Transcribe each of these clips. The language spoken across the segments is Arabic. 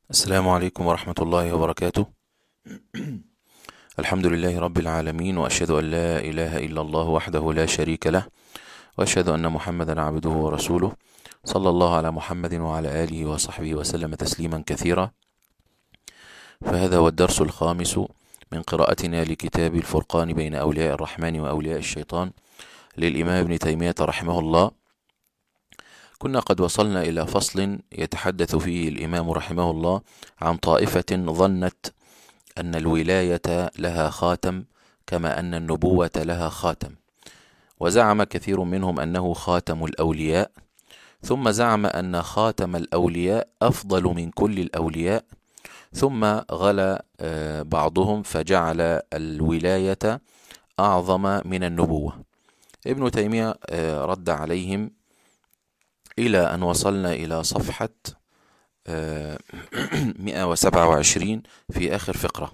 السلام عليكم ورحمة الله وبركاته. الحمد لله رب العالمين، وأشهد أن لا إله إلا الله وحده لا شريك له، وأشهد أن محمدا عبده ورسوله، صلى الله على محمد وعلى آله وصحبه وسلم تسليما كثيرا. فهذا هو الدرس الخامس من قراءتنا لكتاب الفرقان بين أولياء الرحمن وأولياء الشيطان للإمام ابن تيمية رحمه الله. كنا قد وصلنا إلى فصل يتحدث فيه الإمام رحمه الله عن طائفة ظنت أن الولاية لها خاتم كما أن النبوة لها خاتم، وزعم كثير منهم أنه خاتم الأولياء، ثم زعم أن خاتم الأولياء أفضل من كل الأولياء، ثم غلا بعضهم فجعل الولاية أعظم من النبوة. ابن تيمية رد عليهم إلى أن وصلنا إلى صفحة 127 في آخر فقرة.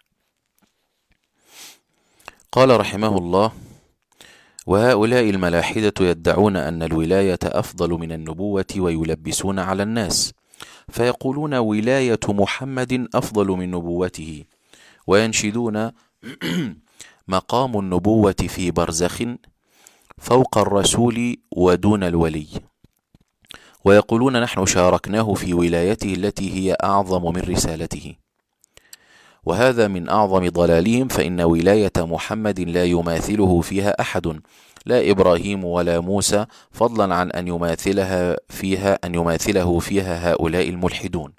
قال رحمه الله: وهؤلاء الملاحدة يدعون أن الولاية أفضل من النبوة ويلبسون على الناس، فيقولون ولاية محمد أفضل من نبوته، وينشدون مقام النبوة في برزخ فوق الرسول ودون الولي، ويقولون نحن شاركناه في ولايته التي هي أعظم من رسالته. وهذا من أعظم ضلالهم، فإن ولاية محمد لا يماثله فيها أحد، لا إبراهيم ولا موسى، فضلا عن أن يماثله فيها هؤلاء الملحدون.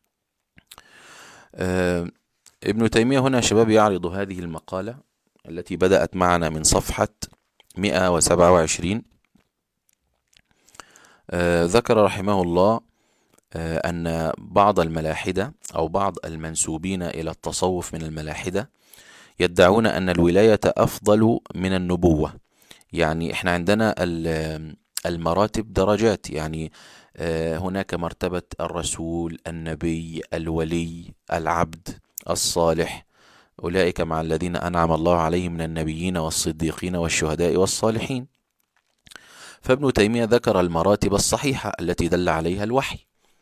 ابن تيمية هنا شباب يعرض هذه المقالة التي بدأت معنا من صفحة 127. ذكر رحمه الله أن بعض الملاحدة أو بعض المنسوبين إلى التصوف من الملاحدة يدعون أن الولاية أفضل من النبوة. يعني إحنا عندنا المراتب درجات، يعني هناك مرتبة الرسول، النبي، الولي، العبد، الصالح، أولئك مع الذين أنعم الله عليهم من النبيين والصديقين والشهداء والصالحين. فابن تيمية ذكر المراتب الصحيحة التي دل عليها الوحي،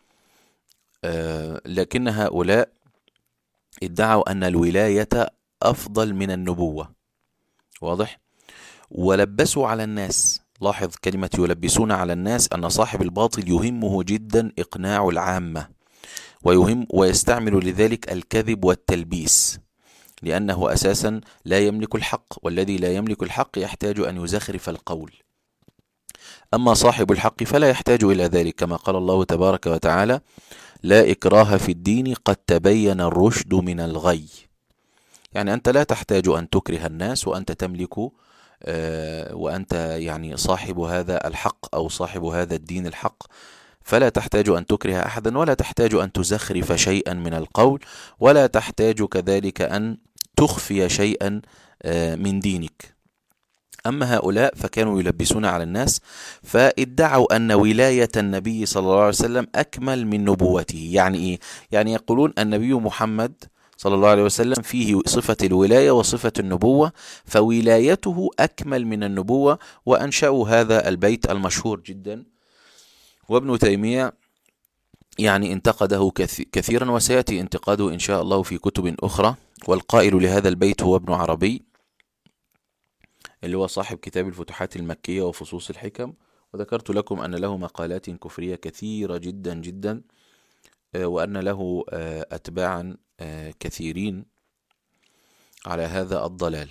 لكن هؤلاء ادعوا أن الولاية أفضل من النبوة. واضح؟ ولبسوا على الناس. لاحظ كلمة يلبسون على الناس، أن صاحب الباطل يهمه جدا إقناع العامة، ويستعمل لذلك الكذب والتلبيس، لأنه أساسا لا يملك الحق، والذي لا يملك الحق يحتاج أن يزخرف القول. أما صاحب الحق فلا يحتاج إلى ذلك، كما قال الله تبارك وتعالى: لا إكراه في الدين قد تبين الرشد من الغي. يعني أنت لا تحتاج أن تكره الناس، وأنت تملك وأنت يعني صاحب هذا الحق أو صاحب هذا الدين الحق، فلا تحتاج أن تكره أحدا، ولا تحتاج أن تزخرف شيئا من القول، ولا تحتاج كذلك أن تخفي شيئا من دينك. أما هؤلاء فكانوا يلبسون على الناس، فادعوا أن ولاية النبي صلى الله عليه وسلم أكمل من نبوته. يعني إيه؟ يعني يقولون النبي محمد صلى الله عليه وسلم فيه صفة الولاية وصفة النبوة، فولايته أكمل من النبوة، وأنشأوا هذا البيت المشهور جدا. وابن تيمية يعني انتقده كثيرا، وسيأتي انتقاده إن شاء الله في كتب أخرى. والقائل لهذا البيت هو ابن عربي، اللي هو صاحب كتاب الفتوحات المكية وفصوص الحكم. وذكرت لكم أن له مقالات كفرية كثيرة جدا جدا، وأن له أتباعا كثيرين على هذا الضلال.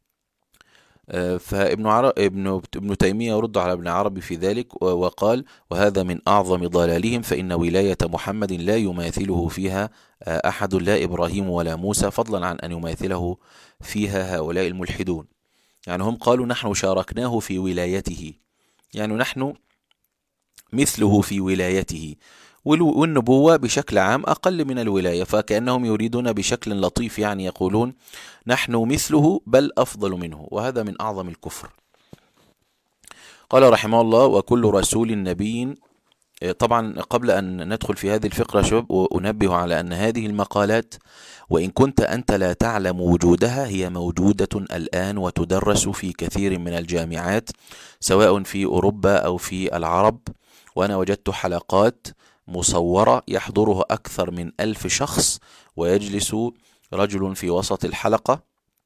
ابن تيمية يرد على ابن عربي في ذلك وقال: وهذا من أعظم ضلالهم، فإن ولاية محمد لا يماثله فيها أحد، لا إبراهيم ولا موسى، فضلا عن أن يماثله فيها هؤلاء الملحدون. يعني هم قالوا نحن شاركناه في ولايته، يعني نحن مثله في ولايته، والنبوة بشكل عام أقل من الولاية، فكأنهم يريدون بشكل لطيف يعني يقولون نحن مثله بل أفضل منه، وهذا من أعظم الكفر. قال رحمه الله: وكل رسول نبي. طبعا قبل أن ندخل في هذه الفقرة شباب، أنبه على أن هذه المقالات وإن كنت أنت لا تعلم وجودها، هي موجودة الآن وتدرس في كثير من الجامعات سواء في أوروبا أو في العرب. وأنا وجدت حلقات مصورة يحضرها أكثر من 1000 شخص، ويجلس رجل في وسط الحلقة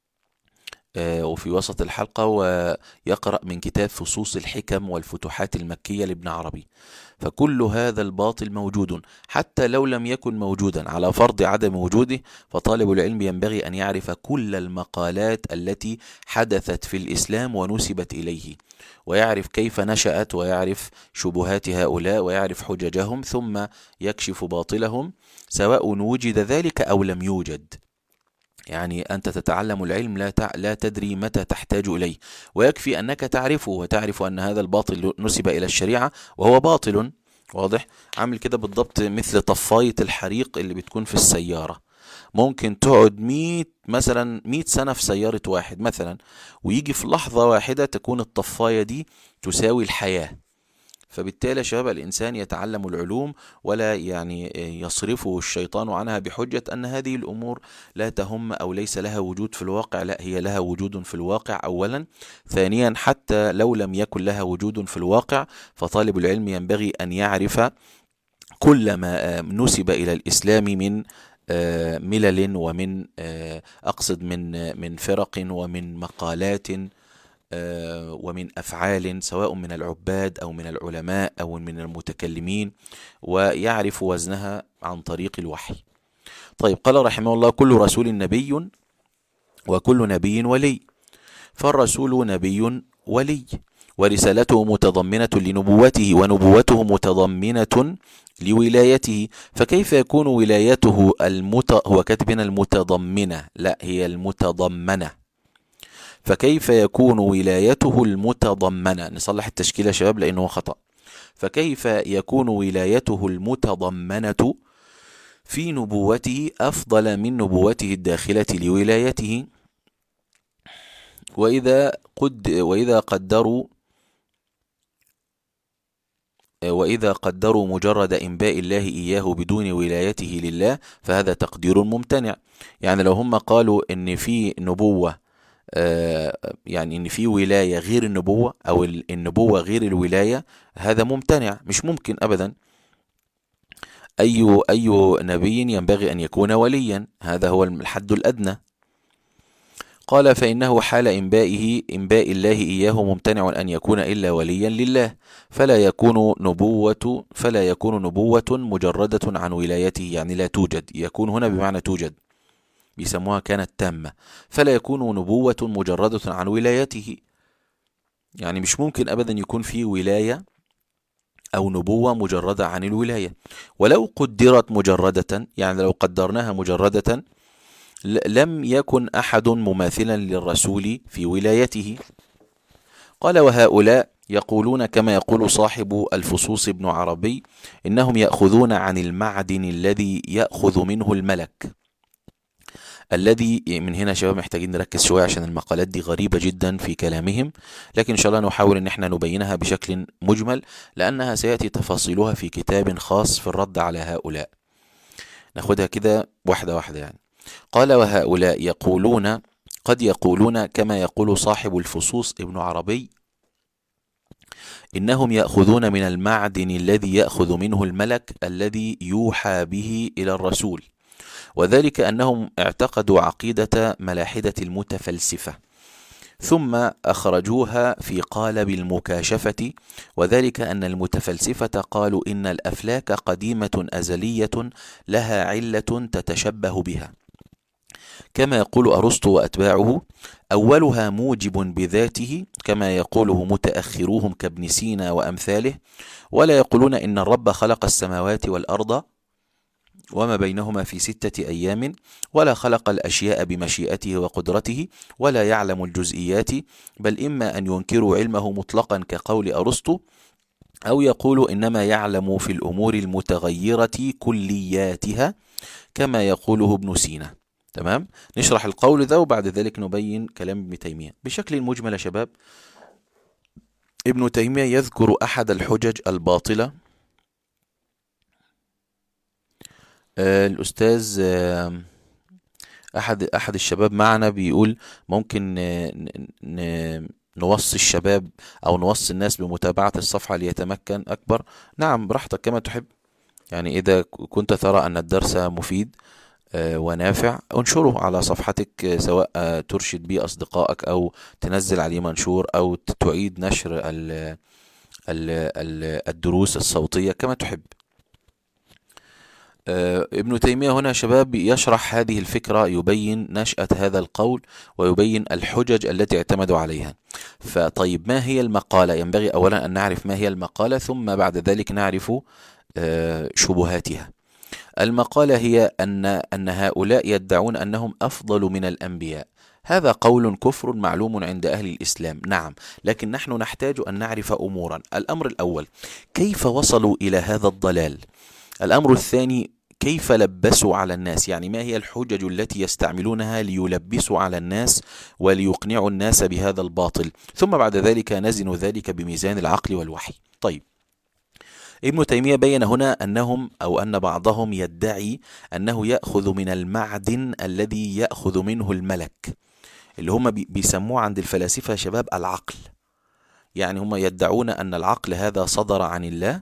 ويقرأ من كتاب فصوص الحكم والفتوحات المكية لابن عربي. فكل هذا الباطل موجود، حتى لو لم يكن موجودا على فرض عدم وجوده، فطالب العلم ينبغي أن يعرف كل المقالات التي حدثت في الإسلام ونسبت إليه، ويعرف كيف نشأت، ويعرف شبهات هؤلاء، ويعرف حججهم، ثم يكشف باطلهم سواء وجد ذلك أو لم يوجد. يعني أنت تتعلم العلم لا تدري متى تحتاج إليه، ويكفي أنك تعرفه وتعرف أن هذا الباطل نسب إلى الشريعة وهو باطل. واضح؟ عامل كده بالضبط مثل طفاية الحريق اللي بتكون في السيارة. ممكن تقعد 100 سنة في سيارة واحد مثلا، ويجي في لحظة واحدة تكون الطفاية دي تساوي الحياة. فبالتالي شباب الإنسان يتعلم العلوم ولا يعني يصرفه الشيطان عنها بحجة أن هذه الأمور لا تهم أو ليس لها وجود في الواقع. لا، هي لها وجود في الواقع أولا. ثانيا، حتى لو لم يكن لها وجود في الواقع، فطالب العلم ينبغي أن يعرف كل ما نسب إلى الإسلام من ملل، ومن أقصد من فرق ومن مقالات ومن أفعال، سواء من العباد أو من العلماء أو من المتكلمين، ويعرف وزنها عن طريق الوحي. طيب، قال رحمه الله: كل رسول نبي وكل نبي ولي. فالرسول نبي ولي، ورسالته متضمنة لنبوته، ونبوته متضمنة لولايته. فكيف يكون ولايته هو كاتبنا المتضمنة، لا، هي المتضمنة. فكيف يكون ولايته المتضمنة؟ نصلح التشكيل يا شباب لأنه خطأ. فكيف يكون ولايته المتضمنة في نبوته أفضل من نبوته الداخلة لولايته؟ وإذا قدروا مجرد إنباء الله إياه بدون ولايته لله، فهذا تقدير ممتنع. يعني لو هم قالوا إن في نبوة، يعني إن في ولاية غير النبوة، أو النبوة غير الولاية، هذا ممتنع، مش ممكن أبدا. أي نبي ينبغي أن يكون وليا، هذا هو الحد الأدنى. قال: فإنه حال إنباء الله إياه ممتنع أن يكون إلا وليا لله، فلا يكون نبوة مجردة عن ولايته، يعني لا توجد. يكون هنا بمعنى توجد، بيسموها كانت تامة. فلا يكون نبوة مجردة عن ولايته، يعني مش ممكن أبدا يكون في ولاية أو نبوة مجردة عن الولاية. ولو قدرت مجردة، يعني لو قدرناها مجردة، لم يكن أحد مماثلا للرسول في ولايته. قال: وهؤلاء يقولون كما يقول صاحب الفصوص ابن عربي: إنهم يأخذون عن المعدن الذي يأخذ منه الملك. الذي من هنا شباب محتاجين نركز شوية، عشان المقالات دي غريبة جدا في كلامهم، لكن إن شاء الله نحاول إن احنا نبينها بشكل مجمل، لأنها سيأتي تفاصيلها في كتاب خاص في الرد على هؤلاء. ناخدها كده واحدة واحدة يعني. قال: وهؤلاء قد يقولون كما يقول صاحب الفصوص ابن عربي: إنهم يأخذون من المعدن الذي يأخذ منه الملك الذي يوحى به إلى الرسول، وذلك أنهم اعتقدوا عقيدة ملاحدة المتفلسفة، ثم أخرجوها في قالب المكاشفة، وذلك أن المتفلسفة قالوا إن الأفلاك قديمة أزلية لها علة تتشبه بها، كما يقول أرسطو وأتباعه: أولها موجب بذاته، كما يقوله متأخروهم كابن سينا وأمثاله، ولا يقولون إن الرب خلق السماوات والأرض وما بينهما في 6 أيام، ولا خلق الأشياء بمشيئته وقدرته، ولا يعلم الجزئيات، بل إما أن ينكروا علمه مطلقا كقول أرسطو، أو يقولوا إنما يعلم في الأمور المتغيرة كلياتها، كما يقوله ابن سينا. تمام؟ نشرح القول ذا وبعد ذلك نبين كلام ابن تيمية بشكل مجمل يا شباب. ابن تيمية يذكر أحد الحجج الباطلة. الأستاذ أحد الشباب معنا بيقول: ممكن نوصي الشباب أو نوصي الناس بمتابعة الصفحة ليتمكن أكبر. نعم، براحتك كما تحب. يعني إذا كنت ترى أن الدرس مفيد ونافع، انشره على صفحتك، سواء ترشد به أصدقائك أو تنزل عليه منشور أو تعيد نشر الدروس الصوتية كما تحب. ابن تيمية هنا شباب يشرح هذه الفكرة، يبين نشأة هذا القول ويبين الحجج التي اعتمدوا عليها. فطيب، ما هي المقالة؟ ينبغي أولا أن نعرف ما هي المقالة، ثم بعد ذلك نعرف شبهاتها. المقالة هي أن هؤلاء يدعون أنهم أفضل من الأنبياء. هذا قول كفر معلوم عند أهل الإسلام، نعم، لكن نحن نحتاج أن نعرف أمورا. الأمر الأول، كيف وصلوا إلى هذا الضلال؟ الأمر الثاني، كيف لبسوا على الناس؟ يعني ما هي الحجج التي يستعملونها ليلبسوا على الناس وليقنعوا الناس بهذا الباطل؟ ثم بعد ذلك نزن ذلك بميزان العقل والوحي. طيب، ابن تيمية بين هنا أن بعضهم يدعي أنه يأخذ من المعدن الذي يأخذ منه الملك، اللي هم بيسموه عند الفلاسفة يا شباب العقل. يعني هم يدعون أن العقل هذا صدر عن الله،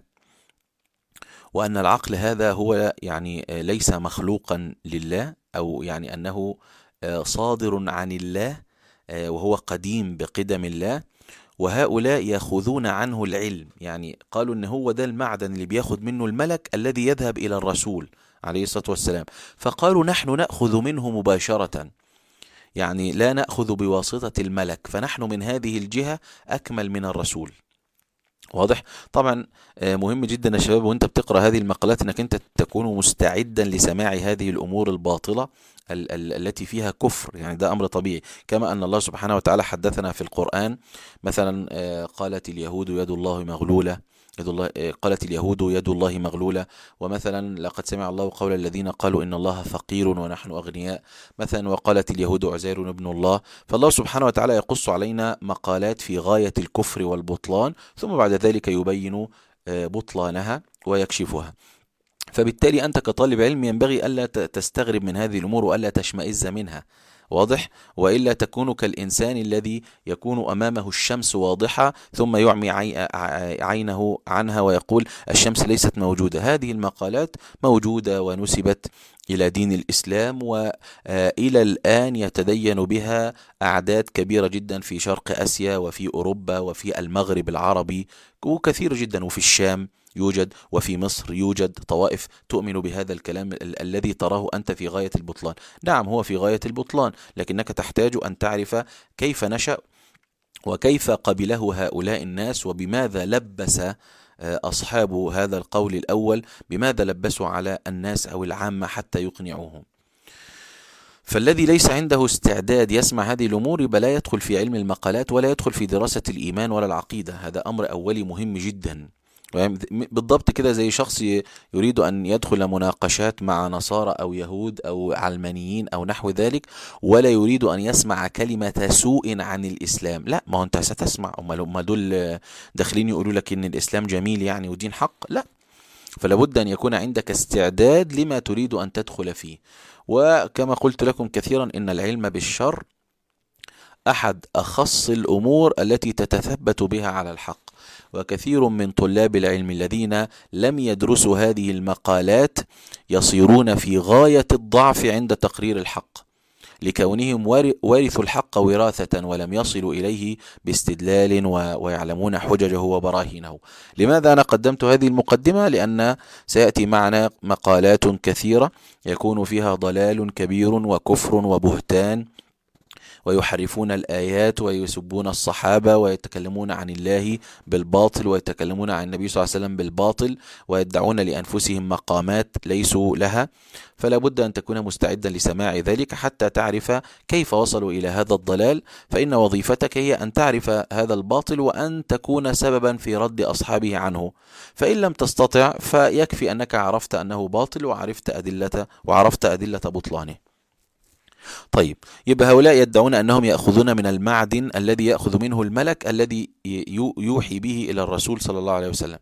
وأن العقل هذا هو يعني ليس مخلوقا لله، أو يعني أنه صادر عن الله وهو قديم بقدم الله. وهؤلاء يأخذون عنه العلم، يعني قالوا ان هو ده المعدن اللي بياخد منه الملك الذي يذهب الى الرسول عليه الصلاة والسلام. فقالوا نحن نأخذ منه مباشرة، يعني لا نأخذ بواسطة الملك، فنحن من هذه الجهة أكمل من الرسول. واضح؟ طبعا مهم جدا يا شباب وانت بتقرأ هذه المقالات انك انت تكون مستعدا لسماع هذه الامور الباطلة التي فيها كفر. يعني ده امر طبيعي، كما ان الله سبحانه وتعالى حدثنا في القرآن مثلا قالت اليهود يد الله مغلولة، قالت اليهود يد الله مغلولة. ومثلا لقد سمع الله قول الذين قالوا إن الله فقير ونحن أغنياء، مثلا وقالت اليهود عزير ابن الله. فالله سبحانه وتعالى يقص علينا مقالات في غاية الكفر والبطلان، ثم بعد ذلك يبين بطلانها ويكشفها. فبالتالي أنت كطالب علم ينبغي ألا تستغرب من هذه الأمور وألا تشمئز منها. واضح؟ وإلا تكون كالإنسان الذي يكون أمامه الشمس واضحة ثم يعمي عينه عنها ويقول الشمس ليست موجودة. هذه المقالات موجودة ونسبت إلى دين الإسلام، وإلى الآن يتدين بها أعداد كبيرة جدا في شرق آسيا وفي أوروبا وفي المغرب العربي، وكثير جدا، وفي الشام يوجد، وفي مصر يوجد طوائف تؤمن بهذا الكلام الذي تراه أنت في غاية البطلان. نعم، هو في غاية البطلان، لكنك تحتاج أن تعرف كيف نشأ وكيف قبله هؤلاء الناس، وبماذا لبس أصحاب هذا القول الأول، بماذا لبسوا على الناس أو العامة حتى يقنعوهم. فالذي ليس عنده استعداد يسمع هذه الأمور يبقى لا يدخل في علم المقالات ولا يدخل في دراسة الإيمان ولا العقيدة. هذا أمر أولي مهم جدا، بالضبط كده زي شخص يريد أن يدخل مناقشات مع نصارى أو يهود أو علمانيين أو نحو ذلك، ولا يريد أن يسمع كلمة سوء عن الإسلام. لا، ما هو أنت ستسمع، أما دول داخلين يقولوا لك إن الإسلام جميل يعني ودين حق؟ لا. فلا بد أن يكون عندك استعداد لما تريد أن تدخل فيه. وكما قلت لكم كثيرا إن العلم بالشر أحد أخص الأمور التي تتثبت بها على الحق. وكثير من طلاب العلم الذين لم يدرسوا هذه المقالات يصيرون في غاية الضعف عند تقرير الحق، لكونهم ورثوا الحق وراثة ولم يصلوا إليه باستدلال ويعلمون حججه وبراهينه. لماذا أنا قدمت هذه المقدمة؟ لأن سيأتي معنا مقالات كثيرة يكون فيها ضلال كبير وكفر وبهتان، ويحرفون الآيات ويسبون الصحابة ويتكلمون عن الله بالباطل ويتكلمون عن النبي صلى الله عليه وسلم بالباطل، ويدعون لأنفسهم مقامات ليسوا لها. فلا بد أن تكون مستعدا لسماع ذلك حتى تعرف كيف وصلوا إلى هذا الضلال، فإن وظيفتك هي أن تعرف هذا الباطل وأن تكون سببا في رد أصحابه عنه. فإن لم تستطع فيكفي أنك عرفت أنه باطل وعرفت أدلة بطلانه. طيب، يبقى هؤلاء يدعون أنهم يأخذون من المعدن الذي يأخذ منه الملك الذي يوحي به إلى الرسول صلى الله عليه وسلم.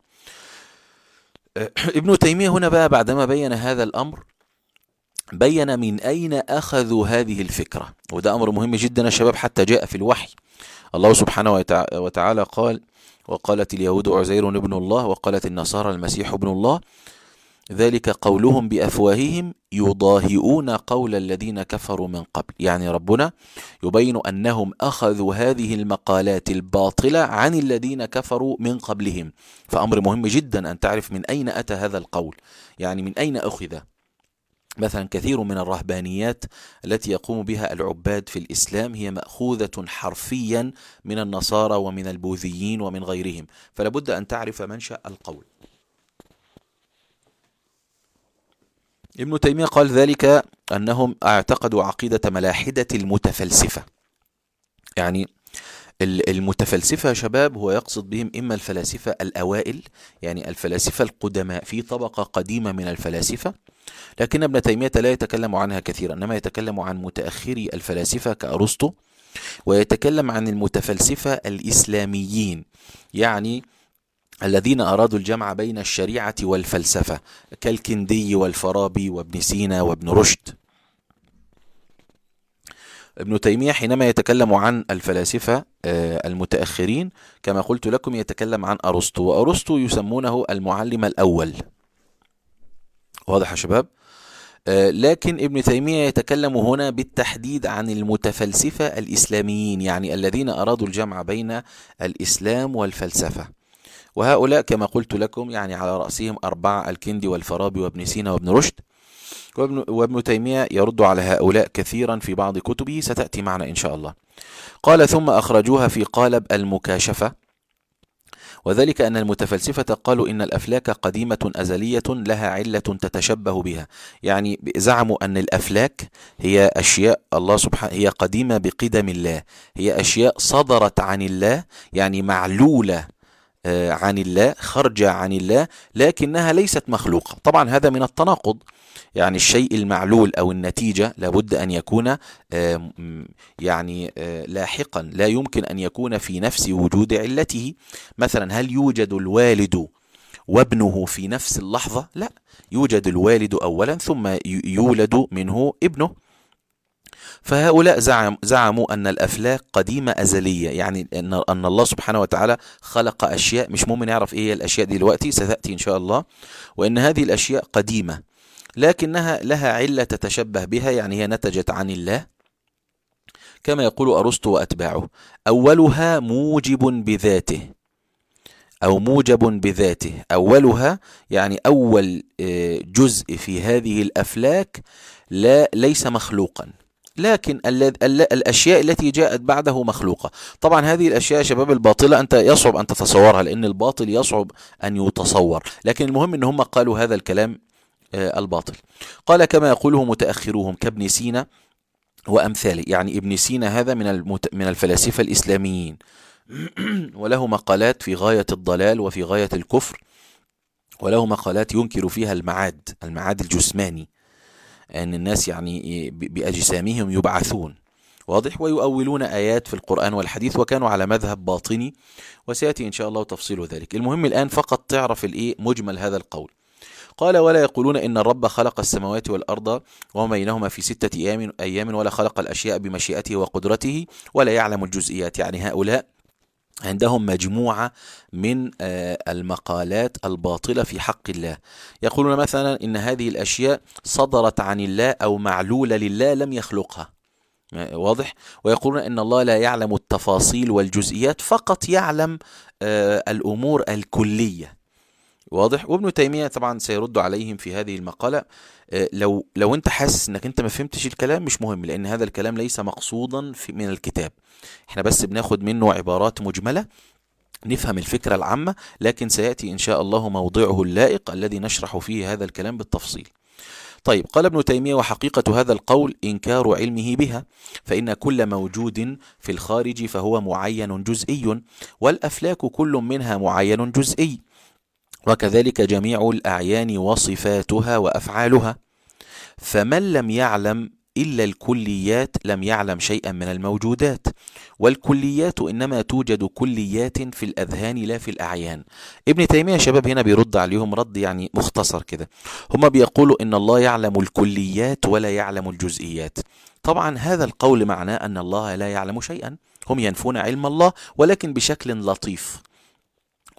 ابن تيمية هنا بقى بعدما بين هذا الأمر بين من أين أخذوا هذه الفكرة، وده أمر مهم جدا يا شباب حتى جاء في الوحي. الله سبحانه وتعالى قال: وقالت اليهود عزير ابن الله وقالت النصارى المسيح ابن الله. ذلك قولهم بأفواههم يضاهئون قول الذين كفروا من قبل. يعني ربنا يبين أنهم أخذوا هذه المقالات الباطلة عن الذين كفروا من قبلهم. فأمر مهم جدا أن تعرف من أين أتى هذا القول، يعني من أين أخذ. مثلا كثير من الرهبانيات التي يقوم بها العباد في الإسلام هي مأخوذة حرفيا من النصارى ومن البوذيين ومن غيرهم، فلا بد أن تعرف منشأ القول. ابن تيمية قال ذلك أنهم اعتقدوا عقيدة ملاحدة المتفلسفة. يعني المتفلسفة يا شباب هو يقصد بهم إما الفلاسفة الأوائل، يعني الفلاسفة القدماء، في طبقة قديمة من الفلاسفة، لكن ابن تيمية لا يتكلم عنها كثيرا، إنما يتكلم عن متأخري الفلاسفة كأرسطو، ويتكلم عن المتفلسفة الإسلاميين، يعني الذين أرادوا الجمع بين الشريعة والفلسفة كالكندي والفارابي وابن سينا وابن رشد. ابن تيمية حينما يتكلم عن الفلاسفة المتأخرين كما قلت لكم يتكلم عن أرسطو، وأرسطو يسمونه المعلم الأول. واضح يا شباب؟ لكن ابن تيمية يتكلم هنا بالتحديد عن المتفلسفة الإسلاميين، يعني الذين أرادوا الجمع بين الإسلام والفلسفة، وهؤلاء كما قلت لكم يعني على رأسهم أربعة: الكندي والفارابي وابن سينا وابن رشد. وابن تيمية يرد على هؤلاء كثيرا في بعض كتبه ستأتي معنا إن شاء الله. قال: ثم أخرجوها في قالب المكاشفة، وذلك أن المتفلسفة قالوا إن الأفلاك قديمة أزلية لها علة تتشبه بها. يعني زعموا أن الأفلاك هي أشياء الله سبحانه، هي قديمة بقدم الله، هي أشياء صدرت عن الله، يعني معلولة عن الله، خرج عن الله، لكنها ليست مخلوقة. طبعا هذا من التناقض، يعني الشيء المعلول أو النتيجة لابد أن يكون يعني لاحقا، لا يمكن أن يكون في نفس وجود علته. مثلا هل يوجد الوالد وابنه في نفس اللحظة؟ لا، يوجد الوالد أولا ثم يولد منه ابنه. فهؤلاء زعموا أن الأفلاك قديمة أزلية، يعني أن الله سبحانه وتعالى خلق أشياء مش ممكن نعرف إيه هي الأشياء دي دلوقتي، ستأتي إن شاء الله، وأن هذه الأشياء قديمة لكنها لها علة تتشبه بها، يعني هي نتجت عن الله كما يقول أرسطو وأتباعه. أولها موجب بذاته أو موجب بذاته، أولها يعني أول جزء في هذه الأفلاك ليس مخلوقا، لكن الأشياء التي جاءت بعده مخلوقة. طبعا هذه الأشياء يا شباب الباطلة أنت يصعب أن تتصورها، لأن الباطل يصعب أن يتصور، لكن المهم أن هم قالوا هذا الكلام الباطل. قال: كما يقوله متأخروهم كابن سينا وأمثاله. يعني ابن سينا هذا من الفلاسفة الإسلاميين، وله مقالات في غاية الضلال وفي غاية الكفر، وله مقالات ينكر فيها المعاد الجسماني، أن الناس يعني بأجسامهم يبعثون، واضح، ويؤولون آيات في القرآن والحديث، وكانوا على مذهب باطني، وسيأتي إن شاء الله تفصيل ذلك. المهم الآن فقط تعرف مجمل هذا القول. قال: ولا يقولون إن الرب خلق السماوات والأرض وما بينهما في 6 أيام ولا خلق الأشياء بمشيئته وقدرته ولا يعلم الجزئيات. يعني هؤلاء عندهم مجموعة من المقالات الباطلة في حق الله. يقولون مثلا إن هذه الأشياء صدرت عن الله أو معلولة لله لم يخلقها، واضح. ويقولون إن الله لا يعلم التفاصيل والجزئيات، فقط يعلم الأمور الكلية، واضح. وابن تيمية طبعا سيرد عليهم في هذه المقالة. لو انت حاسس انك انت ما فهمتش الكلام مش مهم، لان هذا الكلام ليس مقصودا من الكتاب، احنا بس بناخد منه عبارات مجملة نفهم الفكرة العامة، لكن سيأتي ان شاء الله موضعه اللائق الذي نشرح فيه هذا الكلام بالتفصيل. طيب، قال ابن تيمية: وحقيقة هذا القول إنكار علمه بها، فإن كل موجود في الخارج فهو معين جزئي، والأفلاك كل منها معين جزئي، وكذلك جميع الأعيان وصفاتها وأفعالها، فمن لم يعلم إلا الكليات لم يعلم شيئا من الموجودات، والكليات إنما توجد كليات في الأذهان لا في الأعيان. ابن تيمية شباب هنا بيرد عليهم رد يعني مختصر كده. هم بيقولوا إن الله يعلم الكليات ولا يعلم الجزئيات. طبعا هذا القول معناه أن الله لا يعلم شيئا، هم ينفون علم الله ولكن بشكل لطيف،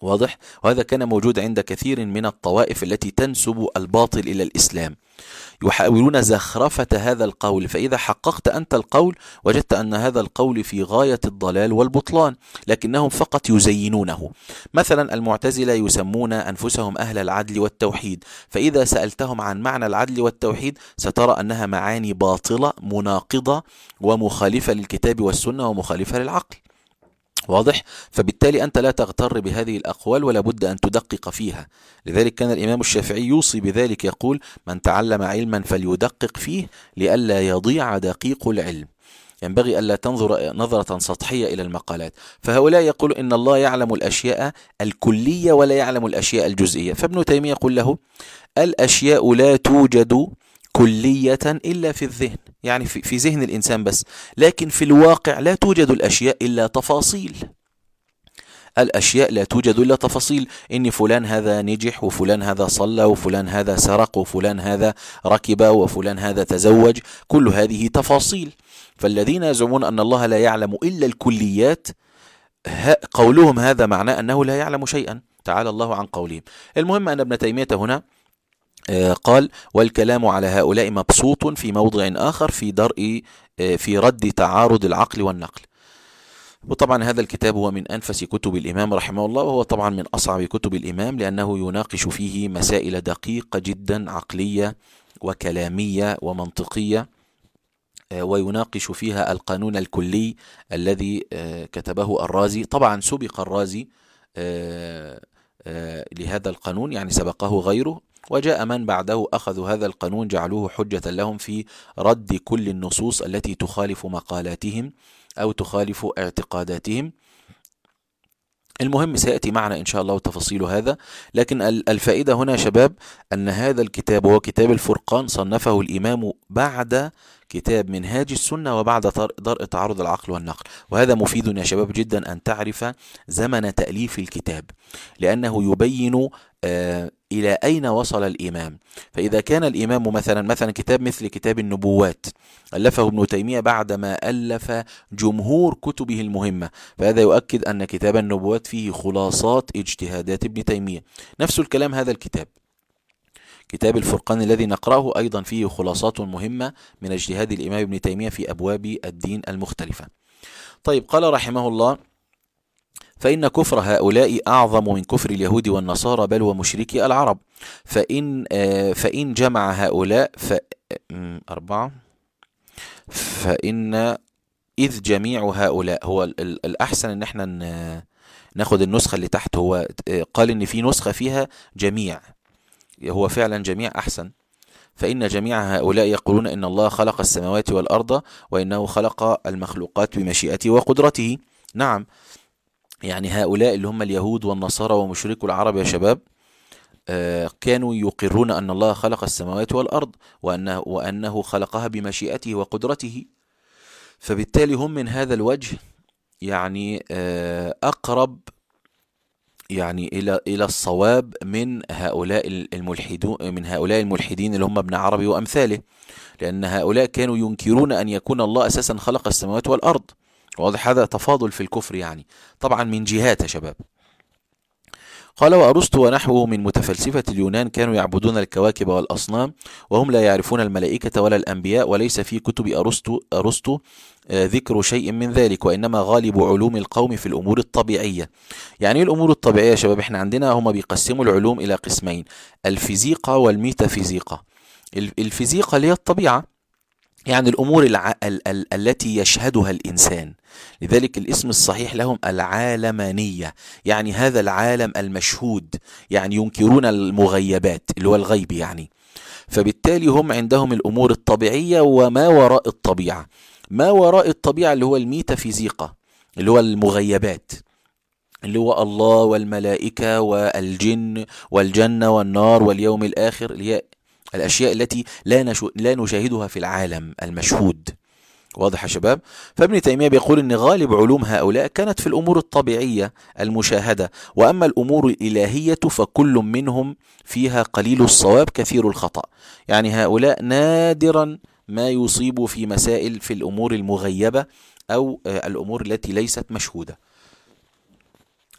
واضح؟ وهذا كان موجود عند كثير من الطوائف التي تنسب الباطل إلى الإسلام، يحاولون زخرفة هذا القول، فإذا حققت أنت القول وجدت أن هذا القول في غاية الضلال والبطلان، لكنهم فقط يزينونه. مثلا المعتزلة يسمون أنفسهم أهل العدل والتوحيد، فإذا سألتهم عن معنى العدل والتوحيد سترى أنها معاني باطلة مناقضة ومخالفة للكتاب والسنة ومخالفة للعقل. واضح؟ فبالتالي أنت لا تغتر بهذه الأقوال ولا بد أن تدقق فيها. لذلك كان الإمام الشافعي يوصي بذلك، يقول: من تعلم علما فليدقق فيه لئلا يضيع دقيق العلم. ينبغي ألا تنظر نظرة سطحية إلى المقالات. فهؤلاء يقول إن الله يعلم الأشياء الكلية ولا يعلم الأشياء الجزئية، فابن تيمية يقول له: الأشياء لا توجد كلية إلا في الذهن، يعني في ذهن الإنسان بس، لكن في الواقع لا توجد الأشياء إلا تفاصيل. الأشياء لا توجد إلا تفاصيل، إن فلان هذا نجح، وفلان هذا صلى، وفلان هذا سرق، وفلان هذا ركب، وفلان هذا تزوج، كل هذه تفاصيل. فالذين يزعمون أن الله لا يعلم إلا الكليات، قولهم هذا معناه أنه لا يعلم شيئا، تعالى الله عن قولهم. المهم أن ابن تيمية هنا قال: والكلام على هؤلاء مبسوط في موضع آخر في رد تعارض العقل والنقل. وطبعا هذا الكتاب هو من أنفس كتب الإمام رحمه الله، وهو طبعا من أصعب كتب الإمام، لأنه يناقش فيه مسائل دقيقة جدا، عقلية وكلامية ومنطقية، ويناقش فيها القانون الكلي الذي كتبه الرازي. طبعا سبق الرازي لهذا القانون، يعني سبقه غيره، وجاء من بعده أخذوا هذا القانون جعلوه حجة لهم في رد كل النصوص التي تخالف مقالاتهم أو تخالف اعتقاداتهم. المهم سيأتي معنا إن شاء الله تفاصيل هذا، لكن الفائدة هنا شباب أن هذا الكتاب هو كتاب الفرقان، صنفه الإمام بعد كتاب منهاج السنة وبعد درء تعارض العقل والنقل. وهذا مفيد يا شباب جدا أن تعرف زمن تأليف الكتاب، لأنه يبين إلى أين وصل الإمام. فإذا كان الإمام مثلا كتاب مثل كتاب النبوات ألفه ابن تيمية بعدما ألف جمهور كتبه المهمة، فهذا يؤكد أن كتاب النبوات فيه خلاصات اجتهادات ابن تيمية. نفس الكلام هذا الكتاب، كتاب الفرقان الذي نقرأه أيضا فيه خلاصات مهمة من اجتهاد الإمام ابن تيمية في أبواب الدين المختلفة. طيب، قال رحمه الله: فإن كفر هؤلاء أعظم من كفر اليهود والنصارى بل ومشركي العرب، فإن جمع هؤلاء فإن إذ جميع هؤلاء، هو الأحسن إن احنا ناخد النسخة اللي تحت، هو قال إن في نسخة فيها جميع، هو فعلا جميع أحسن. فإن جميع هؤلاء يقولون إن الله خلق السماوات والأرض وإنه خلق المخلوقات بمشيئته وقدرته. نعم، يعني هؤلاء اللي هم اليهود والنصارى ومشركو العرب يا شباب كانوا يقرون أن الله خلق السماوات والأرض وأنه خلقها بمشيئته وقدرته، فبالتالي هم من هذا الوجه يعني أقرب يعني إلى الصواب من هؤلاء الملحدين اللي هم ابن عربي وأمثاله، لأن هؤلاء كانوا ينكرون أن يكون الله أساسا خلق السماوات والأرض. واضح؟ هذا تفاضل في الكفر يعني، طبعا من جهات يا شباب. قال: وأرسطو ونحوه من متفلسفة اليونان كانوا يعبدون الكواكب والأصنام وهم لا يعرفون الملائكة ولا الأنبياء، وليس في كتب أرسطو ذكر شيء من ذلك، وإنما غالب علوم القوم في الأمور الطبيعية. يعني الأمور الطبيعية يا شباب، احنا عندنا هم بيقسموا العلوم إلى قسمين: الفيزيقا والميتافيزيقا. الفيزيقا اللي هي الطبيعة، يعني الأمور التي يشهدها الإنسان، لذلك الاسم الصحيح لهم العالمانية، يعني هذا العالم المشهود، يعني ينكرون المغيبات اللي هو الغيب يعني. فبالتالي هم عندهم الأمور الطبيعية وما وراء الطبيعة. ما وراء الطبيعة اللي هو الميتافيزيقا، اللي هو المغيبات، اللي هو الله والملائكة والجن والجنة والنار واليوم الآخر، اللي هي الأشياء التي لا نشاهدها في العالم المشهود. واضح يا شباب؟ فابن تيمية بيقول إن غالب علوم هؤلاء كانت في الأمور الطبيعية المشاهدة، وأما الأمور الإلهية فكل منهم فيها قليل الصواب كثير الخطأ. يعني هؤلاء نادرا ما يصيبوا في مسائل في الأمور المغيبة أو الأمور التي ليست مشهودة.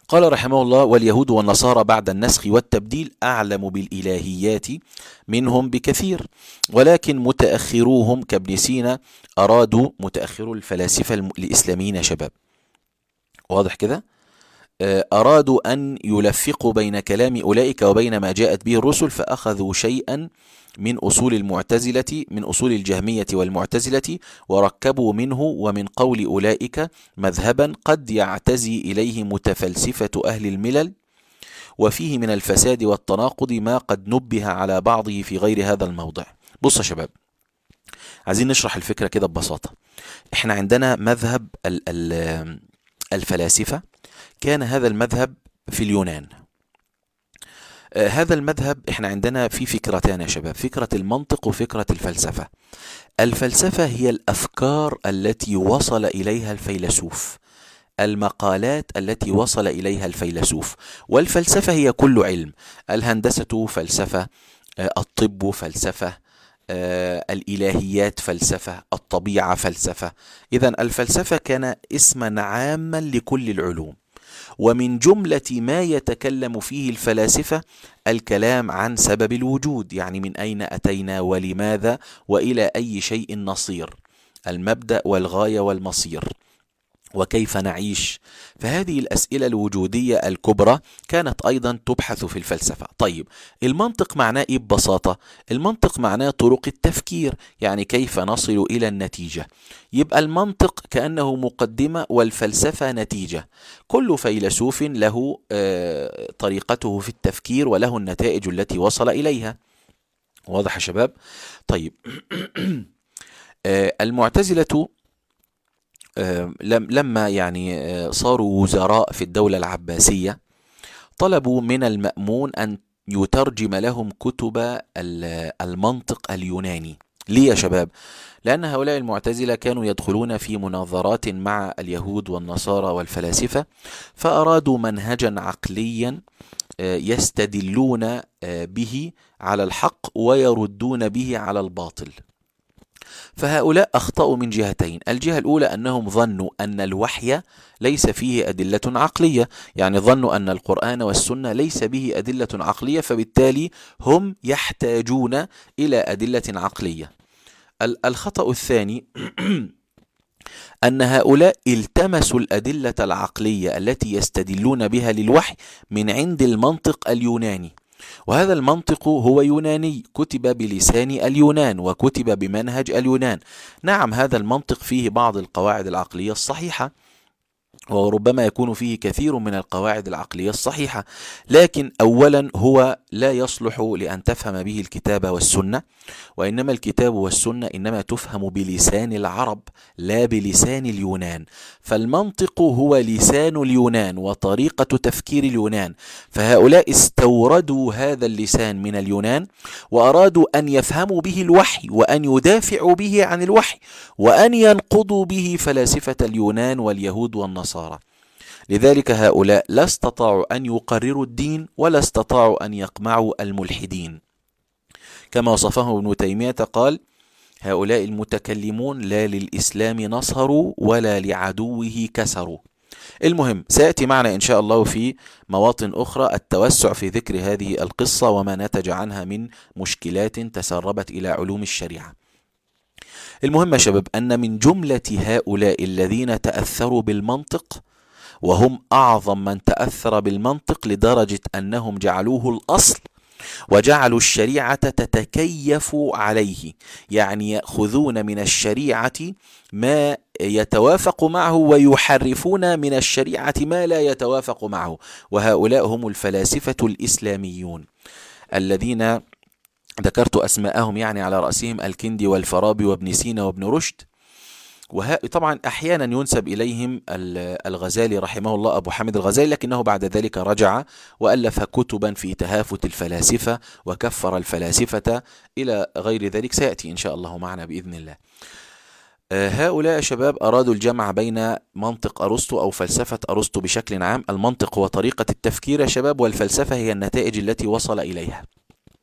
قال رحمه الله: واليهود والنصارى بعد النسخ والتبديل أعلم بالإلهيات منهم بكثير، ولكن متأخروهم كابن سينا أرادوا، متأخرو الفلاسفة الإسلاميين يا شباب، واضح كده، أرادوا أن يلفقوا بين كلام أولئك وبين ما جاءت به الرسل، فأخذوا شيئا من أصول المعتزلة، من أصول الجهمية والمعتزلة، وركبوا منه ومن قول أولئك مذهبا قد يعتزي إليه متفلسفة أهل الملل، وفيه من الفساد والتناقض ما قد نبه على بعضه في غير هذا الموضع. بص يا شباب، عايزين نشرح الفكرة كده ببساطة. احنا عندنا مذهب الفلاسفة، كان هذا المذهب في اليونان. هذا المذهب احنا عندنا في فكرتان يا شباب، فكرة المنطق وفكرة الفلسفة. الفلسفة هي الأفكار التي وصل إليها الفيلسوف، المقالات التي وصل إليها الفيلسوف. والفلسفة هي كل علم، الهندسة فلسفة، الطب فلسفة، الإلهيات فلسفة، الطبيعة فلسفة. إذن الفلسفة كان اسما عاما لكل العلوم، ومن جملة ما يتكلم فيه الفلاسفة الكلام عن سبب الوجود، يعني من أين أتينا ولماذا وإلى أي شيء نصير، المبدأ والغاية والمصير، وكيف نعيش. فهذه الأسئلة الوجودية الكبرى كانت أيضا تبحث في الفلسفة. طيب، المنطق معناه إيه ببساطة؟ المنطق معناه طرق التفكير، يعني كيف نصل إلى النتيجة. يبقى المنطق كأنه مقدمة والفلسفة نتيجة. كل فيلسوف له طريقته في التفكير وله النتائج التي وصل إليها. واضح يا شباب؟ طيب، المعتزلة لما يعني صاروا وزراء في الدولة العباسية، طلبوا من المأمون أن يترجم لهم كتب المنطق اليوناني. ليه يا شباب؟ لأن هؤلاء المعتزلة كانوا يدخلون في مناظرات مع اليهود والنصارى والفلاسفة، فأرادوا منهجا عقليا يستدلون به على الحق ويردون به على الباطل. فهؤلاء أخطأوا من جهتين. الجهة الأولى أنهم ظنوا أن الوحي ليس فيه أدلة عقلية، يعني ظنوا أن القرآن والسنة ليس به أدلة عقلية، فبالتالي هم يحتاجون إلى أدلة عقلية. الخطأ الثاني أن هؤلاء التمسوا الأدلة العقلية التي يستدلون بها للوحي من عند المنطق اليوناني، وهذا المنطق هو يوناني، كتب بلسان اليونان وكتب بمنهج اليونان. نعم، هذا المنطق فيه بعض القواعد العقلية الصحيحة، وربما يكون فيه كثير من القواعد العقلية الصحيحة، لكن أولا هو لا يصلح لأن تفهم به الكتاب والسنة، وإنما الكتاب والسنة إنما تفهم بلسان العرب لا بلسان اليونان. فالمنطق هو لسان اليونان وطريقة تفكير اليونان، فهؤلاء استوردوا هذا اللسان من اليونان وأرادوا أن يفهموا به الوحي وأن يدافعوا به عن الوحي وأن ينقضوا به فلاسفة اليونان واليهود والنصارى. لذلك هؤلاء لا استطاعوا أن يقرروا الدين ولا استطاعوا أن يقمعوا الملحدين، كما وصفهم ابن تيمية قال: هؤلاء المتكلمون لا للإسلام نصروا ولا لعدوه كسروا. المهم، سيأتي معنا إن شاء الله في مواطن أخرى التوسع في ذكر هذه القصة وما نتج عنها من مشكلات تسربت إلى علوم الشريعة. المهم يا شباب أن من جملة هؤلاء الذين تأثروا بالمنطق، وهم أعظم من تأثر بالمنطق لدرجة أنهم جعلوه الأصل وجعلوا الشريعة تتكيف عليه، يعني يأخذون من الشريعة ما يتوافق معه ويحرفون من الشريعة ما لا يتوافق معه. وهؤلاء هم الفلاسفة الإسلاميون الذين ذكرت أسماءهم، يعني على رأسهم الكندي والفارابي وابن سينا وابن رشد. طبعا أحيانا ينسب إليهم الغزالي رحمه الله، أبو حامد الغزالي، لكنه بعد ذلك رجع وألف كتبا في تهافت الفلاسفة وكفر الفلاسفة إلى غير ذلك، سيأتي إن شاء الله معنا بإذن الله. هؤلاء شباب أرادوا الجمع بين منطق أرسطو أو فلسفة أرسطو بشكل عام. المنطق هو طريقة التفكير يا شباب، والفلسفة هي النتائج التي وصل إليها.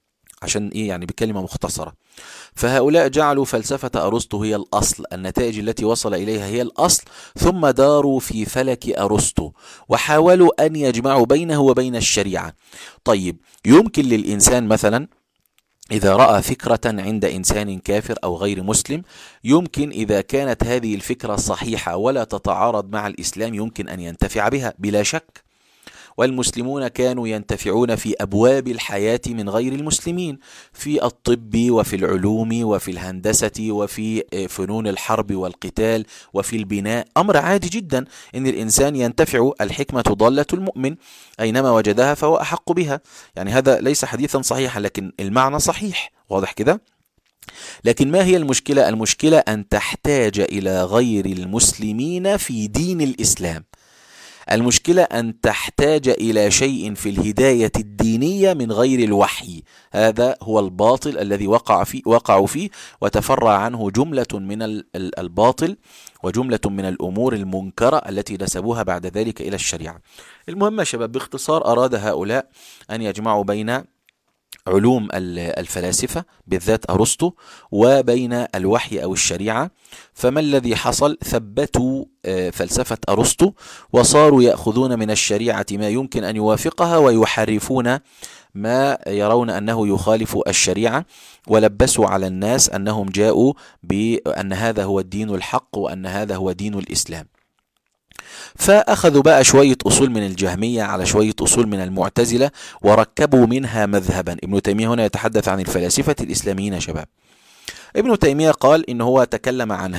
عشان إيه يعني بكلمة مختصرة. فهؤلاء جعلوا فلسفة أرسطو هي الأصل، النتائج التي وصل إليها هي الأصل، ثم داروا في فلك أرسطو وحاولوا أن يجمعوا بينه وبين الشريعة. طيب، يمكن للإنسان مثلا إذا رأى فكرة عند إنسان كافر أو غير مسلم، يمكن إذا كانت هذه الفكرة صحيحة ولا تتعارض مع الإسلام يمكن أن ينتفع بها بلا شك. والمسلمون كانوا ينتفعون في أبواب الحياة من غير المسلمين، في الطب وفي العلوم وفي الهندسة وفي فنون الحرب والقتال وفي البناء. أمر عادي جدا إن الإنسان ينتفع، الحكمة ضالة المؤمن، أينما وجدها فهو أحق بها. يعني هذا ليس حديثا صحيحا لكن المعنى صحيح، واضح كده؟ لكن ما هي المشكلة؟ المشكلة أن تحتاج إلى غير المسلمين في دين الإسلام. المشكلة أن تحتاج إلى شيء في الهداية الدينية من غير الوحي. هذا هو الباطل الذي وقعوا فيه وتفرع عنه جملة من الباطل وجملة من الأمور المنكرة التي نسبوها بعد ذلك إلى الشريعة. المهم يا شباب، باختصار أراد هؤلاء أن يجمعوا بين علوم الفلاسفة بالذات أرسطو وبين الوحي أو الشريعة. فما الذي حصل؟ ثبتوا فلسفة أرسطو وصاروا يأخذون من الشريعة ما يمكن أن يوافقها ويحرفون ما يرون أنه يخالف الشريعة، ولبسوا على الناس أنهم جاءوا بأن هذا هو الدين الحق وأن هذا هو دين الإسلام. فأخذوا بقى شوية أصول من الجهمية على شوية أصول من المعتزلة وركبوا منها مذهبا. ابن تيمية هنا يتحدث عن الفلاسفة الإسلاميين يا شباب. ابن تيمية قال إن هو تكلم عن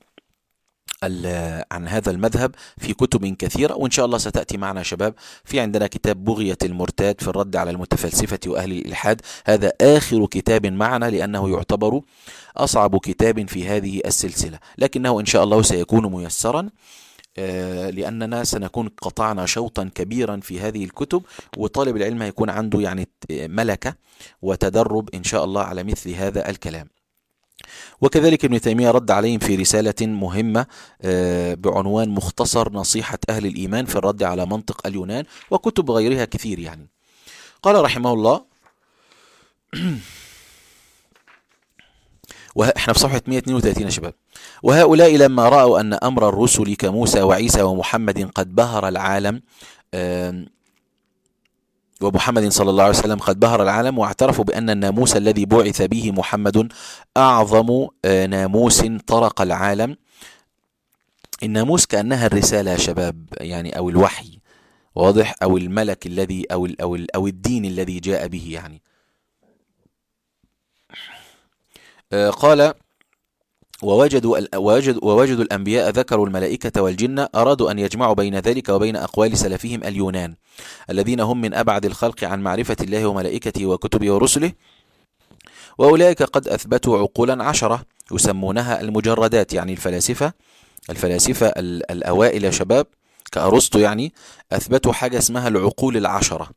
هذا المذهب في كتب كثيرة، وإن شاء الله ستأتي معنا شباب. في عندنا كتاب بغية المرتاد في الرد على المتفلسفة وأهل الإلحاد، هذا آخر كتاب معنا لأنه يعتبر أصعب كتاب في هذه السلسلة، لكنه إن شاء الله سيكون ميسرا لأننا سنكون قطعنا شوطا كبيرا في هذه الكتب، وطالب العلم هيكون عنده يعني ملكة وتدرب إن شاء الله على مثل هذا الكلام. وكذلك ابن تيمية رد عليهم في رسالة مهمة بعنوان مختصر نصيحة أهل الإيمان في الرد على منطق اليونان، وكتب غيرها كثير يعني. قال رحمه الله احنا في صفحة 132 يا شباب: وهؤلاء لما رأوا أن أمر الرسل كموسى وعيسى ومحمد قد بهر العالم ومحمد صلى الله عليه وسلم قد بهر العالم، واعترفوا بأن الناموس الذي بعث به محمد أعظم ناموس طرق العالم. الناموس كأنها الرسالة يا شباب يعني، أو الوحي، واضح، أو الملك الذي أو الدين الذي جاء به يعني. قال: ووجدوا الأنبياء ذكروا الملائكة والجن، أرادوا أن يجمعوا بين ذلك وبين أقوال سلفهم اليونان الذين هم من أبعد الخلق عن معرفة الله وملائكته وكتبه ورسله، وأولئك قد أثبتوا عقولا 10 يسمونها المجردات. يعني الفلاسفة الأوائل يا شباب كأرسطو يعني أثبتوا حاجة اسمها العقول 10،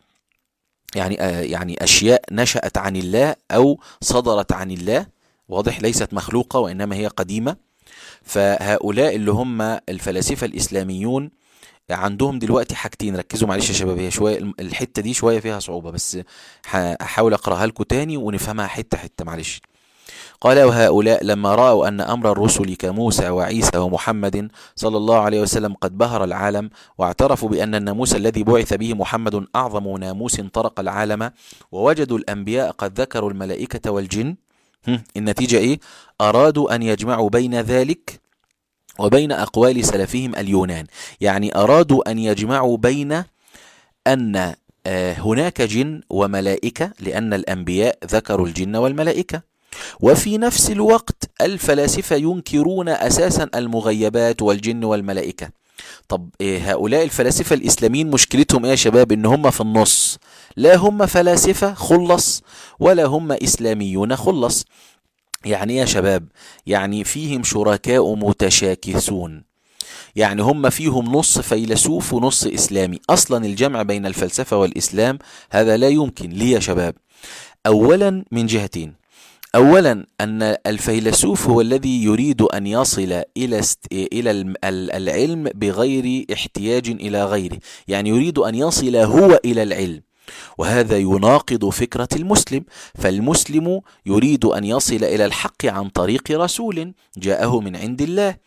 يعني أشياء نشأت عن الله أو صدرت عن الله، واضح، ليست مخلوقة وإنما هي قديمة. فهؤلاء اللي هم الفلاسفة الإسلاميون عندهم دلوقتي حاجتين، ركزوا معلش يا شباب، هي شوية الحتة دي شوية فيها صعوبة بس هحاول أقرأها لكم تاني ونفهمها حتة حتة معلش. قال: وهؤلاء لما رأوا أن أمر الرسل كموسى وعيسى ومحمد صلى الله عليه وسلم قد بهر العالم، واعترفوا بأن الناموس الذي بعث به محمد أعظم ناموس طرق العالم، ووجدوا الأنبياء قد ذكروا الملائكة والجن، النتيجة إيه؟ أرادوا أن يجمعوا بين ذلك وبين أقوال سلفهم اليونان. يعني أرادوا أن يجمعوا بين أن هناك جن وملائكة لأن الأنبياء ذكروا الجن والملائكة، وفي نفس الوقت الفلاسفة ينكرون أساسا المغيبات والجن والملائكة. طب هؤلاء الفلاسفة الإسلاميين مشكلتهم إيه يا شباب؟ إن هم في النص، لا هم فلاسفة خلص ولا هم إسلاميون خلص. يعني يا شباب، يعني فيهم شركاء متشاكسون، يعني هم فيهم نص فيلسوف ونص إسلامي. أصلا الجمع بين الفلسفة والإسلام هذا لا يمكن. ليه يا شباب؟ أولا من جهتين: أولا أن الفيلسوف هو الذي يريد أن يصل إلى العلم بغير احتياج إلى غيره، يعني يريد أن يصل هو إلى العلم، وهذا يناقض فكرة المسلم، فالمسلم يريد أن يصل إلى الحق عن طريق رسول جاءه من عند الله.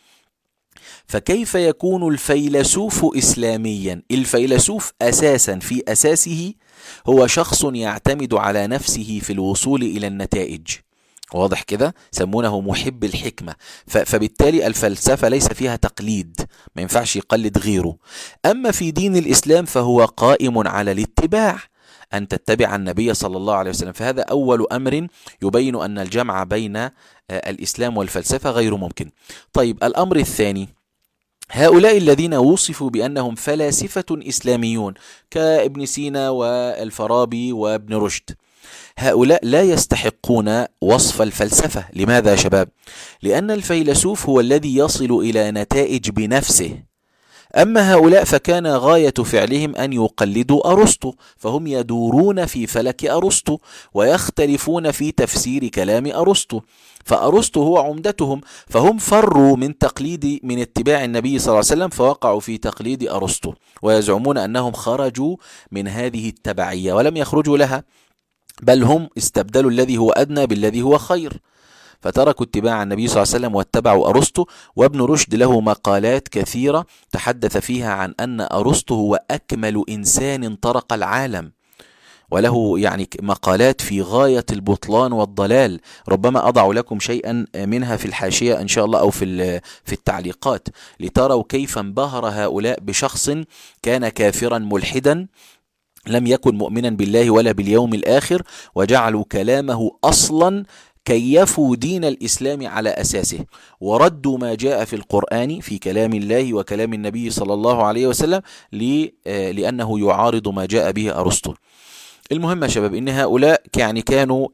فكيف يكون الفيلسوف إسلاميا؟ الفيلسوف أساسا في أساسه هو شخص يعتمد على نفسه في الوصول إلى النتائج، واضح كده؟ سمونه محب الحكمة. فبالتالي الفلسفة ليس فيها تقليد، ما ينفعش يقلد غيره. أما في دين الإسلام فهو قائم على الاتباع، أن تتبع النبي صلى الله عليه وسلم. فهذا أول أمر يبين أن الجمع بين الإسلام والفلسفة غير ممكن. طيب، الأمر الثاني، هؤلاء الذين وصفوا بأنهم فلاسفة إسلاميون كابن سينا والفارابي وابن رشد، هؤلاء لا يستحقون وصف الفلسفة. لماذا يا شباب؟ لأن الفيلسوف هو الذي يصل إلى نتائج بنفسه، أما هؤلاء فكان غاية فعلهم أن يقلدوا أرسطو، فهم يدورون في فلك أرسطو ويختلفون في تفسير كلام أرسطو، فأرسطو هو عمدتهم، فهم فروا من اتباع النبي صلى الله عليه وسلم فوقعوا في تقليد أرسطو، ويزعمون أنهم خرجوا من هذه التبعية ولم يخرجوا لها، بل هم استبدلوا الذي هو أدنى بالذي هو خير، فتركوا اتباع النبي صلى الله عليه وسلم واتبعوا أرسطو. وابن رشد له مقالات كثيرة تحدث فيها عن أن أرسطو هو أكمل إنسان طرق العالم، وله يعني مقالات في غاية البطلان والضلال، ربما أضع لكم شيئا منها في الحاشية إن شاء الله أو في التعليقات، لتروا كيف انبهر هؤلاء بشخص كان كافرا ملحدا لم يكن مؤمنا بالله ولا باليوم الآخر، وجعلوا كلامه أصلا كيفوا دين الإسلام على أساسه، وردوا ما جاء في القرآن في كلام الله وكلام النبي صلى الله عليه وسلم لأنه يعارض ما جاء به أرسطو. المهم يا شباب إن هؤلاء كانوا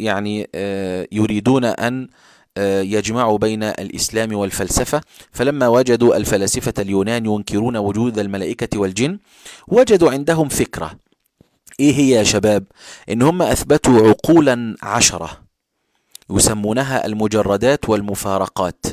يريدون أن يجمعوا بين الإسلام والفلسفة، فلما وجدوا الفلاسفة اليونان ينكرون وجود الملائكة والجن، وجدوا عندهم فكرة. إيه هي يا شباب؟ إن هم أثبتوا عقولا 10 يسمونها المجردات والمفارقات،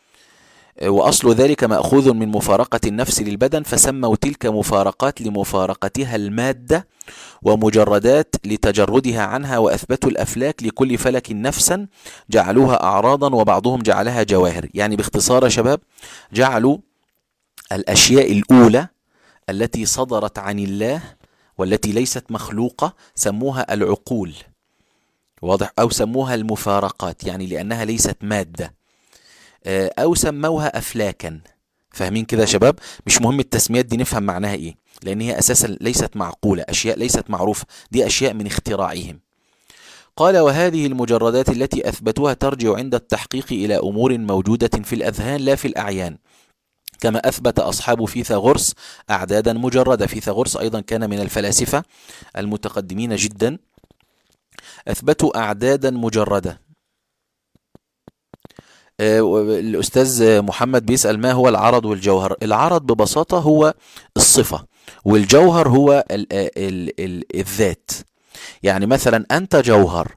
وأصل ذلك مأخوذ من مفارقة النفس للبدن، فسموا تلك مفارقات لمفارقتها المادة، ومجردات لتجردها عنها، وأثبتوا الأفلاك لكل فلك نفسا جعلوها أعراضا وبعضهم جعلها جواهر. يعني باختصار يا شباب، جعلوا الأشياء الأولى التي صدرت عن الله والتي ليست مخلوقة سموها العقول، واضح؟ أو سموها المفارقات، يعني لأنها ليست مادة، أو سموها أفلاكا. فاهمين كده يا شباب؟ مش مهم التسميات دي نفهم معناها إيه، لأن هي أساسا ليست معقولة، أشياء ليست معروفة، دي أشياء من اختراعهم. قال: وهذه المجردات التي أثبتوها ترجع عند التحقيق إلى أمور موجودة في الأذهان لا في الأعيان، كما أثبت أصحاب فيثاغورس أعدادا مجردة. فيثاغورس أيضا كان من الفلاسفة المتقدمين جدا، أثبتوا أعدادا مجردة. الأستاذ محمد بيسأل: ما هو العرض والجوهر؟ العرض ببساطة هو الصفة، والجوهر هو الذات. يعني مثلا أنت جوهر،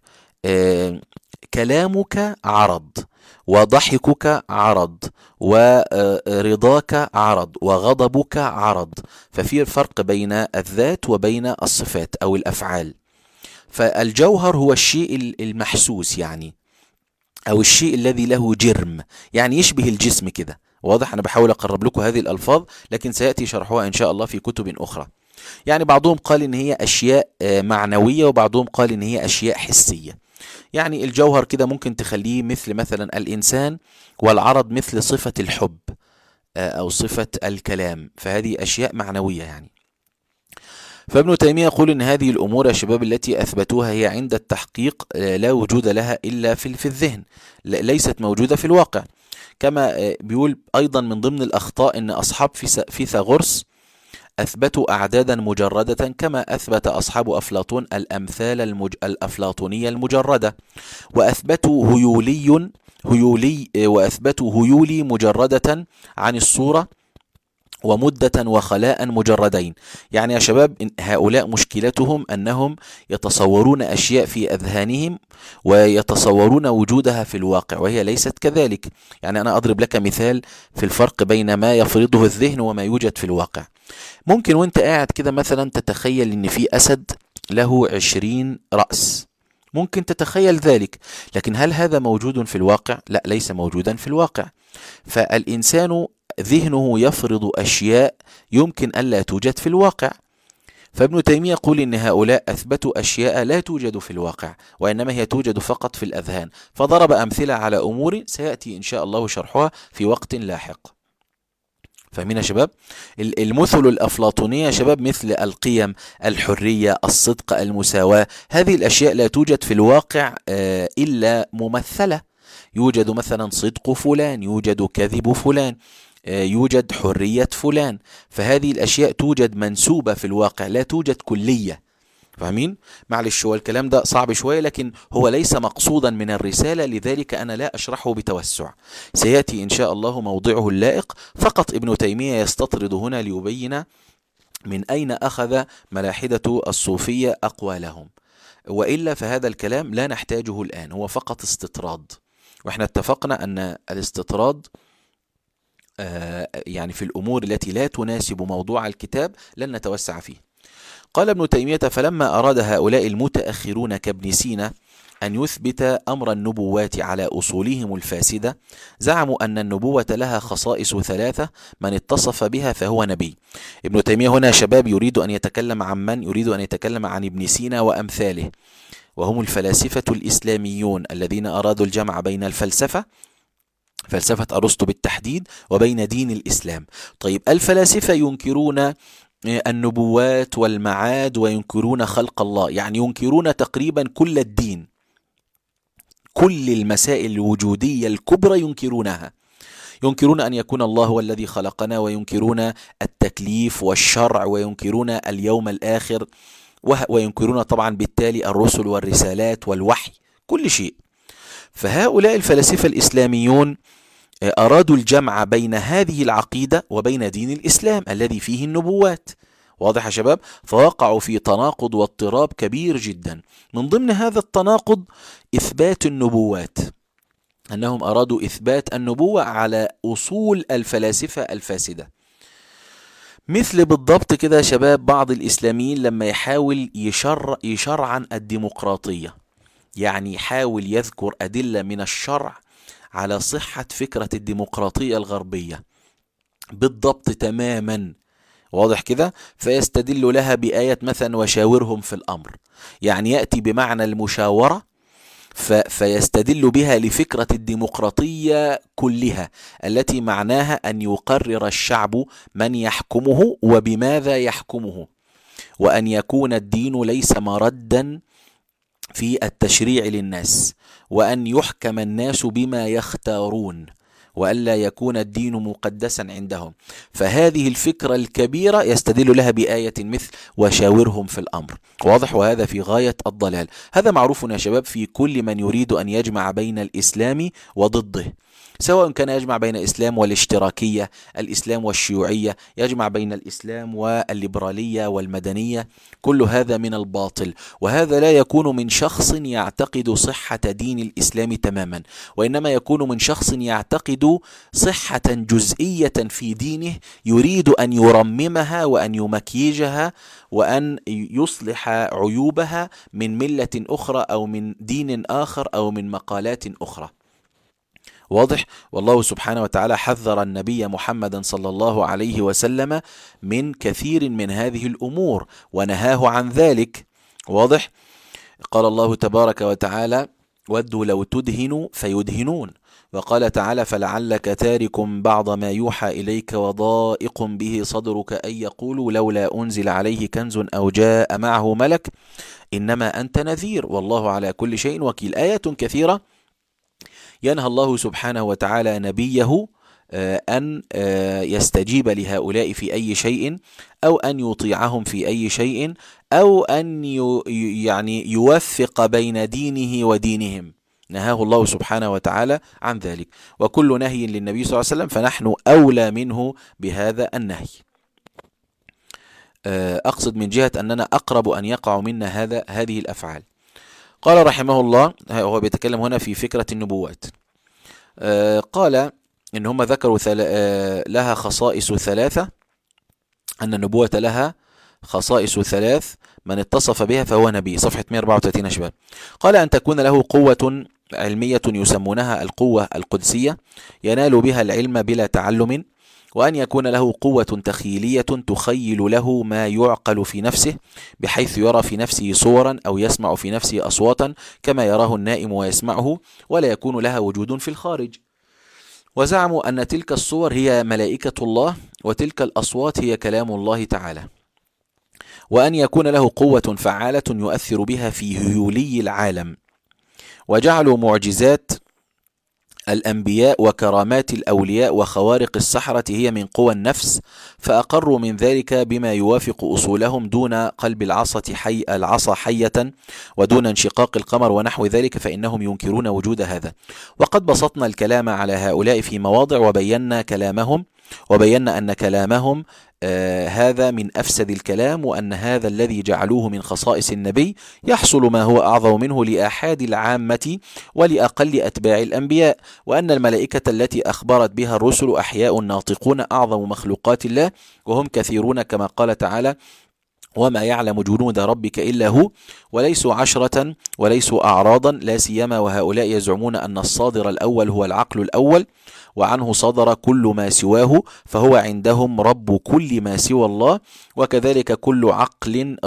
كلامك عرض، وضحكك عرض، ورضاك عرض، وغضبك عرض. ففي فرق بين الذات وبين الصفات أو الأفعال. فالجوهر هو الشيء المحسوس، يعني أو الشيء الذي له جرم، يعني يشبه الجسم كده. واضح؟ أنا بحاول أقرب لكم هذه الألفاظ، لكن سيأتي شرحها إن شاء الله في كتب أخرى. يعني بعضهم قال إن هي أشياء معنوية، وبعضهم قال إن هي أشياء حسية. يعني الجوهر كده ممكن تخليه مثلا الإنسان، والعرض مثل صفة الحب أو صفة الكلام، فهذه أشياء معنوية يعني. فابن تيمية يقول إن هذه الأمور يا شباب التي أثبتوها هي عند التحقيق لا وجود لها إلا في الذهن، ليست موجودة في الواقع. كما بيقول أيضا من ضمن الأخطاء أن أصحاب فيثاغورس أثبتوا أعدادا مجردة، كما أثبت أصحاب أفلاطون الأمثال الأفلاطونية المجردة، وأثبتوا هيولي مجردة عن الصورة، ومدة وخلاء مجردين. يعني يا شباب هؤلاء مشكلتهم أنهم يتصورون أشياء في أذهانهم ويتصورون وجودها في الواقع، وهي ليست كذلك. يعني أنا أضرب لك مثال في الفرق بين ما يفرضه الذهن وما يوجد في الواقع. ممكن وانت قاعد كده مثلا تتخيل ان في أسد له 20 رأس. ممكن تتخيل ذلك، لكن هل هذا موجود في الواقع؟ لا، ليس موجودا في الواقع. فالإنسان ذهنه يفرض أشياء يمكن ألا توجد في الواقع. فابن تيمية يقول إن هؤلاء أثبتوا أشياء لا توجد في الواقع، وإنما هي توجد فقط في الأذهان، فضرب أمثلة على أمور سيأتي إن شاء الله شرحها في وقت لاحق. فاهمين يا شباب؟ المثل الأفلاطونية يا شباب مثل القيم، الحرية، الصدق، المساواة، هذه الأشياء لا توجد في الواقع إلا ممثلة. يوجد مثلا صدق فلان، يوجد كذب فلان، يوجد حرية فلان، فهذه الأشياء توجد منسوبة في الواقع، لا توجد كلية. فاهمين؟ معلش هو الكلام ده صعب شوية، لكن هو ليس مقصودا من الرسالة، لذلك أنا لا أشرحه بتوسع، سيأتي إن شاء الله موضعه اللائق. فقط ابن تيمية يستطرد هنا ليبين من أين أخذ ملاحدة الصوفية أقوالهم، وإلا فهذا الكلام لا نحتاجه الآن، هو فقط استطراد، وإحنا اتفقنا أن الاستطراد يعني في الأمور التي لا تناسب موضوع الكتاب لن نتوسع فيه. قال ابن تيمية: فلما أراد هؤلاء المتأخرون كابن سينا أن يثبت أمر النبوات على أصولهم الفاسدة، زعموا أن النبوة لها خصائص ثلاثة، من اتصف بها فهو نبي. ابن تيمية هنا شباب يريد أن يتكلم عن من؟ يريد أن يتكلم عن ابن سينا وأمثاله، وهم الفلاسفة الإسلاميون الذين أرادوا الجمع بين الفلسفة، فلسفة أرسطو بالتحديد، وبين دين الإسلام. طيب، الفلاسفة ينكرون النبوات والمعاد وينكرون خلق الله، يعني ينكرون تقريبا كل الدين، كل المسائل الوجودية الكبرى ينكرونها. ينكرون أن يكون الله هو الذي خلقنا، وينكرون التكليف والشرع، وينكرون اليوم الآخر، وينكرون طبعا بالتالي الرسل والرسالات والوحي، كل شيء. فهؤلاء الفلاسفة الإسلاميون أرادوا الجمع بين هذه العقيدة وبين دين الإسلام الذي فيه النبوات. واضح يا شباب؟ فوقعوا في تناقض واضطراب كبير جدا. من ضمن هذا التناقض إثبات النبوات، أنهم أرادوا إثبات النبوة على أصول الفلاسفة الفاسدة. مثل بالضبط كده يا شباب بعض الإسلاميين لما يحاول يشرعن الديمقراطية، يعني يحاول يذكر أدلة من الشرع على صحة فكرة الديمقراطية الغربية بالضبط تماما. واضح كده؟ فيستدل لها بآية مثلا وشاورهم في الأمر، يعني يأتي بمعنى المشاورة فيستدل بها لفكرة الديمقراطية كلها، التي معناها أن يقرر الشعب من يحكمه وبماذا يحكمه، وأن يكون الدين ليس مردا في التشريع للناس، وأن يحكم الناس بما يختارون، وألا يكون الدين مقدسا عندهم. فهذه الفكرة الكبيرة يستدل لها بآية مثل وشاورهم في الأمر. واضح؟ وهذا في غاية الضلال. هذا معروف يا شباب في كل من يريد أن يجمع بين الإسلام وضده، سواء كان يجمع بين الإسلام والاشتراكية، الإسلام والشيوعية، يجمع بين الإسلام والليبرالية والمدنية، كل هذا من الباطل. وهذا لا يكون من شخص يعتقد صحة دين الإسلام تماما، وإنما يكون من شخص يعتقد صحة جزئية في دينه، يريد أن يرممها وأن يمكيجها وأن يصلح عيوبها من ملة أخرى أو من دين آخر أو من مقالات أخرى. واضح؟ والله سبحانه وتعالى حذر النبي محمد صلى الله عليه وسلم من كثير من هذه الأمور ونهاه عن ذلك. واضح؟ قال الله تبارك وتعالى: ودوا لو تدهنوا فيدهنون. وقال تعالى: فلعلك تارك بعض ما يوحى إليك وضائق به صدرك أن يقولوا لولا أنزل عليه كنز أو جاء معه ملك إنما أنت نذير والله على كل شيء وكيل. آيات كثيرة ينهى الله سبحانه وتعالى نبيه أن يستجيب لهؤلاء في أي شيء، أو أن يطيعهم في أي شيء، أو أن يعني يوفق بين دينه ودينهم. نهاه الله سبحانه وتعالى عن ذلك، وكل نهي للنبي صلى الله عليه وسلم فنحن أولى منه بهذا النهي. أقصد من جهة أننا أقرب أن يقع منا هذه الأفعال. قال رحمه الله، هو بيتكلم هنا في فكرة النبوات، قال إن هم ذكروا لها خصائص ثلاثة، أن النبوة لها خصائص ثلاث: من اتصف بها فهو نبي. صفحة 134 يا شباب. قال أن تكون له قوة علمية يسمونها القوة القدسية ينال بها العلم بلا تعلم، وأن يكون له قوة تخيلية تخيل له ما يعقل في نفسه، بحيث يرى في نفسه صورا أو يسمع في نفسه أصواتا كما يراه النائم ويسمعه، ولا يكون لها وجود في الخارج. وزعموا أن تلك الصور هي ملائكة الله، وتلك الأصوات هي كلام الله تعالى. وأن يكون له قوة فعالة يؤثر بها في هيولي العالم. وجعلوا معجزات الأنبياء وكرامات الأولياء وخوارق السحرة هي من قوى النفس، فأقروا من ذلك بما يوافق أصولهم دون قلب العصا حية ودون انشقاق القمر ونحو ذلك، فإنهم ينكرون وجود هذا. وقد بسطنا الكلام على هؤلاء في مواضع وبينا أن كلامهم هذا من أفسد الكلام، وأن هذا الذي جعلوه من خصائص النبي يحصل ما هو أعظم منه لآحاد العامة ولأقل أتباع الأنبياء، وأن الملائكة التي أخبرت بها الرسل أحياء ناطقون أعظم مخلوقات الله، وهم كثيرون كما قال تعالى: وما يعلم جنود ربك إلا هو، وليسوا عشرة وليسوا أعراضا، لا سيما وهؤلاء يزعمون أن الصادر الأول هو العقل الأول، وعنه صدر كل ما سواه، فهو عندهم رب كل ما سوى الله، وكذلك كل عقل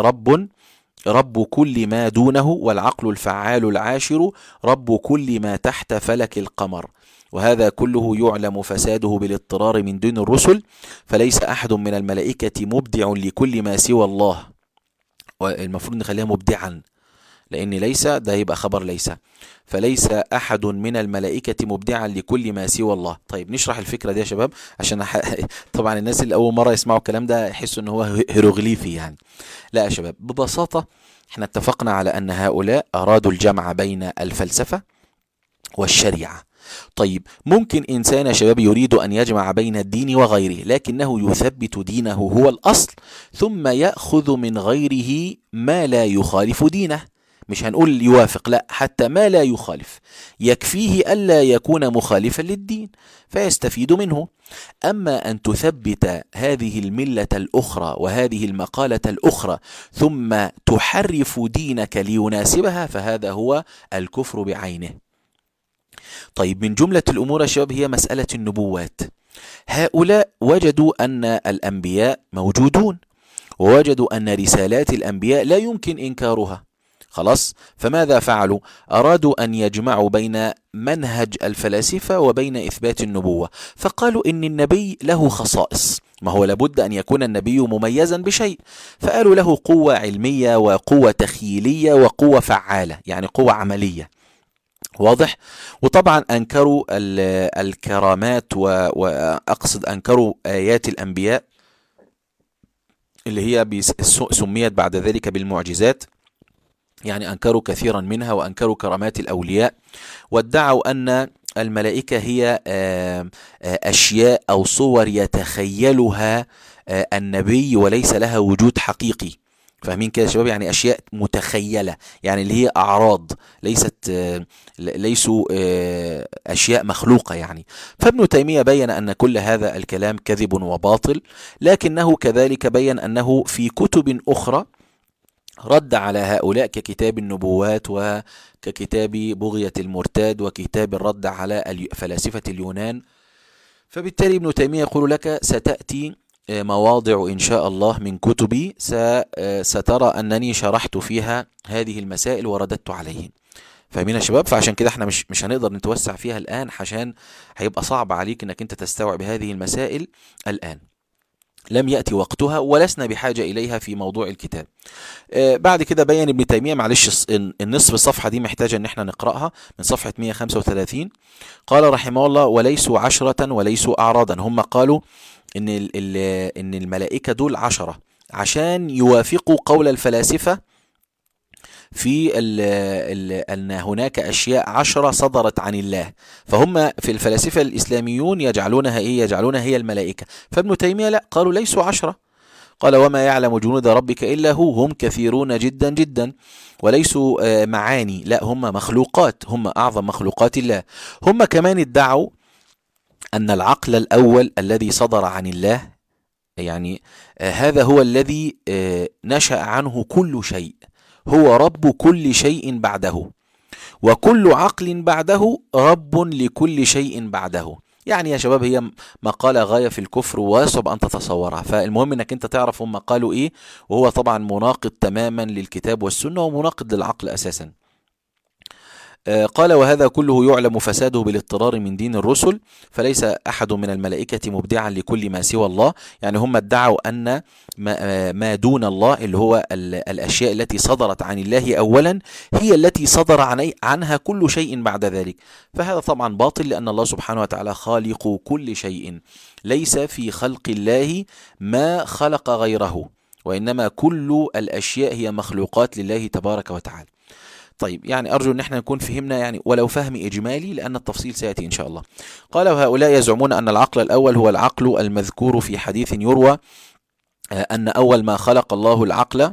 رب كل ما دونه، والعقل الفعال العاشر رب كل ما تحت فلك القمر. وهذا كله يعلم فساده بالاضطرار من دين الرسل، فليس أحد من الملائكة مبدع لكل ما سوى الله. والمفروض نخليها مبدعا، لأن ليس ده يبقى خبر ليس، فليس أحد من الملائكة مبدعا لكل ما سوى الله. طيب نشرح الفكرة دي يا شباب، عشان طبعا الناس اللي أول مرة يسمعوا الكلام ده يحسوا أنه هو هيروغليفي يعني. لا يا شباب، ببساطة احنا اتفقنا على أن هؤلاء أرادوا الجمع بين الفلسفة والشريعة. طيب ممكن إنسان يا شباب يريد أن يجمع بين الدين وغيره، لكنه يثبت دينه هو الأصل، ثم يأخذ من غيره ما لا يخالف دينه. مش هنقول يوافق، لا، حتى ما لا يخالف، يكفيه ألا يكون مخالفا للدين فيستفيد منه. أما أن تثبت هذه الملة الأخرى وهذه المقالة الأخرى ثم تحرف دينك ليناسبها، فهذا هو الكفر بعينه. طيب من جملة الأمور يا شباب هي مسألة النبوات. هؤلاء وجدوا أن الأنبياء موجودون، ووجدوا أن رسالات الأنبياء لا يمكن إنكارها. خلاص، فماذا فعلوا؟ أرادوا أن يجمعوا بين منهج الفلاسفة وبين إثبات النبوة، فقالوا إن النبي له خصائص، ما هو لابد أن يكون النبي مميزا بشيء، فقالوا له قوة علمية وقوة تخيلية وقوة فعالة، يعني قوة عملية. واضح؟ وطبعا أنكروا الكرامات، وأقصد أنكروا آيات الأنبياء اللي هي سميت بعد ذلك بالمعجزات، يعني أنكروا كثيرا منها، وأنكروا كرامات الأولياء، وادعوا أن الملائكة هي أشياء أو صور يتخيلها النبي وليس لها وجود حقيقي. فاهمين كده يا شباب؟ يعني أشياء متخيلة، يعني اللي هي أعراض، ليسوا أشياء مخلوقة يعني. فابن تيمية بين أن كل هذا الكلام كذب وباطل، لكنه كذلك بين أنه في كتب أخرى رد على هؤلاء، ككتاب النبوات وككتاب بغية المرتاد وكتاب الرد على فلاسفة اليونان. فبالتالي ابن تيمية يقول لك ستأتي مواضع إن شاء الله من كتبي سترى أنني شرحت فيها هذه المسائل ورددت عليهم. فاهمين يا شباب؟ فعشان كده احنا مش هنقدر نتوسع فيها الآن، عشان هيبقى صعب عليك انك انت تستوعب هذه المسائل الآن، لم يأتي وقتها ولسنا بحاجة إليها في موضوع الكتاب. بعد كده بيان ابن تيمية، معلش النصف الصفحة دي محتاجة ان احنا نقرأها من صفحة 135. قال رحمه الله: وليسوا عشرة وليسوا أعراضا. هم قالوا ان الملائكة دول 10 عشان يوافقوا قول الفلاسفة في أن هناك أشياء 10 صدرت عن الله، فهم في الفلاسفة الإسلاميون يجعلونها إيه؟ يجعلونها هي الملائكة. فابن تيمية لا، قالوا ليسوا 10. قال: وما يعلم جنود ربك إلا هو، هم كثيرون جدا جدا، وليسوا معاني، لا، هم مخلوقات، هم أعظم مخلوقات الله. هم كمان ادعوا أن العقل الأول الذي صدر عن الله يعني هذا هو الذي نشأ عنه كل شيء، هو رب كل شيء بعده، وكل عقل بعده رب لكل شيء بعده. يعني يا شباب هي مقالة غاية في الكفر ويصعب أن تتصورها، فالمهم أنك أنت تعرف هم قالوا إيه، وهو طبعا مناقض تماما للكتاب والسنة ومناقض للعقل أساسا. قال وهذا كله يعلم فساده بالاضطرار من دين الرسل، فليس أحد من الملائكة مبدعا لكل ما سوى الله. يعني هم ادعوا أن ما دون الله اللي هو الأشياء التي صدرت عن الله أولا هي التي صدر عنها كل شيء بعد ذلك، فهذا طبعا باطل، لأن الله سبحانه وتعالى خالق كل شيء، ليس في خلق الله ما خلق غيره، وإنما كل الأشياء هي مخلوقات لله تبارك وتعالى. طيب يعني أرجو أن احنا نكون فهمنا يعني ولو فهم إجمالي، لأن التفصيل سيأتي إن شاء الله. قال وهؤلاء يزعمون أن العقل الأول هو العقل المذكور في حديث يروى أن أول ما خلق الله العقل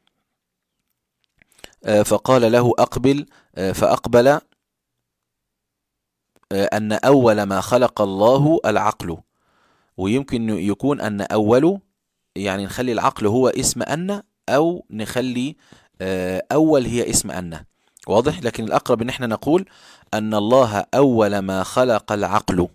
فقال له أقبل فأقبل، أن أول ما خلق الله العقل. ويمكن يكون أن أول يعني نخلي العقل هو اسم أن، أو نخلي أول هي اسم أن، واضح؟ لكن الأقرب أن احنا نقول أن الله أول ما خلق العقل.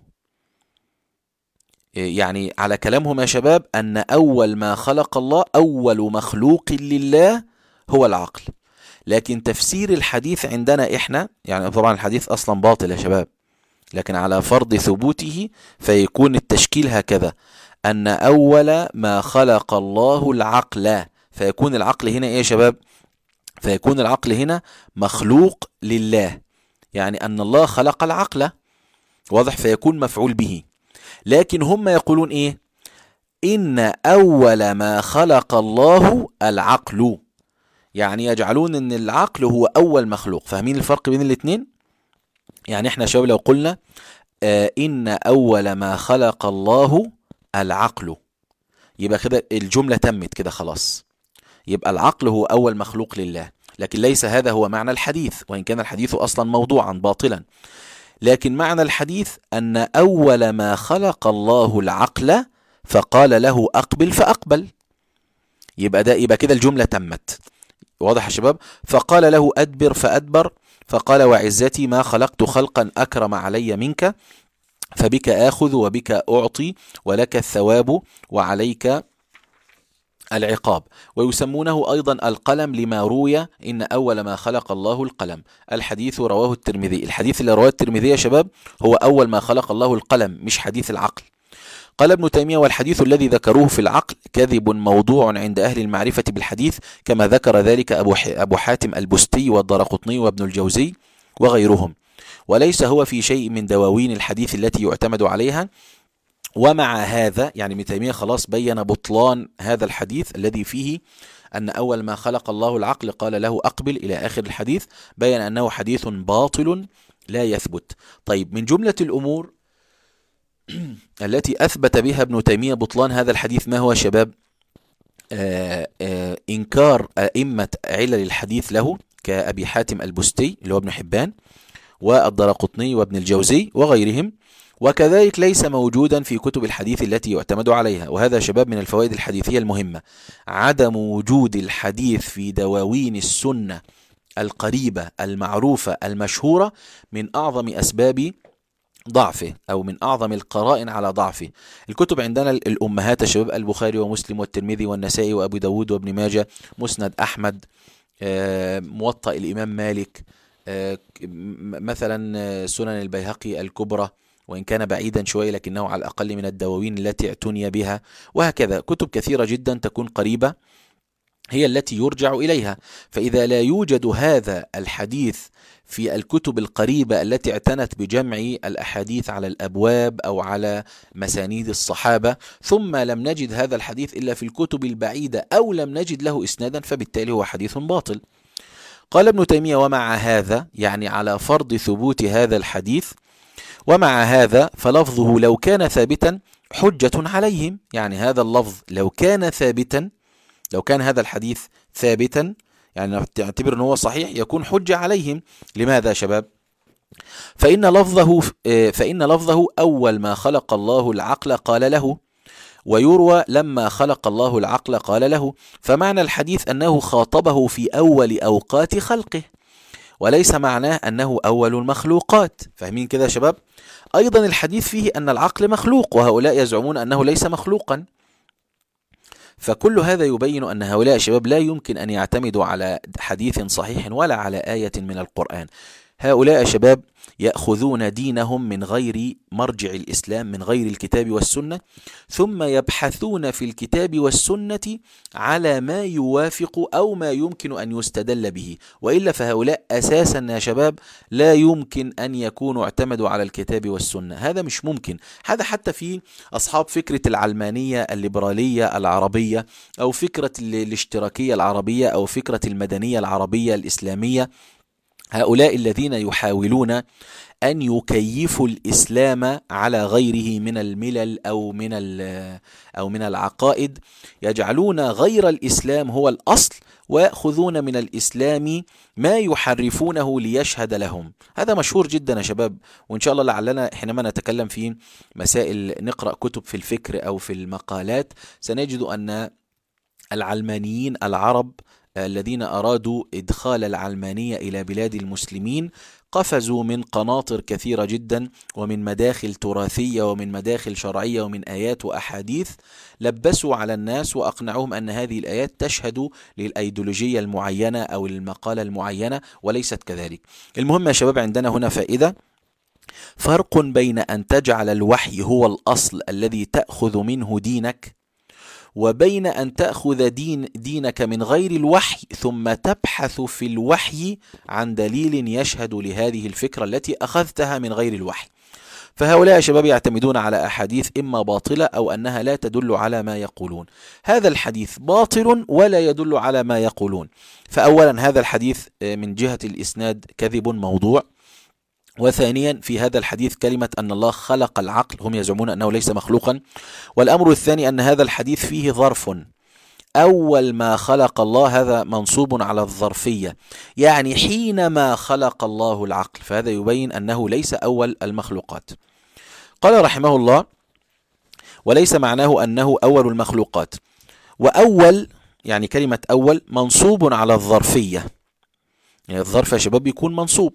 يعني على كلامهم يا شباب أن أول ما خلق الله، أول مخلوق لله هو العقل. لكن تفسير الحديث عندنا احنا، يعني طبعا الحديث أصلا باطل يا شباب، لكن على فرض ثبوته فيكون التشكيل هكذا: أن أول ما خلق الله العقل، فيكون العقل هنا إيه يا شباب؟ فيكون العقل هنا مخلوق لله، يعني أن الله خلق العقل، واضح؟ فيكون مفعول به. لكن هم يقولون إيه؟ إن أول ما خلق الله العقل، يعني يجعلون أن العقل هو أول مخلوق. فاهمين الفرق بين الاثنين؟ يعني احنا شباب لو قلنا إن أول ما خلق الله العقل، يبقى كده الجملة تمت كده خلاص، يبقى العقل هو أول مخلوق لله. لكن ليس هذا هو معنى الحديث، وإن كان الحديث أصلا موضوعا باطلا، لكن معنى الحديث أن أول ما خلق الله العقل فقال له أقبل فأقبل، يبقى كده الجملة تمت، واضح يا شباب؟ فقال له أدبر فأدبر، فقال وعزتي ما خلقت خلقا أكرم علي منك، فبك آخذ وبك أعطي ولك الثواب وعليك العقاب. ويسمونه أيضا القلم لما روي إن أول ما خلق الله القلم. الحديث رواه الترمذي، الحديث اللي رواه الترمذي يا شباب هو أول ما خلق الله القلم، مش حديث العقل. قال ابن تيمية والحديث الذي ذكروه في العقل كذب موضوع عند أهل المعرفة بالحديث، كما ذكر ذلك أبو حاتم البستي والدرقطني وابن الجوزي وغيرهم، وليس هو في شيء من دواوين الحديث التي يعتمد عليها. ومع هذا يعني ابن تيمية خلاص بين بطلان هذا الحديث الذي فيه أن أول ما خلق الله العقل قال له أقبل إلى آخر الحديث، بين أنه حديث باطل لا يثبت. طيب من جملة الأمور التي أثبت بها ابن تيمية بطلان هذا الحديث ما هو شباب؟ إنكار أئمة علل الحديث له كأبي حاتم البستي اللي هو ابن حبان والدرقطني وابن الجوزي وغيرهم، وكذلك ليس موجودا في كتب الحديث التي يعتمد عليها. وهذا شباب من الفوائد الحديثية المهمة، عدم وجود الحديث في دواوين السنة القريبة المعروفة المشهورة من أعظم أسباب ضعفه، أو من أعظم القرائن على ضعفه. الكتب عندنا الأمهات الشباب البخاري ومسلم والترمذي والنسائي وأبو داود وابن ماجة، مسند أحمد، موطأ الإمام مالك، مثلا سنن البيهقي الكبرى، وإن كان بعيدا شوية لكنه على الأقل من الدواوين التي اعتني بها، وهكذا كتب كثيرة جدا تكون قريبة هي التي يرجع إليها. فإذا لا يوجد هذا الحديث في الكتب القريبة التي اعتنت بجمع الأحاديث على الأبواب أو على مسانيد الصحابة، ثم لم نجد هذا الحديث إلا في الكتب البعيدة أو لم نجد له إسنادا، فبالتالي هو حديث باطل. قال ابن تيمية ومع هذا، يعني على فرض ثبوت هذا الحديث، ومع هذا فلفظه لو كان ثابتا حجة عليهم. يعني هذا اللفظ لو كان ثابتا، لو كان هذا الحديث ثابتا يعني نعتبر أنه صحيح، يكون حجة عليهم. لماذا شباب؟ فإن لفظه أول ما خلق الله العقل قال له، ويروى لما خلق الله العقل قال له. فمعنى الحديث أنه خاطبه في أول أوقات خلقه، وليس معناه أنه أول المخلوقات. فاهمين كده يا شباب؟ أيضا الحديث فيه أن العقل مخلوق، وهؤلاء يزعمون أنه ليس مخلوقا. فكل هذا يبين أن هؤلاء الشباب لا يمكن أن يعتمدوا على حديث صحيح ولا على آية من القرآن. هؤلاء الشباب يأخذون دينهم من غير مرجع الإسلام، من غير الكتاب والسنة، ثم يبحثون في الكتاب والسنة على ما يوافق أو ما يمكن أن يستدل به، وإلا فهؤلاء أساسا يا شباب لا يمكن أن يكونوا اعتمدوا على الكتاب والسنة. هذا مش ممكن. هذا حتى في أصحاب فكرة العلمانية الليبرالية العربية، أو فكرة الاشتراكية العربية، أو فكرة المدنية العربية الإسلامية، هؤلاء الذين يحاولون أن يكيفوا الإسلام على غيره من الملل أو من العقائد، يجعلون غير الإسلام هو الأصل، ويأخذون من الإسلام ما يحرفونه ليشهد لهم. هذا مشهور جدا يا شباب، وإن شاء الله لعلنا حينما نتكلم في مسائل نقرأ كتب في الفكر أو في المقالات سنجد أن العلمانيين العرب الذين أرادوا إدخال العلمانية إلى بلاد المسلمين قفزوا من قناطر كثيرة جدا، ومن مداخل تراثية، ومن مداخل شرعية، ومن آيات وأحاديث، لبسوا على الناس وأقنعوهم أن هذه الآيات تشهد للأيديولوجية المعينة أو المقالة المعينة، وليست كذلك. المهم يا شباب، عندنا هنا فائدة: فرق بين أن تجعل الوحي هو الأصل الذي تأخذ منه دينك، وبين أن تأخذ دينك من غير الوحي ثم تبحث في الوحي عن دليل يشهد لهذه الفكرة التي أخذتها من غير الوحي. فهؤلاء يا شباب يعتمدون على أحاديث إما باطلة أو أنها لا تدل على ما يقولون. هذا الحديث باطل ولا يدل على ما يقولون. فأولا هذا الحديث من جهة الإسناد كذب موضوع، وثانيا في هذا الحديث كلمة أن الله خلق العقل، هم يزعمون أنه ليس مخلوقا. والأمر الثاني أن هذا الحديث فيه ظرف، أول ما خلق الله هذا منصوب على الظرفية، يعني حينما خلق الله العقل، فهذا يبين أنه ليس أول المخلوقات. قال رحمه الله: وليس معناه أنه أول المخلوقات. وأول يعني كلمة أول منصوب على الظرفية، يعني الظرف يا شباب يكون منصوب،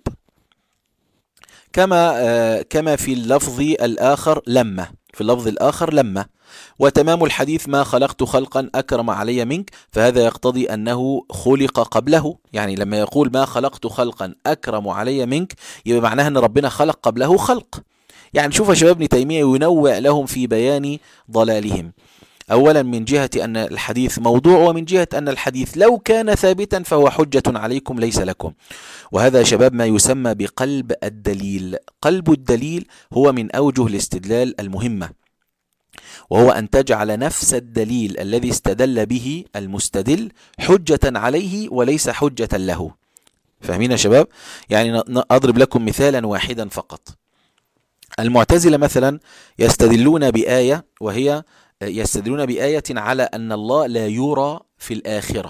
كما في اللفظ الآخر لما، في اللفظ الآخر لما. وتمام الحديث: ما خلقت خلقا أكرم علي منك، فهذا يقتضي أنه خلق قبله. يعني لما يقول ما خلقت خلقا أكرم علي منك، يبقى معناها أن ربنا خلق قبله خلق. يعني شوف يا شباب ابن تيمية ينوع لهم في بيان ضلالهم، أولا من جهة أن الحديث موضوع، ومن جهة أن الحديث لو كان ثابتا فهو حجة عليكم ليس لكم. وهذا يا شباب ما يسمى بقلب الدليل. قلب الدليل هو من أوجه الاستدلال المهمة، وهو أن تجعل نفس الدليل الذي استدل به المستدل حجة عليه وليس حجة له. فاهمين يا شباب؟ يعني أضرب لكم مثالا واحدا فقط. المعتزلة مثلا يستدلون بآية، وهي يستدلون بآية على أن الله لا يرى في الآخرة،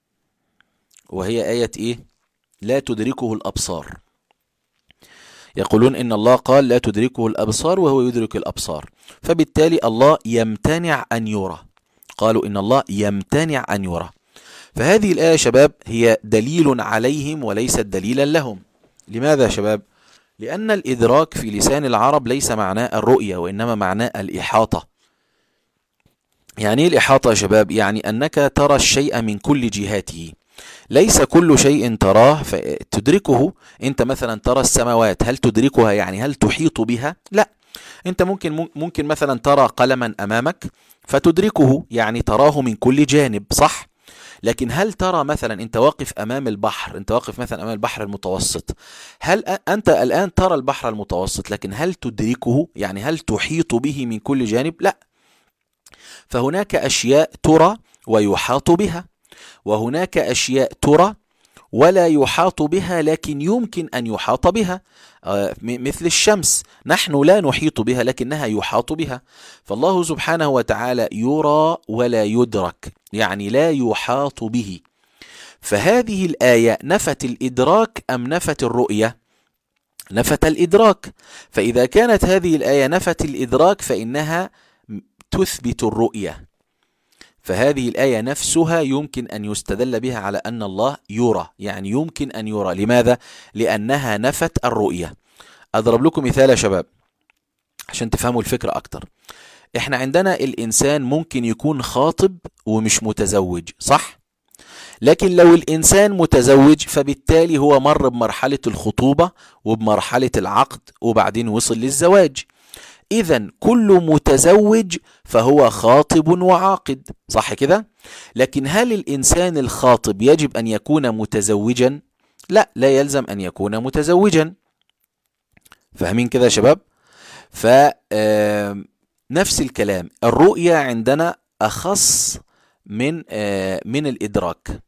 وهي آية إيه؟ لا تدركه الأبصار. يقولون إن الله قال لا تدركه الأبصار وهو يدرك الأبصار، فبالتالي الله يمتنع أن يرى. قالوا إن الله يمتنع أن يرى. فهذه الآية شباب هي دليل عليهم وليست دليلا لهم. لماذا شباب؟ لأن الإدراك في لسان العرب ليس معناه الرؤية، وإنما معناه الإحاطة. يعني الإحاطة يا شباب يعني أنك ترى الشيء من كل جهاته، ليس كل شيء تراه فتدركه. أنت مثلا ترى السماوات، هل تدركها؟ يعني هل تحيط بها؟ لا. أنت ممكن مثلا ترى قلما أمامك فتدركه، يعني تراه من كل جانب، صح؟ لكن هل ترى مثلا أنت واقف أمام البحر، أنت واقف مثلا أمام البحر المتوسط، هل أنت الآن ترى البحر المتوسط، لكن هل تدركه؟ يعني هل تحيط به من كل جانب؟ لا. فهناك أشياء ترى ويحاط بها، وهناك أشياء ترى ولا يحاط بها لكن يمكن أن يحاط بها، مثل الشمس، نحن لا نحيط بها لكنها يحاط بها. فالله سبحانه وتعالى يرى ولا يدرك، يعني لا يحاط به. فهذه الآية نفت الإدراك أم نفت الرؤية؟ نفت الإدراك. فإذا كانت هذه الآية نفت الإدراك فإنها تثبت الرؤية، فهذه الآية نفسها يمكن أن يستدل بها على أن الله يرى، يعني يمكن أن يرى. لماذا؟ لأنها نفت الرؤية. أضرب لكم مثال يا شباب عشان تفهموا الفكرة أكتر. إحنا عندنا الإنسان ممكن يكون خاطب ومش متزوج، صح؟ لكن لو الإنسان متزوج فبالتالي هو مر بمرحلة الخطوبة وبمرحلة العقد وبعدين وصل للزواج. إذن كل متزوج فهو خاطب وعاقد، صح كده؟ لكن هل الإنسان الخاطب يجب أن يكون متزوجا؟ لا، لا يلزم أن يكون متزوجا. فاهمين كده يا شباب؟ فنفس الكلام، الرؤية عندنا أخص من الإدراك.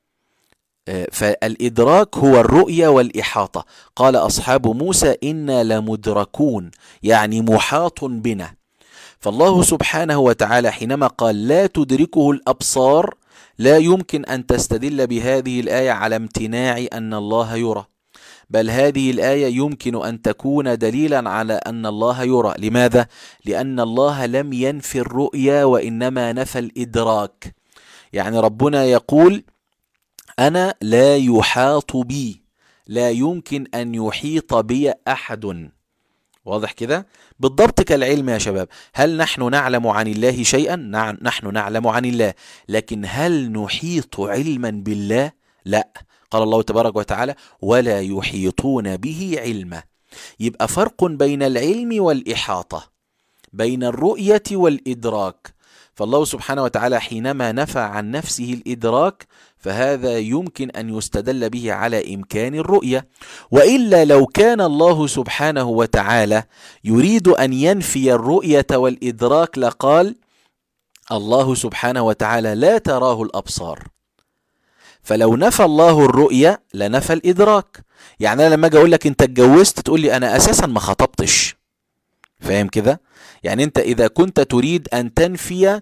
فالإدراك هو الرؤية والإحاطة. قال أصحاب موسى إنا لمدركون، يعني محاط بنا. فالله سبحانه وتعالى حينما قال لا تدركه الأبصار، لا يمكن أن تستدل بهذه الآية على امتناع أن الله يرى، بل هذه الآية يمكن أن تكون دليلا على أن الله يرى. لماذا؟ لأن الله لم ينفي الرؤية وإنما نفى الإدراك. يعني ربنا يقول أنا لا يحاط بي، لا يمكن أن يحيط بي أحد. واضح كده؟ بالضبط كالعلم يا شباب. هل نحن نعلم عن الله شيئا؟ نعم، نحن نعلم عن الله، لكن هل نحيط علما بالله؟ لا. قال الله تبارك وتعالى ولا يحيطون به علما. يبقى فرق بين العلم والإحاطة، بين الرؤية والإدراك. فالله سبحانه وتعالى حينما نفى عن نفسه الإدراك فهذا يمكن أن يستدل به على إمكان الرؤية. وإلا لو كان الله سبحانه وتعالى يريد أن ينفي الرؤية والإدراك لقال الله سبحانه وتعالى لا تراه الأبصار. فلو نفى الله الرؤية لنفى الإدراك. يعني أنا لما أجي أقول لك أنت اتجوزت تقول لي أنا أساسا ما خطبتش. فاهم كده؟ يعني أنت إذا كنت تريد أن تنفي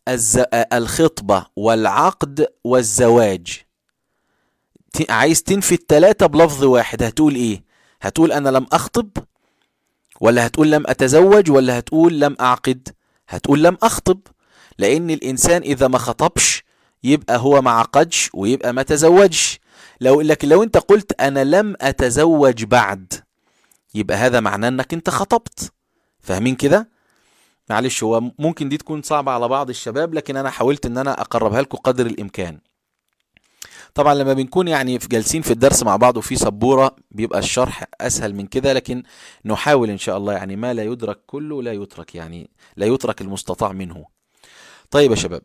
الخطبة والعقد والزواج، عايز تنفي الثلاثة بلفظ واحد، هتقول إيه؟ هتقول أنا لم أخطب، ولا هتقول لم أتزوج، ولا هتقول لم أعقد؟ هتقول لم أخطب، لأن الإنسان إذا ما خطبش يبقى هو ما عقدش ويبقى ما تزوجش. لكن لو أنت قلت أنا لم أتزوج بعد يبقى هذا معناه أنك أنت خطبت. فاهمين كده؟ معلش هو ممكن دي تكون صعبة على بعض الشباب، لكن أنا حاولت أن أنا أقربها لكم قدر الإمكان. طبعا لما بنكون يعني في جالسين في الدرس مع بعض وفي سبورة بيبقى الشرح أسهل من كده، لكن نحاول إن شاء الله، يعني ما لا يدرك كله لا يترك، يعني لا يترك المستطاع منه. طيب يا شباب،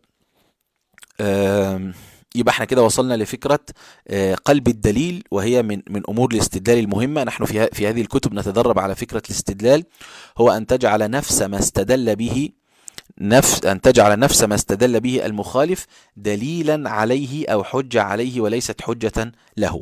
يبقى احنا كده وصلنا لفكرة قلب الدليل، وهي من أمور الاستدلال المهمة. نحن في هذه الكتب نتدرب على فكرة الاستدلال، هو أن تجعل نفس ما استدل به المخالف دليلا عليه أو حجة عليه وليست حجة له.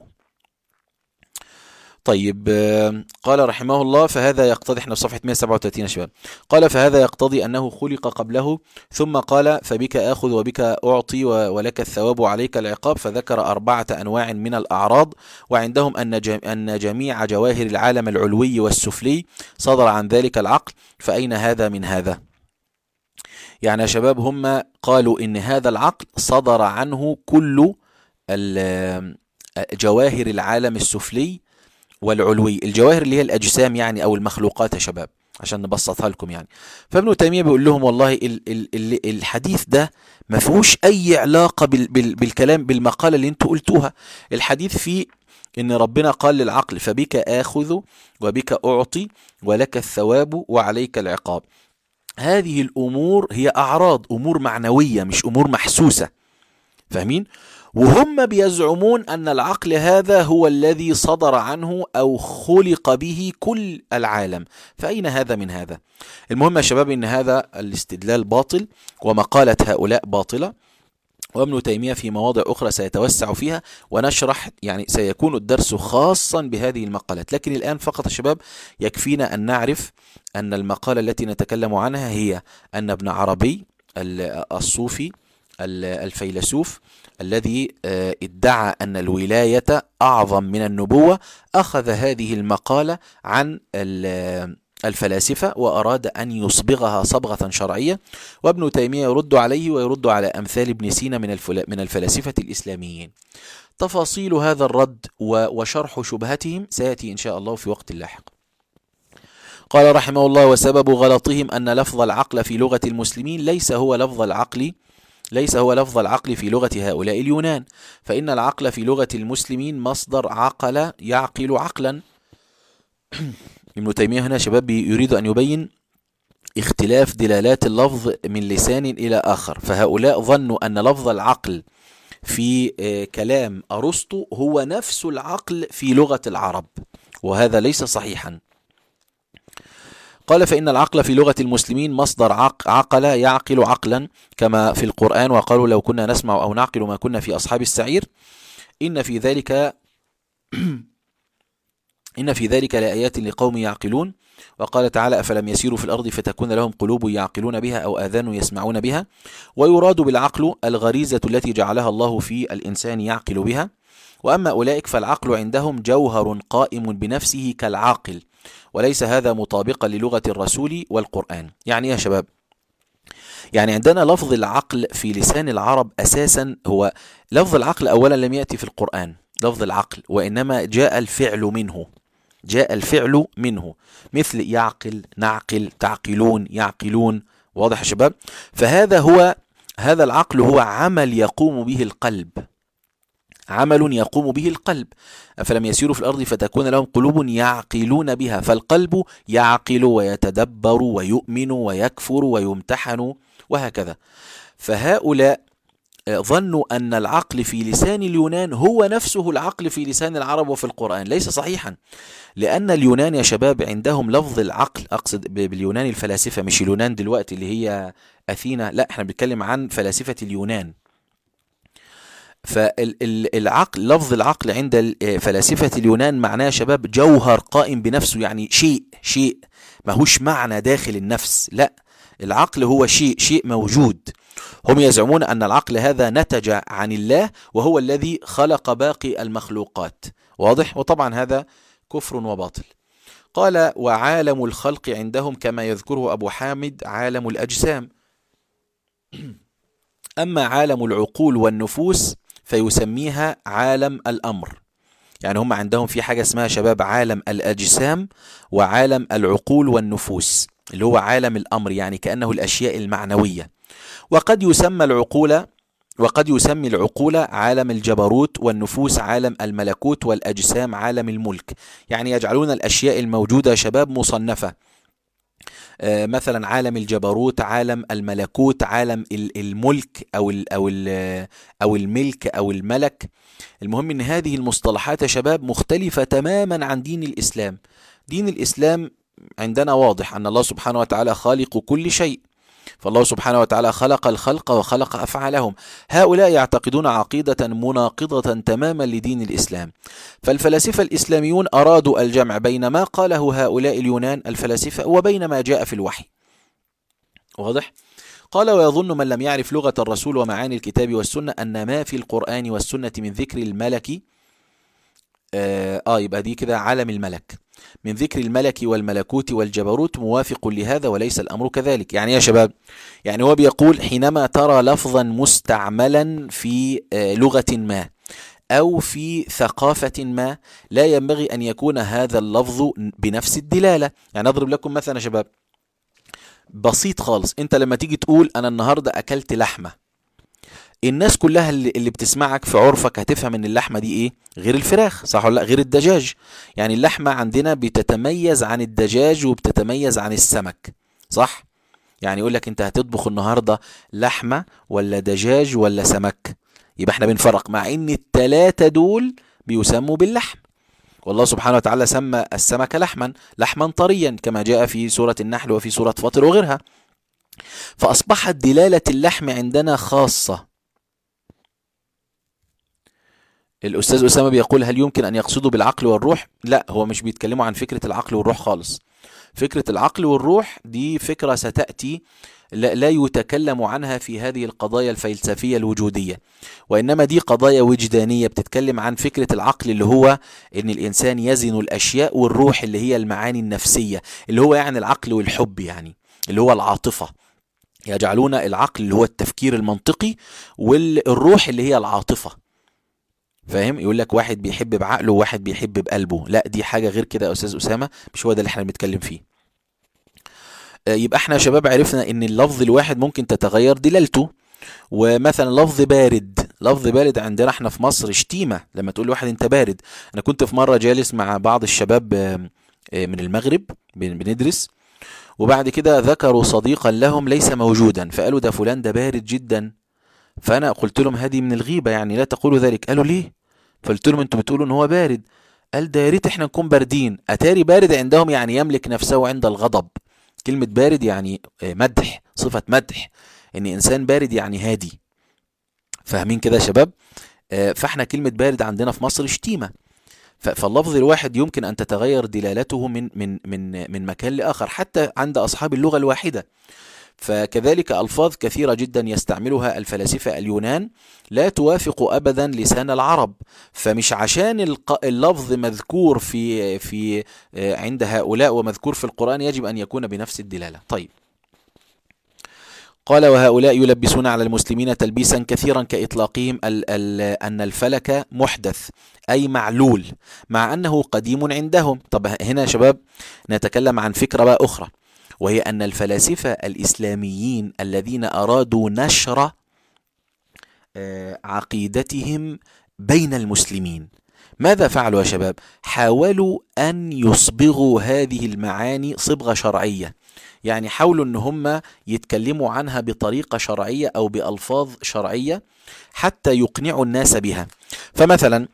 طيب، قال رحمه الله فهذا يقتضي، احنا في صفحة 137 يا شباب، قال فهذا يقتضي أنه خلق قبله، ثم قال فبك آخذ وبك أعطي ولك الثواب وعليك العقاب، فذكر 4 أنواع من الأعراض، وعندهم أن جميع جواهر العالم العلوي والسفلي صدر عن ذلك العقل، فأين هذا من هذا؟ يعني يا شباب هم قالوا إن هذا العقل صدر عنه كل جواهر العالم السفلي والعلوي. الجواهر اللي هي الأجسام يعني أو المخلوقات يا شباب، عشان نبسطها لكم يعني. فابن تيمية بيقول لهم والله الحديث ده ما فيهوش أي علاقة بالكلام بالمقالة اللي انتوا قلتوها. الحديث فيه إن ربنا قال للعقل فبك آخذ وبك أعطي ولك الثواب وعليك العقاب. هذه الأمور هي أعراض، أمور معنوية مش أمور محسوسة. فاهمين؟ وهم بيزعمون أن العقل هذا هو الذي صدر عنه أو خلق به كل العالم، فأين هذا من هذا؟ المهم يا شباب إن هذا الاستدلال باطل، ومقالة هؤلاء باطلة، وابن تيمية في مواضع أخرى سيتوسع فيها ونشرح، يعني سيكون الدرس خاصا بهذه المقالات. لكن الآن فقط يا شباب يكفينا أن نعرف أن المقالة التي نتكلم عنها هي أن ابن عربي الصوفي الفيلسوف الذي ادعى أن الولاية أعظم من النبوة أخذ هذه المقالة عن الفلاسفة وأراد أن يصبغها صبغة شرعية، وابن تيمية يرد عليه ويرد على أمثال ابن سينا من الفلاسفة الإسلاميين. تفاصيل هذا الرد وشرح شبهتهم سيأتي إن شاء الله في وقت لاحق. قال رحمه الله: وسبب غلطهم أن لفظ العقل في لغة المسلمين ليس هو لفظ العقل في لغة هؤلاء اليونان، فإن العقل في لغة المسلمين مصدر عقل يعقل عقلا. ابن تيمية هنا شباب يريد أن يبين اختلاف دلالات اللفظ من لسان إلى آخر، فهؤلاء ظنوا أن لفظ العقل في كلام أرسطو هو نفس العقل في لغة العرب، وهذا ليس صحيحا. قال: فإن العقل في لغة المسلمين مصدر عقل يعقل عقلا كما في القرآن، وقالوا لو كنا نسمع أو نعقل ما كنا في أصحاب السعير، إن في ذلك لآيات لقوم يعقلون. وقال تعالى: أفلم يسيروا في الأرض فتكون لهم قلوب يعقلون بها أو آذان يسمعون بها. ويراد بالعقل الغريزة التي جعلها الله في الإنسان يعقل بها. وأما أولئك فالعقل عندهم جوهر قائم بنفسه كالعاقل، وليس هذا مطابقا للغة الرسول والقرآن. يعني يا شباب، يعني عندنا لفظ العقل في لسان العرب أساسا هو لفظ العقل أولا لم يأتي في القرآن لفظ العقل، وإنما جاء الفعل منه مثل يعقل، نعقل، تعقلون، يعقلون. واضح يا شباب؟ هذا العقل هو عمل يقوم به القلب. أفلم يسيروا في الأرض فتكون لهم قلوب يعقلون بها، فالقلب يعقل ويتدبر ويؤمن ويكفر ويمتحن وهكذا. فهؤلاء ظنوا أن العقل في لسان اليونان هو نفسه العقل في لسان العرب وفي القرآن. ليس صحيحا، لأن اليونان يا شباب عندهم لفظ العقل، أقصد باليونان الفلاسفة، مش اليونان دلوقتي اللي هي أثينا، لا احنا بنتكلم عن فلاسفة اليونان. فالعقل، لفظ العقل عند فلاسفة اليونان معناه يا شباب جوهر قائم بنفسه، يعني شيء ماهوش معنى داخل النفس، لا، العقل هو شيء موجود. هم يزعمون أن العقل هذا نتج عن الله وهو الذي خلق باقي المخلوقات. واضح؟ وطبعا هذا كفر وباطل. قال: وعالم الخلق عندهم كما يذكره أبو حامد عالم الأجسام، أما عالم العقول والنفوس فيسميها عالم الأمر. يعني هم عندهم في حاجة اسمها شباب عالم الأجسام وعالم العقول والنفوس، اللي هو عالم الأمر، يعني كأنه الأشياء المعنوية. وقد يسمي العقول عالم الجبروت، والنفوس عالم الملكوت، والأجسام عالم الملك. يعني يجعلون الأشياء الموجودة شباب مصنفة، مثلا عالم الجبروت، عالم الملكوت، عالم الملك أو الملك أو الملك. المهم أن هذه المصطلحات يا شباب مختلفة تماما عن دين الإسلام. دين الإسلام عندنا واضح أن الله سبحانه وتعالى خالق كل شيء، فالله سبحانه وتعالى خلق الخلق وخلق أفعالهم. هؤلاء يعتقدون عقيدة مناقضة تماما لدين الإسلام. فالفلاسفة الإسلاميون أرادوا الجمع بين ما قاله هؤلاء اليونان الفلاسفة وبين ما جاء في الوحي. واضح؟ قال: ويظن من لم يعرف لغة الرسول ومعاني الكتاب والسنة أن ما في القرآن والسنة من ذكر الملك، يبقى دي كده عالم الملك، من ذكر الملك والملكوت والجبروت موافق لهذا وليس الأمر كذلك. يعني يا شباب، يعني هو بيقول حينما ترى لفظا مستعملا في لغة ما أو في ثقافة ما، لا ينبغي أن يكون هذا اللفظ بنفس الدلالة. يعني أضرب لكم مثلا يا شباب بسيط خالص، أنت لما تيجي تقول أنا النهاردة أكلت لحمة، الناس كلها اللي بتسمعك في عرفك هتفهم ان اللحمة دي ايه؟ غير الفراخ، صح ولا لا؟ غير الدجاج. يعني اللحمة عندنا بتتميز عن الدجاج وبتتميز عن السمك، صح؟ يعني يقول لك انت هتطبخ النهاردة لحمة ولا دجاج ولا سمك، يبقى احنا بنفرق، مع ان التلاتة دول بيسموا باللحم. والله سبحانه وتعالى سمى السمك لحما طريا كما جاء في سورة النحل وفي سورة فاطر وغيرها. فأصبحت دلالة اللحم عندنا خاصة. الأستاذ أسامة بيقول: هل يمكن أن يقصدوا بالعقل والروح؟ لا، هو مش بيتكلموا عن فكرة العقل والروح خالص. فكرة العقل والروح دي فكرة ستأتي، لا يتكلم عنها في هذه القضايا الفلسفية الوجودية، وإنما دي قضايا وجدانية بتتكلم عن فكرة العقل اللي هو إن الإنسان يزن الأشياء، والروح اللي هي المعاني النفسية اللي هو يعني العقل والحب، يعني اللي هو العاطفة. يجعلون العقل اللي هو التفكير المنطقي، والروح اللي هي العاطفة. فاهم؟ يقول لك واحد بيحب بعقله وواحد بيحب بقلبه. لا، دي حاجة غير كده يا أستاذ أسامة، مش هو ده اللي احنا بنتكلم فيه. يبقى احنا يا شباب عرفنا ان اللفظ الواحد ممكن تتغير دلالته. ومثلا لفظ بارد، لفظ بارد عندنا احنا في مصر شتيمة لما تقول لواحد انت بارد. انا كنت في مرة جالس مع بعض الشباب من المغرب بندرس، وبعد كده ذكروا صديقا لهم ليس موجودا، فقالوا ده فلان ده بارد جدا. فانا قلت لهم هذه من الغيبة، يعني لا تقولوا ذلك. قالوا ليه؟ فقلت لهم انتوا بتقولوا ان هو بارد. قال ده يا ريت احنا نكون باردين. اتاري بارد عندهم يعني يملك نفسه عند الغضب. كلمة بارد يعني مدح، صفة مدح، ان انسان بارد يعني هادي. فاهمين كده يا شباب؟ فاحنا كلمة بارد عندنا في مصر شتيمة. فاللفظ الواحد يمكن ان تتغير دلالته من مكان لاخر، حتى عند اصحاب اللغة الواحدة. فكذلك ألفاظ كثيرة جدا يستعملها الفلاسفة اليونان لا توافق أبدا لسان العرب. فمش عشان اللفظ مذكور في عند هؤلاء ومذكور في القرآن يجب أن يكون بنفس الدلالة. طيب، قال وهؤلاء يلبسون على المسلمين تلبيسا كثيرا كإطلاقهم أن الفلك محدث أي معلول، مع أنه قديم عندهم. طب هنا يا شباب نتكلم عن فكرة بقى أخرى، وهي أن الفلاسفة الإسلاميين الذين أرادوا نشر عقيدتهم بين المسلمين ماذا فعلوا يا شباب؟ حاولوا أن يصبغوا هذه المعاني صبغة شرعية، يعني حاولوا أن هم يتكلموا عنها بطريقة شرعية أو بألفاظ شرعية حتى يقنعوا الناس بها. فمثلا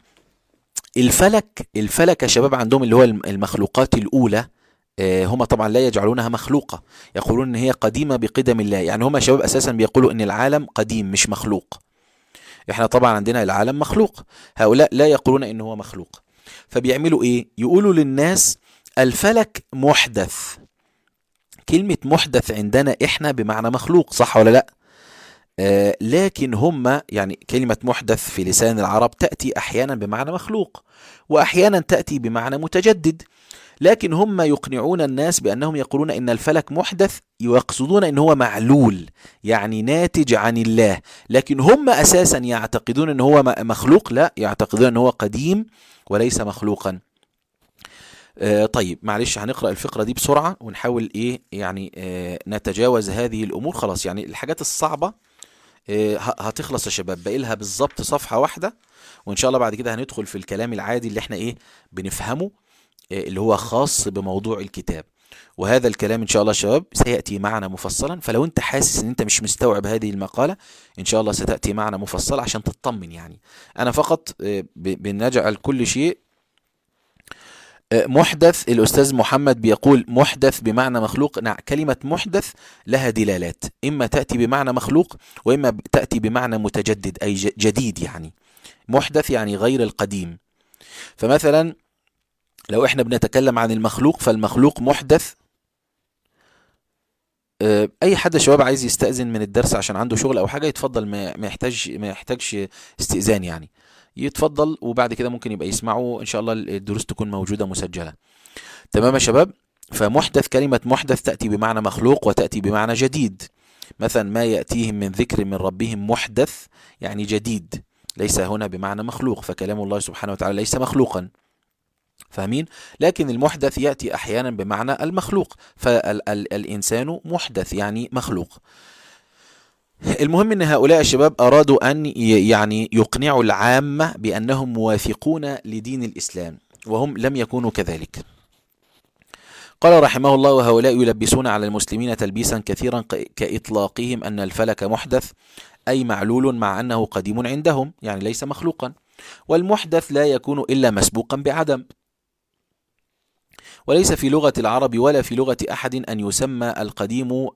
الفلك يا شباب عندهم اللي هو المخلوقات الأولى، هم طبعا لا يجعلونها مخلوقة، يقولون ان هي قديمة بقدم الله. يعني هم شباب اساسا بيقولوا ان العالم قديم مش مخلوق. احنا طبعا عندنا العالم مخلوق، هؤلاء لا يقولون ان هو مخلوق. فبيعملوا ايه؟ يقولوا للناس الفلك محدث. كلمة محدث عندنا احنا بمعنى مخلوق، صح ولا لا؟ لكن هم يعني كلمة محدث في لسان العرب تأتي احيانا بمعنى مخلوق، واحيانا تأتي بمعنى متجدد. لكن هم يقنعون الناس بأنهم يقولون إن الفلك محدث، ويقصدون إن هو معلول يعني ناتج عن الله. لكن هم أساسا يعتقدون إن هو مخلوق، لا، يعتقدون إن هو قديم وليس مخلوقا. طيب معلش هنقرأ الفقرة دي بسرعة ونحاول يعني نتجاوز هذه الأمور. خلاص يعني الحاجات الصعبة هتخلص يا شباب، باقي لها بالظبط صفحة واحدة، وإن شاء الله بعد كده هندخل في الكلام العادي اللي احنا بنفهمه، اللي هو خاص بموضوع الكتاب. وهذا الكلام إن شاء الله شباب سيأتي معنا مفصلا. فلو أنت حاسس أن أنت مش مستوعب هذه المقالة، إن شاء الله ستأتي معنا مفصلا عشان تطمن. يعني أنا فقط بنجعل كل شيء محدث. الأستاذ محمد بيقول محدث بمعنى مخلوق. كلمة محدث لها دلالات، إما تأتي بمعنى مخلوق وإما تأتي بمعنى متجدد أي جديد. يعني محدث يعني غير القديم. فمثلا لو احنا بنتكلم عن المخلوق، فالمخلوق محدث. اي حد يا شباب عايز يستأذن من الدرس عشان عنده شغل او حاجة يتفضل، ما يحتاجش استئذان، يعني يتفضل، وبعد كده ممكن يبقى يسمعوا ان شاء الله الدروس تكون موجودة مسجلة. تمام يا شباب؟ فمحدث، كلمة محدث تأتي بمعنى مخلوق وتأتي بمعنى جديد. مثلا ما يأتيهم من ذكر من ربهم محدث يعني جديد، ليس هنا بمعنى مخلوق، فكلام الله سبحانه وتعالى ليس مخلوقا. فاهمين؟ لكن المحدث يأتي أحيانا بمعنى المخلوق، فالإنسان محدث يعني مخلوق. المهم أن هؤلاء الشباب أرادوا أن يعني يقنعوا العامة بأنهم موافقون لدين الإسلام، وهم لم يكونوا كذلك. قال رحمه الله وهؤلاء يلبسون على المسلمين تلبيسا كثيرا كإطلاقهم أن الفلك محدث أي معلول، مع أنه قديم عندهم يعني ليس مخلوقا. والمحدث لا يكون إلا مسبوقا بعدم، وليس في لغة العرب ولا في لغة أحد أن يسمى القديم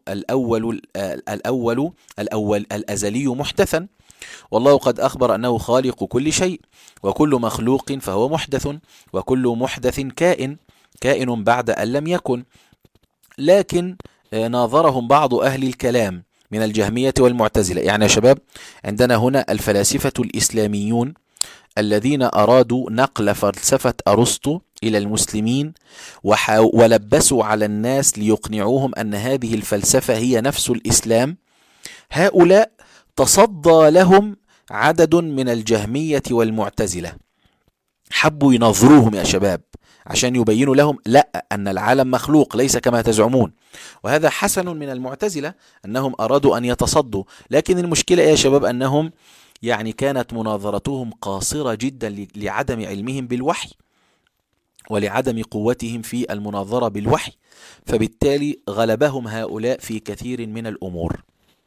الأول الأزلي محدثا. والله قد أخبر أنه خالق كل شيء، وكل مخلوق فهو محدث، وكل محدث كائن بعد أن لم يكن. لكن ناظرهم بعض أهل الكلام من الجهمية والمعتزلة. يعني يا شباب عندنا هنا الفلاسفة الإسلاميون الذين أرادوا نقل فلسفة أرسطو إلى المسلمين ولبسوا على الناس ليقنعوهم أن هذه الفلسفة هي نفس الإسلام. هؤلاء تصدى لهم عدد من الجهمية والمعتزلة، حبوا ينظروهم يا شباب عشان يبينوا لهم لا، أن العالم مخلوق ليس كما تزعمون. وهذا حسن من المعتزلة أنهم أرادوا أن يتصدوا، لكن المشكلة يا شباب أنهم يعني كانت مناظرتهم قاصرة جدا لعدم علمهم بالوحي ولعدم قوتهم في المناظرة بالوحي، فبالتالي غلبهم هؤلاء في كثير من الأمور.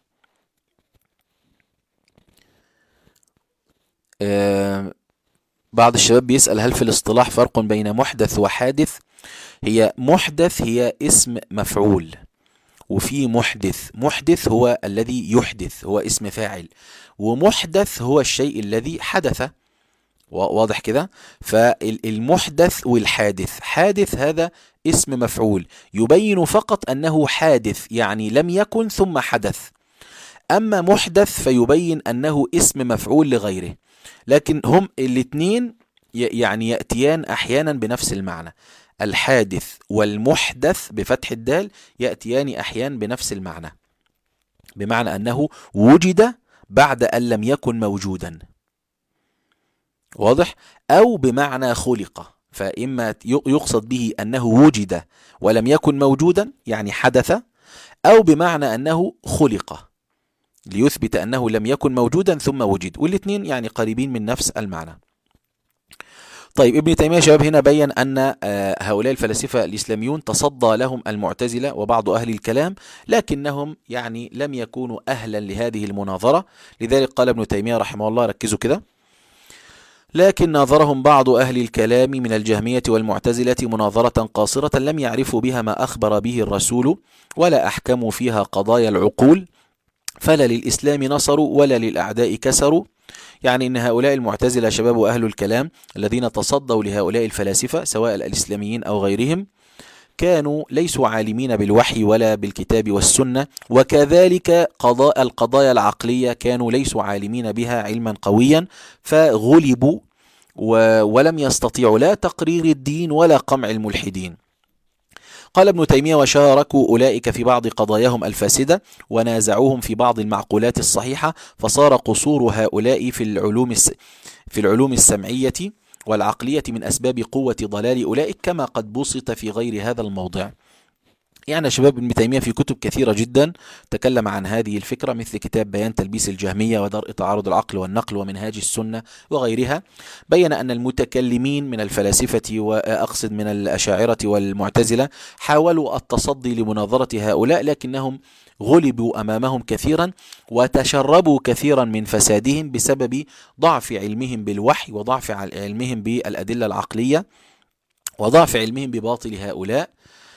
بعض الشباب بيسأل هل في الاصطلاح فرق بين محدث وحادث؟ هي محدث هي اسم مفعول، وفي محدث هو الذي يحدث، هو اسم فاعل، ومحدث هو الشيء الذي حدث. واضح كده؟ فالمحدث والحادث، حادث هذا اسم مفعول يبين فقط أنه حادث، يعني لم يكن ثم حدث. أما محدث فيبين أنه اسم مفعول لغيره. لكن هم الاثنين يعني يأتيان أحيانا بنفس المعنى. الحادث والمحدث بفتح الدال يأتيان أحيانا بنفس المعنى، بمعنى أنه وجد بعد أن لم يكن موجودا. واضح؟ أو بمعنى خلق، فإما يقصد به أنه وجد ولم يكن موجودا يعني حدث، أو بمعنى أنه خلق ليثبت أنه لم يكن موجودا ثم وجد، والاثنين يعني قريبين من نفس المعنى. طيب ابن تيمية شباب هنا بيّن أن هؤلاء الفلاسفة الإسلاميون تصدى لهم المعتزلة وبعض أهل الكلام، لكنهم يعني لم يكونوا أهلا لهذه المناظرة. لذلك قال ابن تيمية رحمه الله، ركزوا كده، لكن ناظرهم بعض أهل الكلام من الجهمية والمعتزلة مناظرة قاصرة لم يعرفوا بها ما أخبر به الرسول ولا أحكموا فيها قضايا العقول، فلا للإسلام نصروا ولا للأعداء كسروا. يعني أن هؤلاء المعتزلة شباب أهل الكلام الذين تصدوا لهؤلاء الفلاسفة سواء الإسلاميين أو غيرهم كانوا ليسوا عالمين بالوحي ولا بالكتاب والسنة، وكذلك القضايا العقلية كانوا ليسوا عالمين بها علما قويا، فغلبوا ولم يستطيعوا لا تقرير الدين ولا قمع الملحدين. قال ابن تيمية وشاركوا أولئك في بعض قضاياهم الفاسدة ونازعوهم في بعض المعقولات الصحيحة، فصار قصور هؤلاء في العلوم السمعية والعقلية من أسباب قوة ضلال أولئك كما قد بسط في غير هذا الموضع. يعني شباب ابن تيمية في كتب كثيرة جدا تكلم عن هذه الفكرة، مثل كتاب بيان تلبيس الجهمية ودرء تعارض العقل والنقل ومنهاج السنة وغيرها، بين أن المتكلمين من الفلاسفة وأقصد من الأشاعرة والمعتزلة حاولوا التصدي لمناظرة هؤلاء، لكنهم غلبوا أمامهم كثيرا وتشربوا كثيرا من فسادهم بسبب ضعف علمهم بالوحي وضعف علمهم بالأدلة العقلية وضعف علمهم بباطل هؤلاء.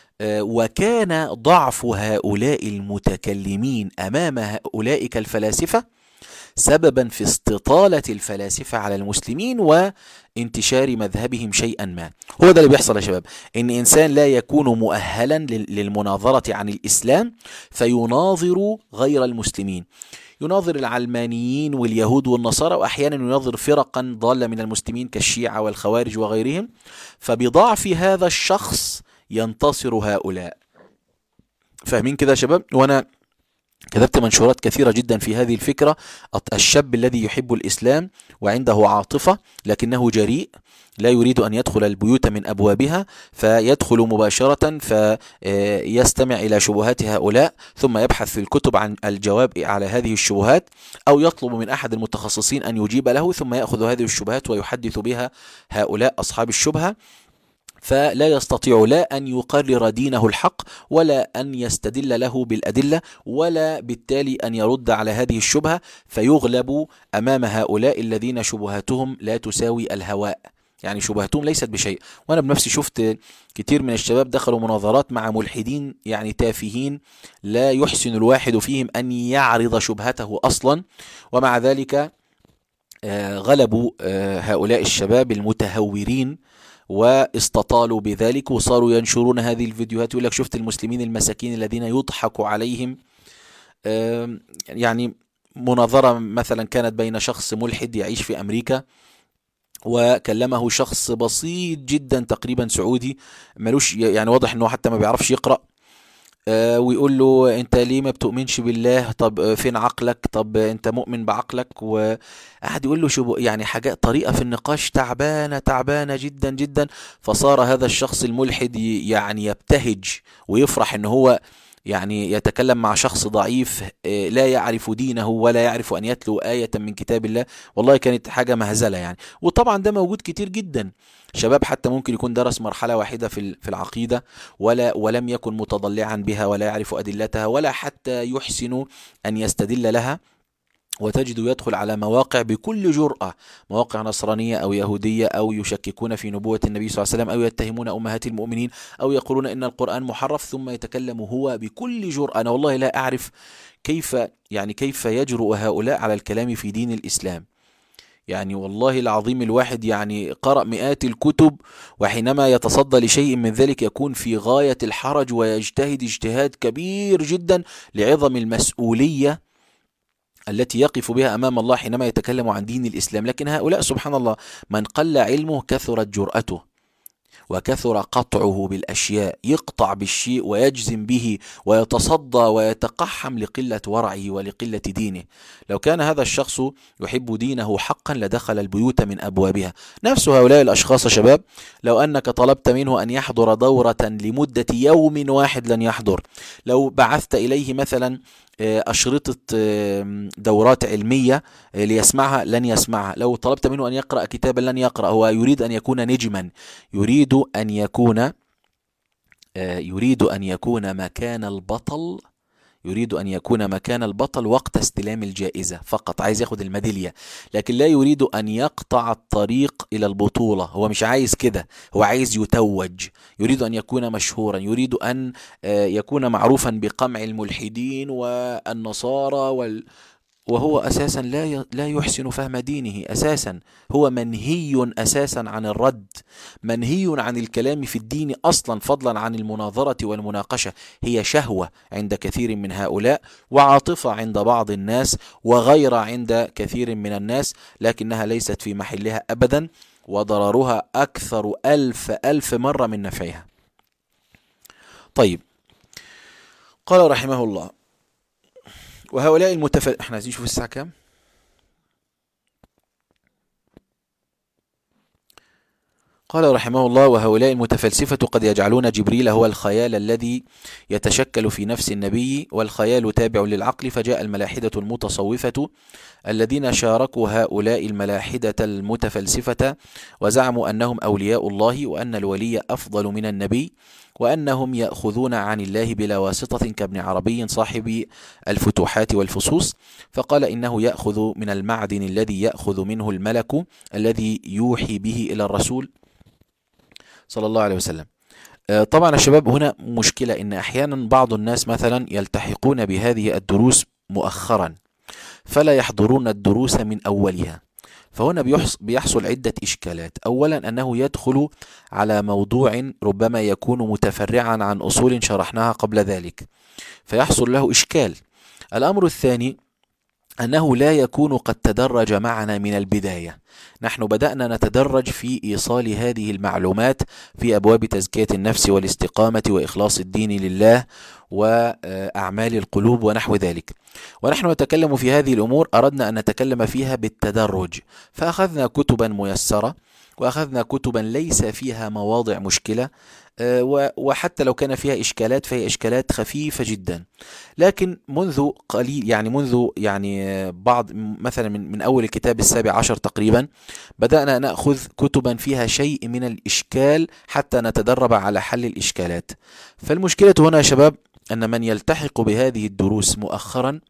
وكان ضعف هؤلاء المتكلمين أمام أولئك الفلاسفة سببا في استطالة الفلاسفة على المسلمين وانتشار مذهبهم شيئا ما. هو ده اللي بيحصل يا شباب، إن إنسان لا يكون مؤهلا للمناظرة عن الإسلام فيناظر غير المسلمين، يناظر العلمانيين واليهود والنصارى، وأحيانا يناظر فرقا ضالة من المسلمين كالشيعة والخوارج وغيرهم، فبضعف هذا الشخص ينتصر هؤلاء. فاهمين كده يا شباب؟ وأنا كتبت منشورات كثيرة جدا في هذه الفكرة. الشاب الذي يحب الإسلام وعنده عاطفة لكنه جريء لا يريد أن يدخل البيوت من أبوابها، فيدخل مباشرة فيستمع إلى شبهات هؤلاء ثم يبحث في الكتب عن الجواب على هذه الشبهات، أو يطلب من أحد المتخصصين أن يجيب له ثم يأخذ هذه الشبهات ويحدث بها هؤلاء أصحاب الشبهة، فلا يستطيع لا أن يقرر دينه الحق ولا أن يستدل له بالأدلة ولا بالتالي أن يرد على هذه الشبهة، فيغلب أمام هؤلاء الذين شبهاتهم لا تساوي الهواء، يعني شبهاتهم ليست بشيء. وأنا بنفسي شفت كتير من الشباب دخلوا مناظرات مع ملحدين يعني تافهين لا يحسن الواحد فيهم أن يعرض شبهته أصلا، ومع ذلك غلبوا هؤلاء الشباب المتهورين واستطالوا بذلك وصاروا ينشرون هذه الفيديوهات، يقول لك شفت المسلمين المساكين الذين يضحك عليهم. يعني مناظرة مثلا كانت بين شخص ملحد يعيش في أمريكا، وكلمه شخص بسيط جدا تقريبا سعودي ملوش، يعني واضح انه حتى ما بيعرفش يقرأ، ويقول له انت ليه ما بتؤمنش بالله؟ طب فين عقلك؟ طب انت مؤمن بعقلك؟ وقعد يقول له شو يعني حاجات، طريقة في النقاش تعبانة تعبانة جدا جدا. فصار هذا الشخص الملحد يعني يبتهج ويفرح ان هو يعني يتكلم مع شخص ضعيف لا يعرف دينه ولا يعرف أن يتلو آية من كتاب الله. والله كانت حاجة مهزلة يعني. وطبعا ده موجود كتير جدا، شباب حتى ممكن يكون درس مرحلة واحدة في العقيدة ولم يكن متضلعا بها ولا يعرف أدلتها ولا حتى يحسن أن يستدل لها، وتجد يدخل على مواقع بكل جرأة، مواقع نصرانية أو يهودية، أو يشككون في نبوة النبي صلى الله عليه وسلم، أو يتهمون أمهات المؤمنين، أو يقولون إن القرآن محرف، ثم يتكلم هو بكل جرأة. أنا والله لا أعرف كيف يجرؤ هؤلاء على الكلام في دين الإسلام. يعني والله العظيم الواحد يعني قرأ مئات الكتب، وحينما يتصدى لشيء من ذلك يكون في غاية الحرج ويجتهد اجتهاد كبير جدا لعظم المسؤولية التي يقف بها أمام الله حينما يتكلم عن دين الإسلام. لكن هؤلاء سبحان الله من قل علمه كثرت جرأته وكثر قطعه بالأشياء، يقطع بالشيء ويجزم به ويتصدى ويتقحم لقلة ورعه ولقلة دينه. لو كان هذا الشخص يحب دينه حقا لدخل البيوت من أبوابها. نفس هؤلاء الأشخاص شباب، لو أنك طلبت منه أن يحضر دورة لمدة يوم واحد لن يحضر. لو بعثت إليه مثلا أشرطة دورات علمية ليسمعها لن يسمعها. لو طلبت منه أن يقرأ كتابا لن يقرأ. هو يريد أن يكون نجما، يريد أن يكون مكان البطل، يريد أن يكون مكان البطل وقت استلام الجائزة فقط، عايز ياخد الميدالية، لكن لا يريد أن يقطع الطريق إلى البطولة. هو مش عايز كده، هو عايز يتوج، يريد أن يكون مشهورا، يريد أن يكون معروفا بقمع الملحدين والنصارى وهو أساسا لا يحسن فهم دينه أساسا. هو منهي أساسا عن الرد، منهي عن الكلام في الدين أصلا، فضلا عن المناظرة والمناقشة. هي شهوة عند كثير من هؤلاء، وعاطفة عند بعض الناس، وغيرة عند كثير من الناس، لكنها ليست في محلها أبدا، وضررها أكثر ألف مرة من نفعها. طيب، قال رحمه الله: وهؤلاء احنا عايزين نشوف الساعة كام. قال رحمه الله: وهؤلاء المتفلسفة قد يجعلون جبريل هو الخيال الذي يتشكل في نفس النبي، والخيال تابع للعقل، فجاء الملاحدة المتصوفة الذين شاركوا هؤلاء الملاحدة المتفلسفة وزعموا أنهم أولياء الله، وأن الولي أفضل من النبي، وأنهم يأخذون عن الله بلا واسطة كابن عربي صاحب الفتوحات والفصوص، فقال إنه يأخذ من المعدن الذي يأخذ منه الملك الذي يوحي به إلى الرسول صلى الله عليه وسلم. طبعا الشباب هنا مشكلة، إن أحيانا بعض الناس مثلا يلتحقون بهذه الدروس مؤخرا فلا يحضرون الدروس من أولها، فهنا بيحصل عدة إشكالات. أولا أنه يدخل على موضوع ربما يكون متفرعا عن أصول شرحناها قبل ذلك، فيحصل له إشكال. الأمر الثاني أنه لا يكون قد تدرج معنا من البداية. نحن بدأنا نتدرج في إيصال هذه المعلومات في أبواب تزكية النفس والاستقامة وإخلاص الدين لله وأعمال القلوب ونحو ذلك، ونحن نتكلم في هذه الأمور أردنا أن نتكلم فيها بالتدرج، فأخذنا كتبا ميسرة وأخذنا كتبا ليس فيها مواضع مشكلة، وحتى لو كان فيها إشكالات فهي إشكالات خفيفة جدا. لكن منذ قليل، يعني بعض مثلا من أول الكتاب 17 تقريبا بدأنا نأخذ كتبا فيها شيء من الإشكال حتى نتدرب على حل الإشكالات. فالمشكلة هنا يا شباب أن من يلتحق بهذه الدروس مؤخرا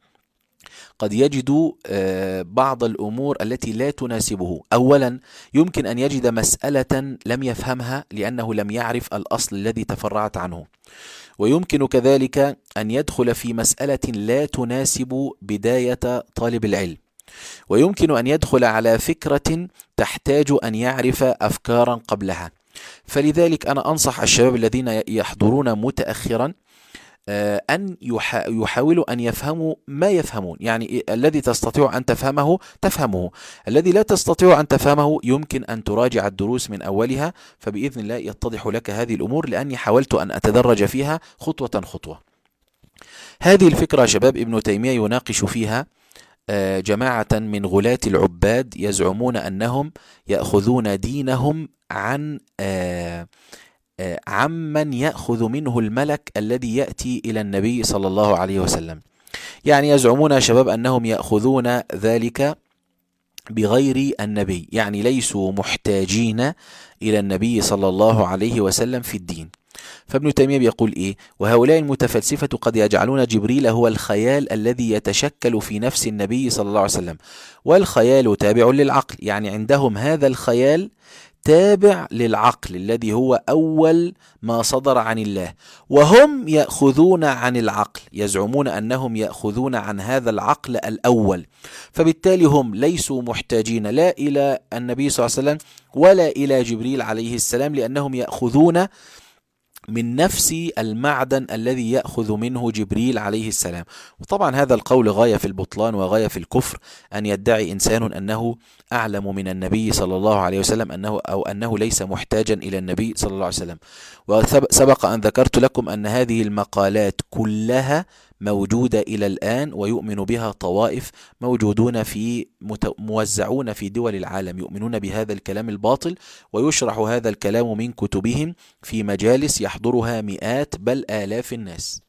قد يجد بعض الأمور التي لا تناسبه. أولا يمكن أن يجد مسألة لم يفهمها لأنه لم يعرف الأصل الذي تفرعت عنه، ويمكن كذلك أن يدخل في مسألة لا تناسب بداية طالب العلم، ويمكن أن يدخل على فكرة تحتاج أن يعرف أفكارا قبلها. فلذلك أنا أنصح الشباب الذين يحضرون متأخرا أن يحاولوا أن يفهموا ما يفهمون، يعني الذي تستطيع أن تفهمه تفهمه، الذي لا تستطيع أن تفهمه يمكن أن تراجع الدروس من أولها، فبإذن الله يتضح لك هذه الأمور، لأني حاولت أن أتدرج فيها خطوة خطوة. هذه الفكرة شباب ابن تيمية يناقش فيها جماعة من غلاة العباد يزعمون أنهم يأخذون دينهم عمن يأخذ منه الملك الذي يأتي إلى النبي صلى الله عليه وسلم. يعني يزعمون يا شباب أنهم يأخذون ذلك بغير النبي، يعني ليسوا محتاجين إلى النبي صلى الله عليه وسلم في الدين. فابن تيمية بيقول إيه؟ وهؤلاء المتفلسفة قد يجعلون جبريل هو الخيال الذي يتشكل في نفس النبي صلى الله عليه وسلم، والخيال تابع للعقل، يعني عندهم هذا الخيال تابع للعقل الذي هو أول ما صدر عن الله، وهم يأخذون عن العقل، يزعمون أنهم يأخذون عن هذا العقل الأول، فبالتالي هم ليسوا محتاجين لا إلى النبي صلى الله عليه وسلم ولا إلى جبريل عليه السلام، لأنهم يأخذون من نفس المعدن الذي يأخذ منه جبريل عليه السلام. وطبعا هذا القول غاية في البطلان وغاية في الكفر، أن يدعي إنسان أنه أعلم من النبي صلى الله عليه وسلم أنه ليس محتاجا إلى النبي صلى الله عليه وسلم. وسبق أن ذكرت لكم أن هذه المقالات كلها موجودة إلى الآن، ويؤمن بها طوائف موزعون في دول العالم يؤمنون بهذا الكلام الباطل، ويشرح هذا الكلام من كتبهم في مجالس يحضرها مئات بل آلاف الناس.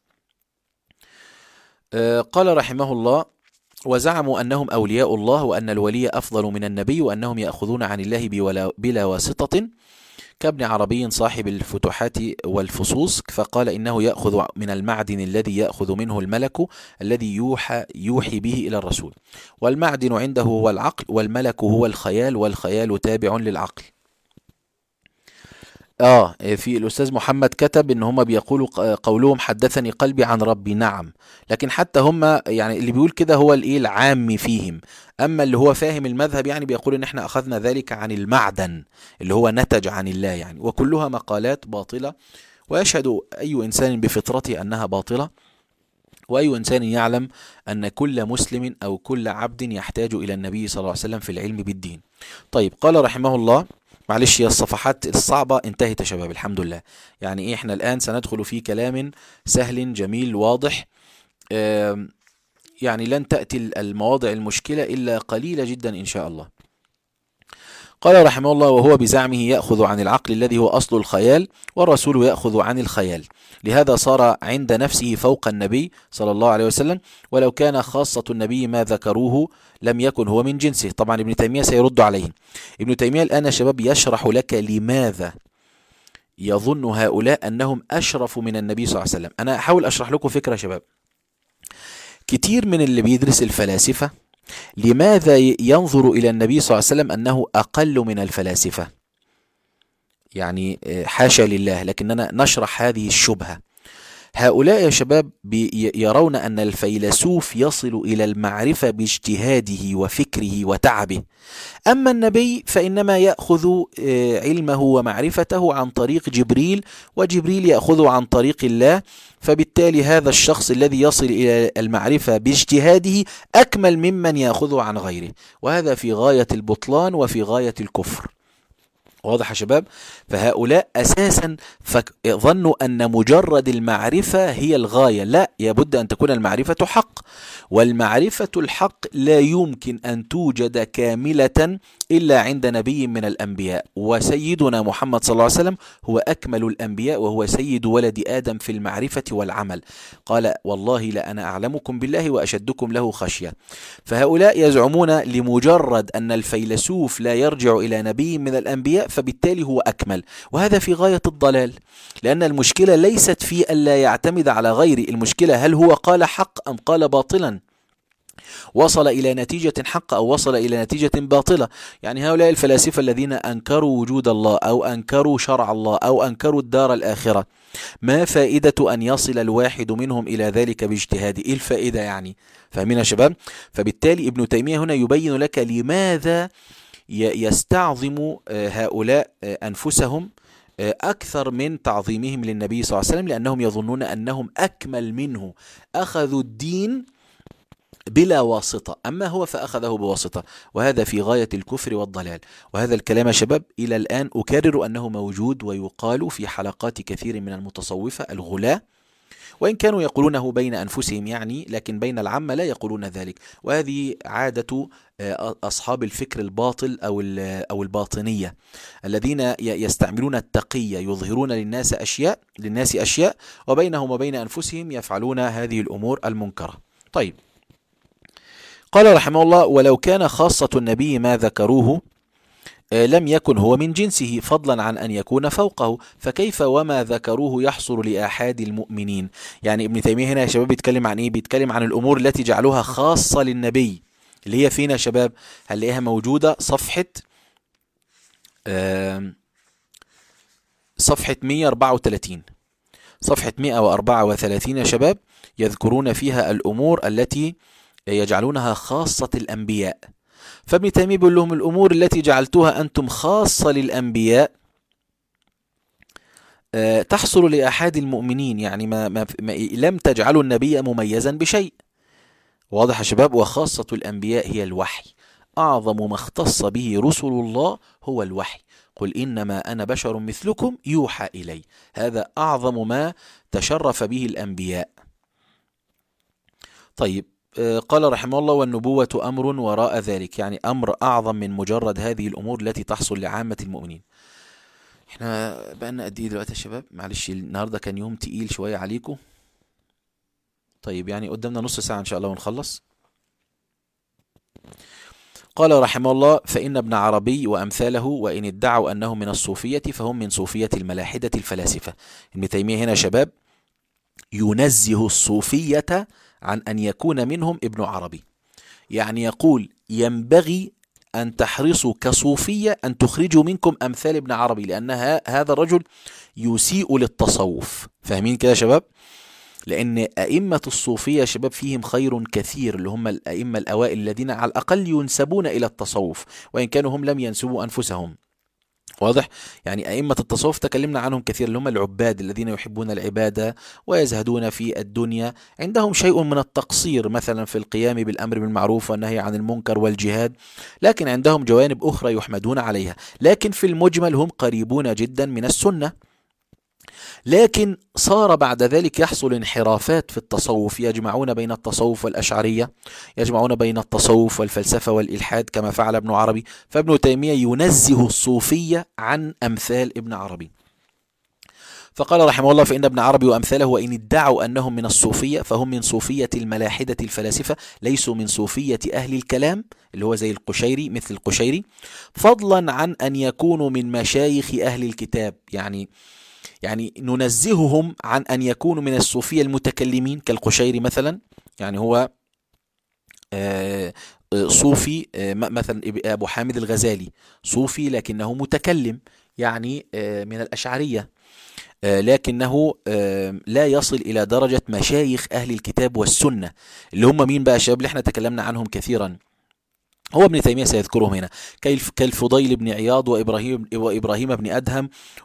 قال رحمه الله: وزعموا أنهم أولياء الله، وأن الولي أفضل من النبي، وأنهم يأخذون عن الله بلا واسطة، كابن عربي صاحب الفتوحات والفصوص، فقال إنه يأخذ من المعدن الذي يأخذ منه الملك الذي يوحي به إلى الرسول، والمعدن عنده هو العقل، والملك هو الخيال، والخيال تابع للعقل. في الأستاذ محمد كتب إن هم بيقولوا قولهم حدثني قلبي عن ربي، نعم، لكن حتى هم يعني اللي بيقول كده هو العام فيهم، أما اللي هو فاهم المذهب يعني بيقول إن احنا أخذنا ذلك عن المعدن اللي هو نتج عن الله يعني. وكلها مقالات باطلة، ويشهد أي إنسان بفطرته أنها باطلة، وأي إنسان يعلم أن كل مسلم أو كل عبد يحتاج إلى النبي صلى الله عليه وسلم في العلم بالدين. طيب، قال رحمه الله، معلش، هي الصفحات الصعبة انتهت يا شباب الحمد لله، يعني احنا الآن سندخل في كلام سهل جميل واضح، يعني لن تأتي المواضع المشكلة إلا قليلة جدا إن شاء الله. قال رحمه الله: وهو بزعمه يأخذ عن العقل الذي هو أصل الخيال، والرسول يأخذ عن الخيال، لهذا صار عند نفسه فوق النبي صلى الله عليه وسلم، ولو كان خاصة النبي ما ذكروه لم يكن هو من جنسه. طبعا ابن تيمية سيرد عليه. ابن تيمية الآن يا شباب يشرح لك لماذا يظن هؤلاء أنهم أشرف من النبي صلى الله عليه وسلم. أنا أحاول أشرح لكم فكرة يا شباب. كتير من اللي بيدرس الفلاسفة لماذا ينظر إلى النبي صلى الله عليه وسلم أنه أقل من الفلاسفة؟ يعني حاشا لله، لكننا نشرح هذه الشبهة. هؤلاء يا شباب يرون أن الفيلسوف يصل إلى المعرفة باجتهاده وفكره وتعبه، أما النبي فإنما يأخذ علمه ومعرفته عن طريق جبريل، وجبريل يأخذه عن طريق الله، فبالتالي هذا الشخص الذي يصل إلى المعرفة باجتهاده أكمل ممن يأخذه عن غيره، وهذا في غاية البطلان وفي غاية الكفر. واضح يا شباب؟ فهؤلاء أساسا ظنوا أن مجرد المعرفة هي الغاية، لا، يبد أن تكون المعرفة حق، والمعرفة الحق لا يمكن أن توجد كاملة إلا عند نبي من الأنبياء، وسيدنا محمد صلى الله عليه وسلم هو أكمل الأنبياء، وهو سيد ولد آدم في المعرفة والعمل. قال: والله لأنا أعلمكم بالله وأشدكم له خشية. فهؤلاء يزعمون لمجرد أن الفيلسوف لا يرجع إلى نبي من الأنبياء فبالتالي هو أكمل، وهذا في غاية الضلال، لأن المشكلة ليست في أن لا يعتمد على غيره، المشكلة هل هو قال حق أم قال باطلا، وصل إلى نتيجة حق أو وصل إلى نتيجة باطلة. يعني هؤلاء الفلاسفة الذين أنكروا وجود الله أو أنكروا شرع الله أو أنكروا الدار الآخرة، ما فائدة أن يصل الواحد منهم إلى ذلك باجتهاده؟ إيه الفائدة يعني؟ فاهمين يا شباب؟ فبالتالي ابن تيمية هنا يبين لك لماذا يستعظم هؤلاء أنفسهم أكثر من تعظيمهم للنبي صلى الله عليه وسلم، لأنهم يظنون أنهم أكمل منه، أخذوا الدين بلا واسطة، أما هو فأخذه بواسطة، وهذا في غاية الكفر والضلال. وهذا الكلام يا شباب إلى الآن أكرر أنه موجود ويقال في حلقات كثير من المتصوفة الغلاة، وإن كانوا يقولونه بين أنفسهم يعني، لكن بين العامة لا يقولون ذلك. وهذه عادة أصحاب الفكر الباطل أو الباطنية، الذين يستعملون التقية، يظهرون للناس أشياء وبينهم وبين أنفسهم يفعلون هذه الأمور المنكرة. طيب، قال رحمه الله: ولو كان خاصة النبي ما ذكروه لم يكن هو من جنسه، فضلا عن أن يكون فوقه، فكيف وما ذكروه يحصل لآحاد المؤمنين. يعني ابن تيمية هنا يا شباب بيتكلم عن إيه؟ بيتكلم عن الأمور التي جعلوها خاصة للنبي، اللي هي فينا يا شباب، هنلاقيها موجودة صفحة 134. صفحة 134 يا شباب، يذكرون فيها الأمور التي يجعلونها خاصة الأنبياء. فابن تيمية بيقول لهم: الأمور التي جعلتوها أنتم خاصة للأنبياء تحصل لأحد المؤمنين، يعني ما لم تجعلوا النبي مميزا بشيء. واضح يا شباب؟ وخاصة الأنبياء هي الوحي، أعظم ما اختص به رسل الله هو الوحي. قل إنما أنا بشر مثلكم يوحى إلي، هذا أعظم ما تشرف به الأنبياء. طيب، قال رحمه الله: والنبوة أمر وراء ذلك، يعني أمر أعظم من مجرد هذه الأمور التي تحصل لعامة المؤمنين. احنا بقالنا قد ايه دلوقتي يا شباب؟ معلش النهارده كان يوم تقيل شوية عليكم. طيب، يعني قدامنا نص ساعة إن شاء الله ونخلص. قال رحمه الله: فإن ابن عربي وأمثاله وإن ادعوا أنهم من الصوفية فهم من صوفية الملاحدة الفلاسفة. ابن تيمية هنا يا شباب ينزه الصوفية عن أن يكون منهم ابن عربي، يعني يقول: ينبغي أن تحرصوا كصوفية أن تخرجوا منكم أمثال ابن عربي، لأن هذا الرجل يسيء للتصوف. فاهمين كده يا شباب؟ لأن أئمة الصوفية يا شباب فيهم خير كثير، اللي هم الأئمة الأوائل الذين على الأقل ينسبون إلى التصوف، وإن كانوا هم لم ينسبوا أنفسهم. واضح؟ يعني أئمة التصوف تكلمنا عنهم كثير، اللي هم العباد الذين يحبون العبادة ويزهدون في الدنيا، عندهم شيء من التقصير مثلا في القيام بالأمر بالمعروف والنهي عن المنكر والجهاد، لكن عندهم جوانب أخرى يحمدون عليها، لكن في المجمل هم قريبون جدا من السنة. لكن صار بعد ذلك يحصل انحرافات في التصوف، يجمعون بين التصوف والأشعرية، يجمعون بين التصوف والفلسفة والإلحاد كما فعل ابن عربي. فابن تيمية ينزه الصوفية عن أمثال ابن عربي. فقال رحمه الله: فإن ابن عربي وأمثاله وإن ادعوا أنهم من الصوفية فهم من صوفية الملاحدة الفلاسفة، ليسوا من صوفية أهل الكلام اللي هو زي القشيري، مثل القشيري، فضلا عن أن يكونوا من مشايخ أهل الكتاب. يعني ننزههم عن أن يكونوا من الصوفية المتكلمين كالقشيري مثلا، يعني هو صوفي. مثلا أبو حامد الغزالي صوفي لكنه متكلم، يعني من الأشعرية، لكنه لا يصل إلى درجة مشايخ أهل الكتاب والسنة، اللي هم مين بقى شباب اللي احنا تكلمنا عنهم كثيرا. هو ابن تيمية سيذكرهم هنا، كالفضيل بن عياض وإبراهيم بن أدهم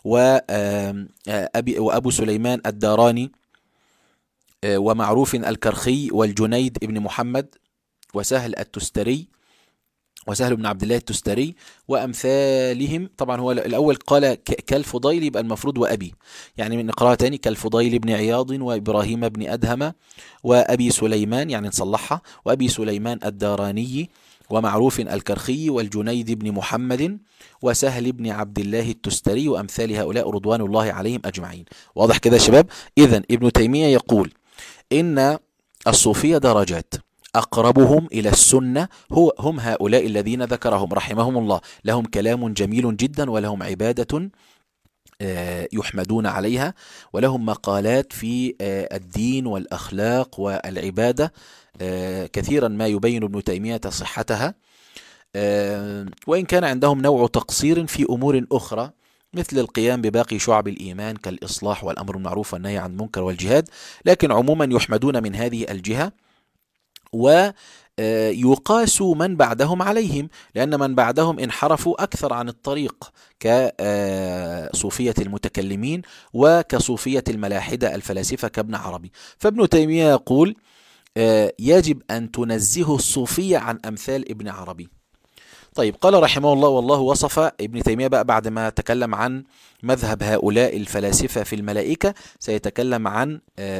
وأبو سليمان الداراني ومعروف الكرخي والجنيد بن محمد وسهل التستري وسهل بن عبد الله التستري وأمثالهم. طبعا هو الأول قال كالفضيل، يبقى المفروض وأبي، يعني من نقراها تاني: كالفضيل بن عياض وإبراهيم بن أدهم وأبي سليمان، يعني نصلحها، وأبي سليمان الداراني ومعروف الكرخي والجنيد بن محمد وسهل بن عبد الله التستري وأمثال هؤلاء رضوان الله عليهم أجمعين. واضح كده يا شباب؟ إذن ابن تيمية يقول إن الصوفية درجات، أقربهم إلى السنة هم هؤلاء الذين ذكرهم رحمهم الله، لهم كلام جميل جدا ولهم عبادة يحمدون عليها، ولهم مقالات في الدين والأخلاق والعبادة كثيرا ما يبين ابن تيمية صحتها، وإن كان عندهم نوع تقصير في أمور أخرى مثل القيام بباقي شعب الإيمان كالإصلاح والأمر بالمعروف والنهي عن المنكر والجهاد، لكن عموما يحمدون من هذه الجهة. ويقاس من بعدهم عليهم، لأن من بعدهم انحرفوا أكثر عن الطريق كصوفية المتكلمين وكصوفية الملاحدة الفلاسفة كابن عربي. فابن تيمية يقول يجب أن تنزه الصوفية عن أمثال ابن عربي. طيب، قال رحمه الله: والله وصف ابن تيمية بقى بعد ما تكلم عن مذهب هؤلاء الفلاسفة في الملائكة، سيتكلم عن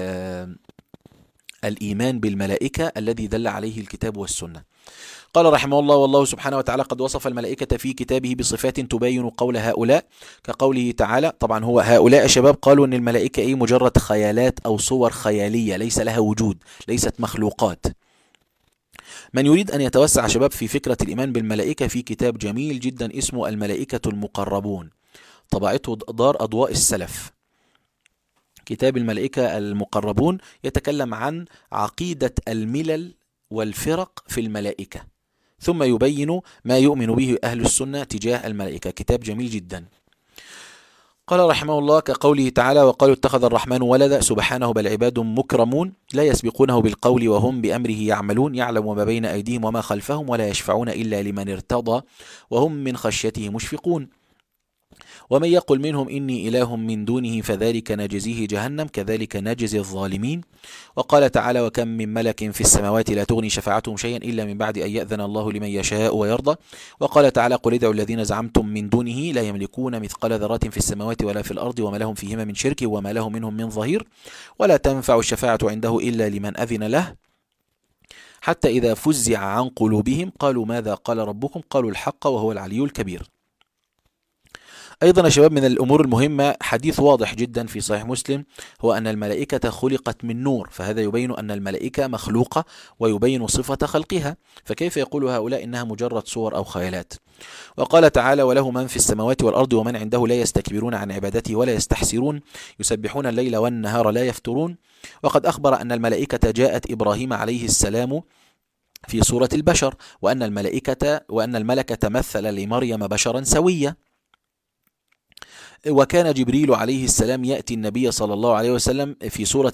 الإيمان بالملائكة الذي دل عليه الكتاب والسنة. قال رحمه الله: والله سبحانه وتعالى قد وصف الملائكة في كتابه بصفات تبين قول هؤلاء، كقوله تعالى. طبعا هو هؤلاء شباب قالوا أن الملائكة مجرد خيالات أو صور خيالية ليس لها وجود، ليست مخلوقات. من يريد أن يتوسع شباب في فكرة الإيمان بالملائكة، في كتاب جميل جدا اسمه الملائكة المقربون، طبعته دار أضواء السلف. كتاب الملائكة المقربون يتكلم عن عقيدة الملل والفرق في الملائكة، ثم يبين ما يؤمن به أهل السنة تجاه الملائكة. كتاب جميل جدا. قال رحمه الله: كقوله تعالى: وقالوا اتخذ الرحمن ولدا سبحانه بل عباد مكرمون لا يسبقونه بالقول وهم بأمره يعملون يعلم ما بين أيديهم وما خلفهم ولا يشفعون إلا لمن ارتضى وهم من خشيته مشفقون ومن يقل منهم إني إله من دونه فذلك نجزيه جهنم كذلك نجزي الظالمين. وقال تعالى: وكم من ملك في السماوات لا تغني شفاعتهم شيئا إلا من بعد أن يأذن الله لمن يشاء ويرضى. وقال تعالى: قل ادعوا الذين زعمتم من دونه لا يملكون مثقال ذرة في السماوات ولا في الأرض وما لهم فيهما من شرك وما له منهم من ظهير ولا تنفع الشفاعة عنده إلا لمن أذن له حتى إذا فزع عن قلوبهم قالوا ماذا قال ربكم قالوا الحق وهو العلي الكبير. أيضا يا شباب من الأمور المهمة حديث واضح جدا في صحيح مسلم، هو أن الملائكة خلقت من نور، فهذا يبين أن الملائكة مخلوقة ويبين صفة خلقها، فكيف يقول هؤلاء إنها مجرد صور أو خيالات؟ وقال تعالى: وله من في السماوات والأرض ومن عنده لا يستكبرون عن عبادته ولا يستحسرون يسبحون الليل والنهار لا يفترون. وقد أخبر أن الملائكة جاءت إبراهيم عليه السلام في صورة البشر، وأن الملك تمثل لمريم بشرا سويا. وكان جبريل عليه السلام يأتي النبي صلى الله عليه وسلم في صورة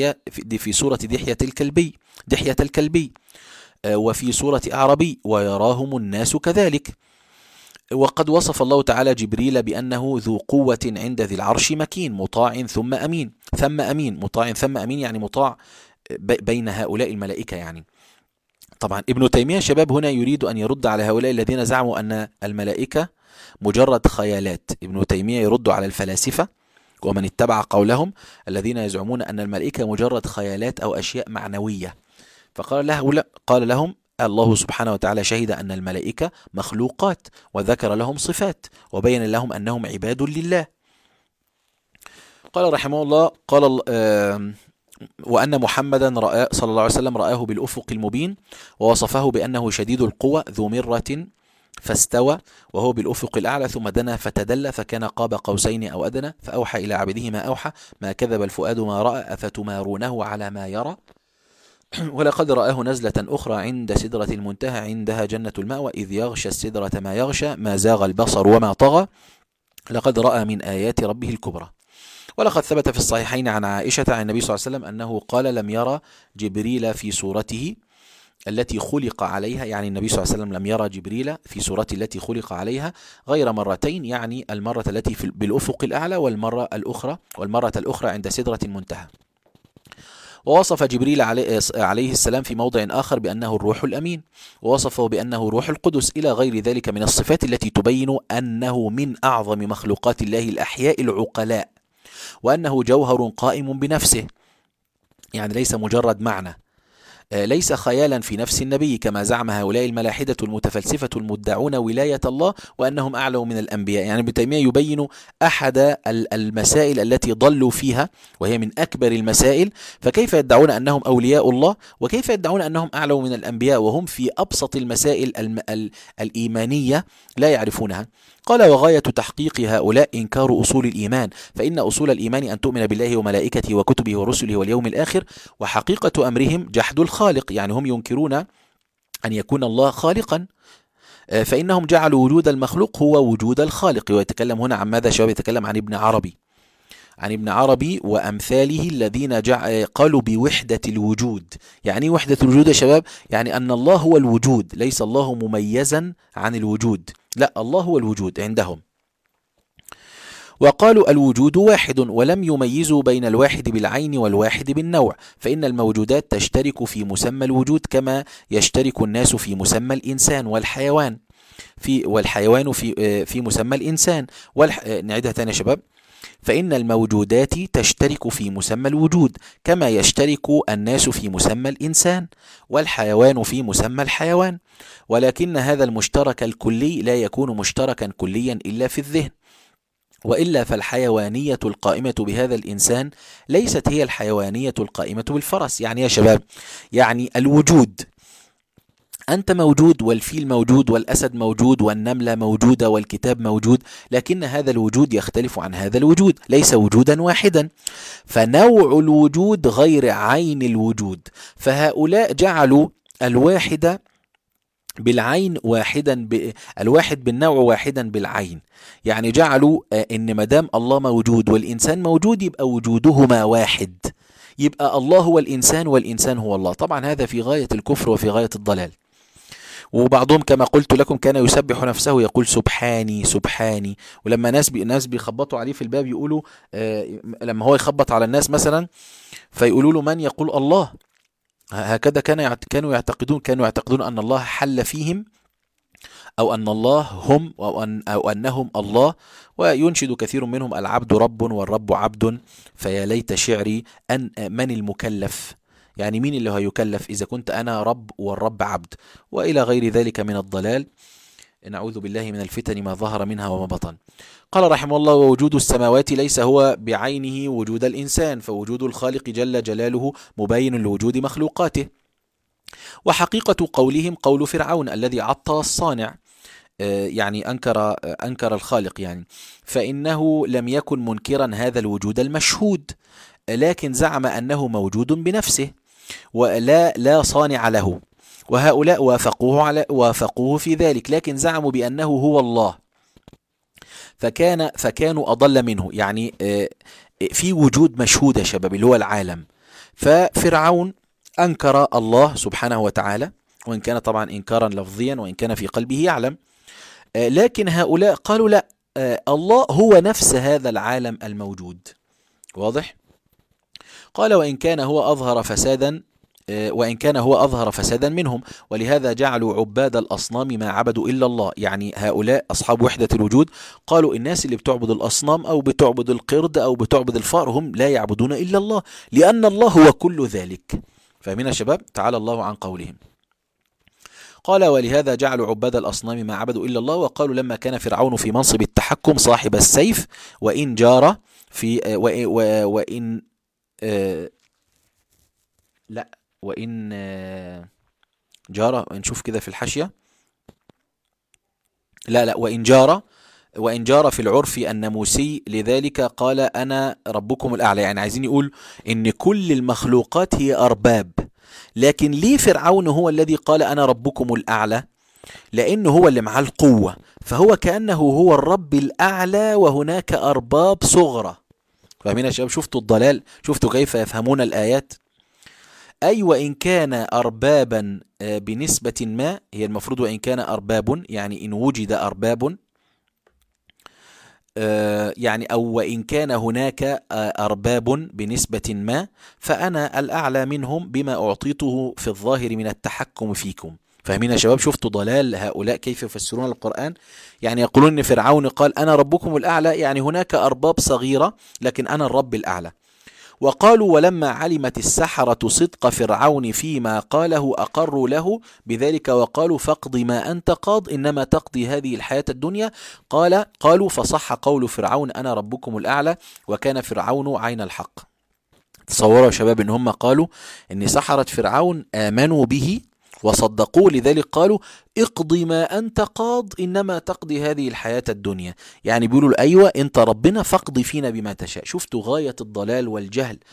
دحية الكلبي وفي صورة أعربي ويراهم الناس كذلك. وقد وصف الله تعالى جبريل بأنه ذو قوة عند ذي العرش مكين مطاع ثم أمين مطاع ثم أمين، يعني مطاع بين هؤلاء الملائكة يعني. طبعا ابن تيمية شباب هنا يريد أن يرد على هؤلاء الذين زعموا أن الملائكة مجرد خيالات. ابن تيمية يرد على الفلاسفة ومن اتبع قولهم الذين يزعمون أن الملائكة مجرد خيالات أو أشياء معنوية، قال لهم الله سبحانه وتعالى شهد أن الملائكة مخلوقات وذكر لهم صفات وبين لهم أنهم عباد لله. قال رحمه الله: وأن محمدا صلى الله عليه وسلم رآه بالأفق المبين ووصفه بأنه شديد القوى ذو مرة فاستوى وهو بالأفق الأعلى ثم دنا فتدلى فكان قاب قوسين أو أدنى فأوحى إلى عبده ما أوحى ما كذب الفؤاد ما رأى أفتمارونه على ما يرى ولقد رآه نزلة أخرى عند سدرة المنتهى عندها جنة المأوى إذ يغشى السدرة ما يغشى ما زاغ البصر وما طغى لقد رأى من آيات ربه الكبرى. ولقد ثبت في الصحيحين عن عائشة عن النبي صلى الله عليه وسلم أنه قال: لم يرى جبريل في صورته التي خلق عليها، يعني النبي صلى الله عليه وسلم لم يرى جبريل في صورته التي خلق عليها غير مرتين، يعني المرة التي بالأفق الأعلى والمرة الأخرى عند سدرة المنتهى. ووصف جبريل عليه السلام في موضع آخر بأنه الروح الأمين، ووصفه بأنه روح القدس إلى غير ذلك من الصفات التي تبين أنه من أعظم مخلوقات الله الأحياء العقلاء، وأنه جوهر قائم بنفسه، يعني ليس مجرد معنى، ليس خيالا في نفس النبي كما زعم هؤلاء الملاحدة المتفلسفة المدعون ولاية الله وأنهم أعلوا من الأنبياء. يعني ابن تيمية يبين أحد المسائل التي ضلوا فيها وهي من أكبر المسائل، فكيف يدعون أنهم أولياء الله وكيف يدعون أنهم أعلوا من الأنبياء وهم في أبسط المسائل الإيمانية لا يعرفونها. قال: وغاية تحقيق هؤلاء إنكار أصول الإيمان، فإن أصول الإيمان أن تؤمن بالله وملائكته وكتبه ورسله واليوم الآخر، وحقيقة أمرهم جحد الخالق، يعني هم ينكرون أن يكون الله خالقا، فإنهم جعلوا وجود المخلوق هو وجود الخالق. ويتكلم هنا عن ماذا شباب؟ يتكلم عن ابن عربي عن ابن عربي وأمثاله الذين قالوا بوحدة الوجود. يعني وحدة الوجود يا شباب؟ يعني أن الله هو الوجود، ليس الله مميزا عن الوجود، لا، الله هو الوجود عندهم. وقالوا الوجود واحد، ولم يميزوا بين الواحد بالعين والواحد بالنوع، فإن الموجودات تشترك في مسمى الوجود كما يشترك الناس في مسمى الإنسان والحيوان في مسمى الإنسان. نعيدها تاني يا شباب. فإن الموجودات تشترك في مسمى الوجود كما يشترك الناس في مسمى الإنسان والحيوان في مسمى الحيوان، ولكن هذا المشترك الكلي لا يكون مشتركا كليا إلا في الذهن، وإلا فالحيوانية القائمة بهذا الإنسان ليست هي الحيوانية القائمة بالفرس. يعني يا شباب، يعني الوجود، أنت موجود والفيل موجود والأسد موجود والنملة موجودة والكتاب موجود، لكن هذا الوجود يختلف عن هذا الوجود، ليس وجودا واحدا، فنوع الوجود غير عين الوجود. فهؤلاء جعلوا الواحد بالعين واحدا الواحد بالنوع واحدا بالعين، يعني جعلوا ان مدام الله موجود والإنسان موجود يبقى وجودهما واحد، يبقى الله هو الإنسان والإنسان هو الله. طبعا هذا في غاية الكفر وفي غاية الضلال. وبعضهم كما قلت لكم كان يسبح نفسه يقول سبحاني سبحاني، ولما ناس بيخبطوا عليه في الباب يقولوا لما هو يخبط على الناس مثلا فيقولوا له من؟ يقول الله. هكذا كانوا يعتقدون أن الله حل فيهم، أو أن الله هم، أو أنهم الله. وينشد كثير منهم العبد رب والرب عبد، فيا ليت شعري أن من المكلف، يعني مين اللي هيكلف إذا كنت أنا رب والرب عبد، وإلى غير ذلك من الضلال. نعوذ بالله من الفتن ما ظهر منها وما بطن. قال رحمه الله: ووجود السماوات ليس هو بعينه وجود الإنسان، فوجود الخالق جل جلاله مبين لوجود مخلوقاته. وحقيقة قولهم قول فرعون الذي عطل الصانع، يعني أنكر الخالق، يعني فإنه لم يكن منكرا هذا الوجود المشهود، لكن زعم أنه موجود بنفسه لا صانع له، وهؤلاء وافقوه في ذلك، لكن زعموا بأنه هو الله، فكانوا أضل منه. يعني في وجود مشهود يا شباب اللي هو العالم، ففرعون أنكر الله سبحانه وتعالى، وإن كان طبعا إنكارا لفظيا وإن كان في قلبه يعلم، لكن هؤلاء قالوا لا، الله هو نفس هذا العالم الموجود. واضح؟ قال: وإن كان هو أظهر فسادا منهم، ولهذا جعلوا عباد الأصنام ما عبدوا إلا الله. يعني هؤلاء أصحاب وحدة الوجود قالوا الناس اللي بتعبد الأصنام أو بتعبد القرد أو بتعبد الفار هم لا يعبدون إلا الله، لأن الله هو كل ذلك. فاهمين يا شباب؟ تعالى الله عن قولهم. قال: ولهذا جعلوا عباد الأصنام ما عبدوا إلا الله، وقالوا لما كان فرعون في منصب التحكم صاحب السيف وإن جار في وإن لا وإن جار، نشوف كده في الحاشية، لا وإن جار في العرف الناموسي، لذلك قال أنا ربكم الأعلى. يعني عايزين يقول إن كل المخلوقات هي أرباب، لكن ليه فرعون هو الذي قال أنا ربكم الأعلى؟ لأنه هو اللي معاه القوة، فهو كأنه هو الرب الأعلى وهناك أرباب صغرى. فاهمين يا شباب؟ شفتوا الضلال؟ شفتوا كيف يفهمون الآيات؟ أي وإن كان أربابا بنسبة ما، هي المفروض وإن كان أرباب، يعني إن وجد أرباب، يعني أو وإن كان هناك أرباب بنسبة ما، فأنا الأعلى منهم بما أعطيته في الظاهر من التحكم فيكم. فاهمين يا شباب؟ شفتوا ضلال هؤلاء كيف يفسرون القرآن؟ يعني يقولون إن فرعون قال أنا ربكم الأعلى، يعني هناك أرباب صغيرة لكن أنا الرب الأعلى. وقالوا: ولما علمت السحرة صدق فرعون فيما قاله أقروا له بذلك، وقالوا: فاقض ما أنت قاض إنما تقضي هذه الحياة الدنيا. قالوا: فصح قول فرعون أنا ربكم الأعلى، وكان فرعون عين الحق. تصوروا يا شباب إن هم قالوا إن سحرة فرعون آمنوا به وصدقوه، لذلك قالوا: اقض ما أنت قاض إنما تقضي هذه الحياة الدنيا. يعني بيقولوا أيوة أنت ربنا فاقضي فينا بما تشاء. شفتوا غاية الضلال والجهل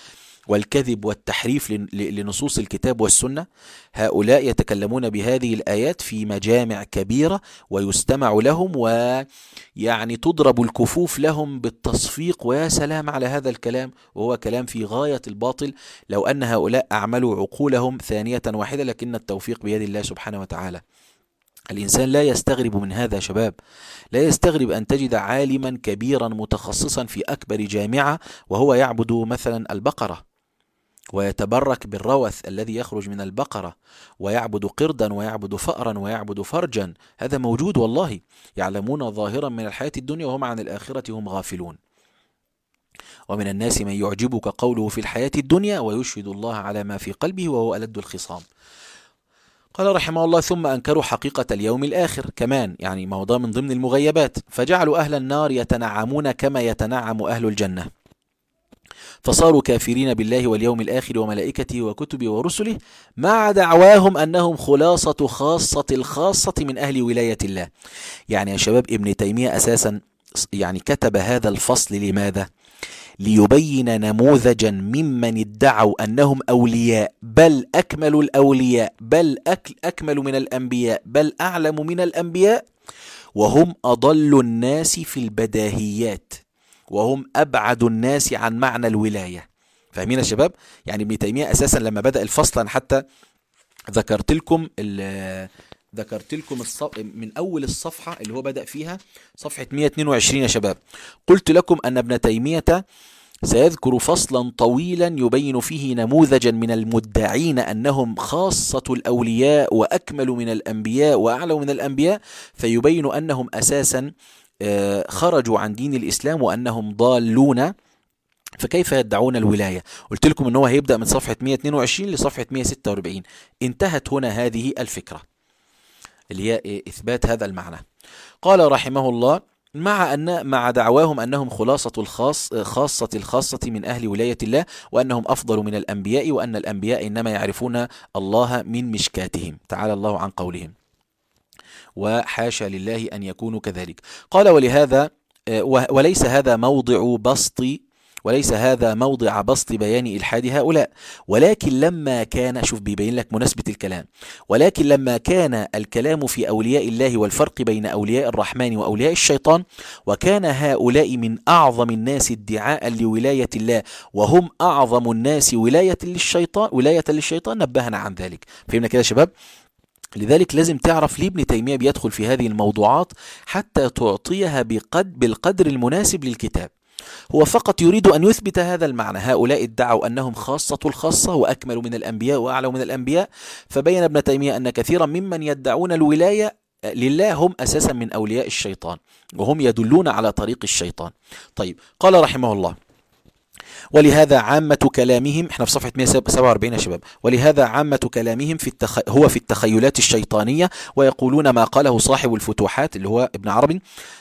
والكذب والتحريف لنصوص الكتاب والسنة، هؤلاء يتكلمون بهذه الآيات في مجامع كبيرة ويستمع لهم، ويعني تضرب الكفوف لهم بالتصفيق، ويا سلام على هذا الكلام، وهو كلام في غاية الباطل. لو أن هؤلاء أعملوا عقولهم ثانية واحدة، لكن التوفيق بيد الله سبحانه وتعالى. الإنسان لا يستغرب من هذا يا شباب، لا يستغرب أن تجد عالما كبيرا متخصصا في أكبر جامعة وهو يعبد مثلا البقرة، ويتبرك بالروث الذي يخرج من البقرة، ويعبد قردا ويعبد فأرا ويعبد فرجا. هذا موجود والله، يعلمون ظاهرا من الحياة الدنيا وهم عن الآخرة هم غافلون. ومن الناس من يعجبك قوله في الحياة الدنيا ويشهد الله على ما في قلبه وهو ألد الخصام. قال رحمه الله: ثم أنكروا حقيقة اليوم الآخر كمان، يعني موضوع من ضمن المغيبات، فجعلوا أهل النار يتنعمون كما يتنعم أهل الجنة، فصاروا كافرين بالله واليوم الآخر وملائكته وكتبه ورسله، مع دعواهم أنهم خلاصة خاصة الخاصة من أهل ولاية الله. يعني يا شباب ابن تيمية أساسا يعني كتب هذا الفصل لماذا؟ ليبين نموذجا ممن ادعوا أنهم أولياء، بل أكمل الأولياء، بل أكمل من الأنبياء، بل أعلم من الأنبياء، وهم أضل الناس في البداهيات، وهم أبعد الناس عن معنى الولاية. فاهمين يا شباب؟ يعني ابن تيمية أساسا لما بدأ الفصل، حتى ذكرت لكم من أول الصفحة اللي هو بدأ فيها، صفحة 122 يا شباب، قلت لكم أن ابن تيمية سيذكر فصلا طويلا يبين فيه نموذجا من المدعين أنهم خاصة الأولياء وأكمل من الأنبياء وأعلى من الأنبياء، فيبين أنهم أساسا خرجوا عن دين الإسلام وأنهم ضالون، فكيف يدعون الولاية؟ قلت لكم أنه هيبدأ من صفحة 122 لصفحة 146. انتهت هنا هذه الفكرة اللي هي إثبات هذا المعنى. قال رحمه الله: مع دعواهم أنهم خلاصة الخاصة من أهل ولاية الله، وأنهم أفضل من الأنبياء، وأن الأنبياء إنما يعرفون الله من مشكاتهم، تعالى الله عن قولهم، وحاشا لله أن يكونوا كذلك. قال: وليس هذا موضع بسط بيان إلحاد هؤلاء، ولكن لما كان، شوف بيبين لك مناسبة الكلام، ولكن لما كان الكلام في أولياء الله والفرق بين أولياء الرحمن وأولياء الشيطان، وكان هؤلاء من أعظم الناس ادعاء لولاية الله وهم أعظم الناس ولاية للشيطان نبهنا عن ذلك. فهمنا كده يا شباب؟ لذلك لازم تعرف ليه ابن تيمية بيدخل في هذه الموضوعات، حتى تعطيها بالقدر المناسب للكتاب. هو فقط يريد أن يثبت هذا المعنى، هؤلاء ادعوا أنهم خاصة الخاصة وأكمل من الأنبياء وأعلى من الأنبياء، فبين ابن تيمية أن كثيرا ممن يدعون الولاية لله هم أساسا من أولياء الشيطان، وهم يدلون على طريق الشيطان. طيب، قال رحمه الله: ولهذا عامة كلامهم، احنا في صفحة 147 يا شباب، ولهذا عامة كلامهم هو في التخيلات الشيطانية، ويقولون ما قاله صاحب الفتوحات اللي هو ابن عربي،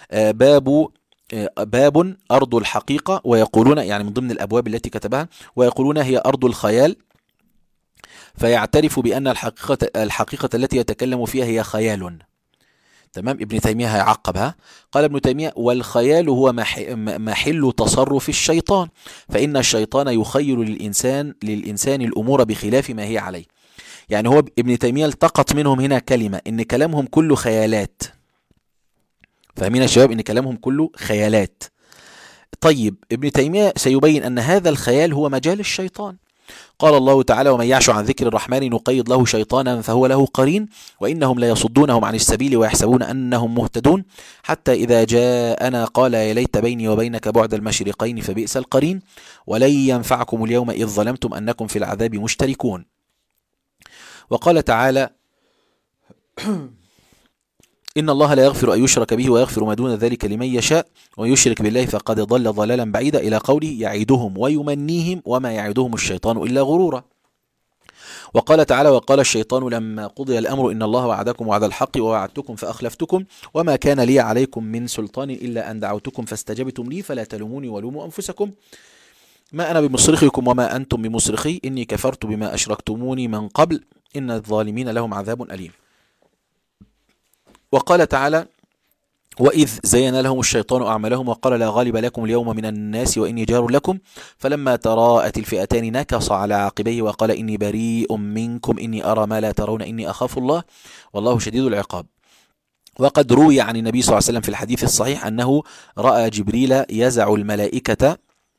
باب أرض الحقيقة، ويقولون يعني من ضمن الأبواب التي كتبها، ويقولون هي أرض الخيال، فيعترف بأن الحقيقة التي يتكلم فيها هي خيال. تمام، ابن تيمية هيعقبها. قال ابن تيمية: والخيال هو محل تصرف الشيطان، فإن الشيطان يخيل للإنسان الأمور بخلاف ما هي عليه. يعني هو ابن تيمية التقط منهم هنا كلمة إن كلامهم كله خيالات. فاهمين يا شباب؟ إن كلامهم كله خيالات. طيب، ابن تيمية سيبين أن هذا الخيال هو مجال الشيطان. قال الله تعالى: ومن يعش عن ذكر الرحمن نقيض له شيطانا فهو له قرين وإنهم ليصدونهم عن السبيل ويحسبون أنهم مهتدون حتى إذا جاءنا قال يا ليت بيني وبينك بعد المشرقين فبئس القرين ولن ينفعكم اليوم إذ ظلمتم أنكم في العذاب مشتركون. وقال تعالى: إن الله لا يغفر أن يشرك به ويغفر ما دون ذلك لمن يشاء ومن يشرك بالله فقد ضل ضلالا بعيدا، إلى قوله: يعدهم ويمنيهم وما يعدهم الشيطان إلا غرورا. وقال تعالى: وقال الشيطان لما قضي الأمر إن الله وعدكم وعد الحق ووعدتكم فأخلفتكم وما كان لي عليكم من سلطان إلا أن دعوتكم فاستجبتم لي فلا تلوموني ولوموا أنفسكم ما أنا بمصرخكم وما أنتم بمصرخي إني كفرت بما أشركتموني من قبل إن الظالمين لهم عذاب أليم. وقال تعالى: وإذ زين لهم الشيطان أعمالهم وقال لا غالب لكم اليوم من الناس وإني جار لكم فلما تراءت الفئتان نكص على عقبيه وقال إني بريء منكم إني أرى ما لا ترون إني أخاف الله والله شديد العقاب. وقد روي عن النبي صلى الله عليه وسلم في الحديث الصحيح أنه رأى جبريل يزع الملائكة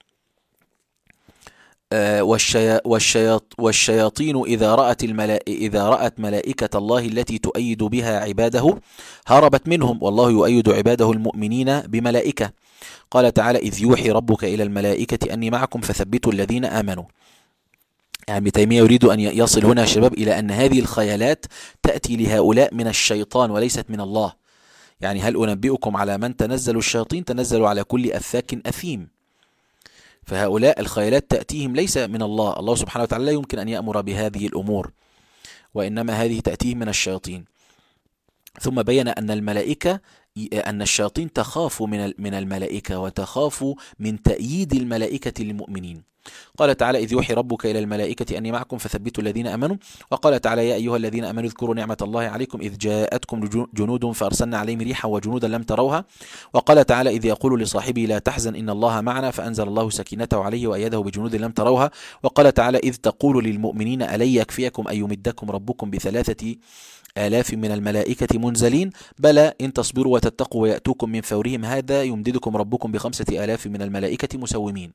والشياطين إذا رأت ملائكة الله التي تؤيد بها عباده هربت منهم والله يؤيد عباده المؤمنين بملائكة. قال تعالى إذ يوحي ربك إلى الملائكة أني معكم فثبتوا الذين آمنوا. يعني ابن تيمية يريد أن يصل هنا شباب إلى أن هذه الخيالات تأتي لهؤلاء من الشيطان وليست من الله. يعني هل أنبئكم على من تنزل الشياطين؟ تنزل على كل أفاك أثيم. فهؤلاء الخيالات تأتيهم ليس من الله، الله سبحانه وتعالى لا يمكن أن يأمر بهذه الأمور، وإنما هذه تأتيهم من الشياطين. ثم بين أن الملائكة أن الشياطين تخاف من الملائكة وتخاف من تأييد الملائكة للمؤمنين. قال تعالى إذ يوحي ربك إلى الملائكة أني معكم فثبتوا الذين آمنوا. وقال تعالى يا أيها الذين آمنوا اذكروا نعمة الله عليكم إذ جاءتكم جنود فأرسلنا عليهم ريحا وجنودا لم تروها. وقال تعالى إذ يقول لصاحبه لا تحزن إن الله معنا فأنزل الله سكينته عليه وأيده بجنود لم تروها. وقال تعالى إذ تقول للمؤمنين ألن يكفيكم أن يمدكم ربكم ب3,000 من الملائكة منزلين بلى إن تصبروا وتتقوا ويأتوكم من فورهم هذا يمددكم ربكم ب5,000 من الملائكة مسومين.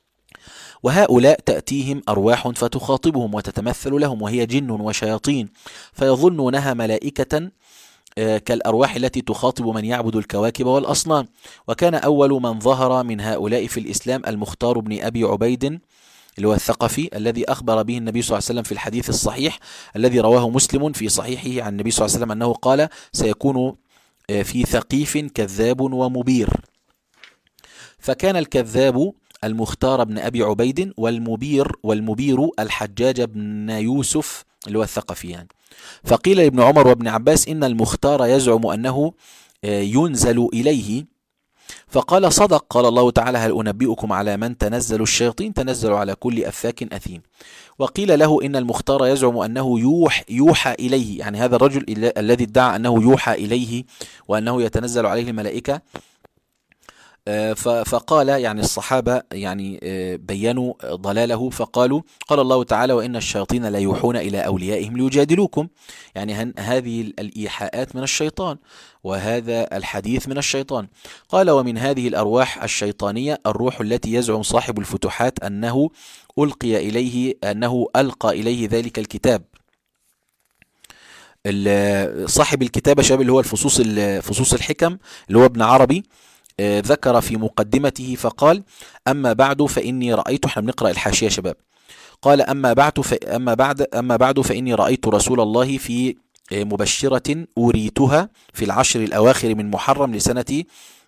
وهؤلاء تأتيهم أرواح فتخاطبهم وتتمثل لهم وهي جن وشياطين فيظنونها ملائكة كالأرواح التي تخاطب من يعبد الكواكب والأصنام. وكان أول من ظهر من هؤلاء في الإسلام المختار بن أبي عبيد اللي هو الثقفي الذي أخبر به النبي صلى الله عليه وسلم في الحديث الصحيح الذي رواه مسلم في صحيحه عن النبي صلى الله عليه وسلم أنه قال سيكون في ثقيف كذاب ومبير. فكان الكذاب المختار بن أبي عبيد والمبير الحجاج بن يوسف اللي هو الثقفي يعني. فقيل لابن عمر وابن عباس إن المختار يزعم أنه ينزل إليه فقال صدق قال الله تعالى هل أنبئكم على من تنزل الشياطين تنزل على كل أفاك أثيم. وقيل له إن المختار يزعم أنه يوحى إليه يعني هذا الرجل الذي ادعى أنه يوحى إليه وأنه يتنزل عليه الملائكة. فقال يعني الصحابة يعني بينوا ضلاله فقالوا قال الله تعالى وإن الشياطين لا يوحون إلى أوليائهم ليجادلوكم. يعني هذه الإيحاءات من الشيطان وهذا الحديث من الشيطان. قال ومن هذه الأرواح الشيطانية الروح التي يزعم صاحب الفتوحات أنه ألقى إليه ذلك الكتاب. صاحب الكتاب شباب اللي هو فصوص الحكم اللي هو ابن عربي ذكر في مقدمته فقال أما بعد فإني رأيت احنا بنقرأ الحاشية شباب قال أما بعد فإني رأيت رسول الله في مبشرة أوريتها في العشر الأواخر من محرم لسنة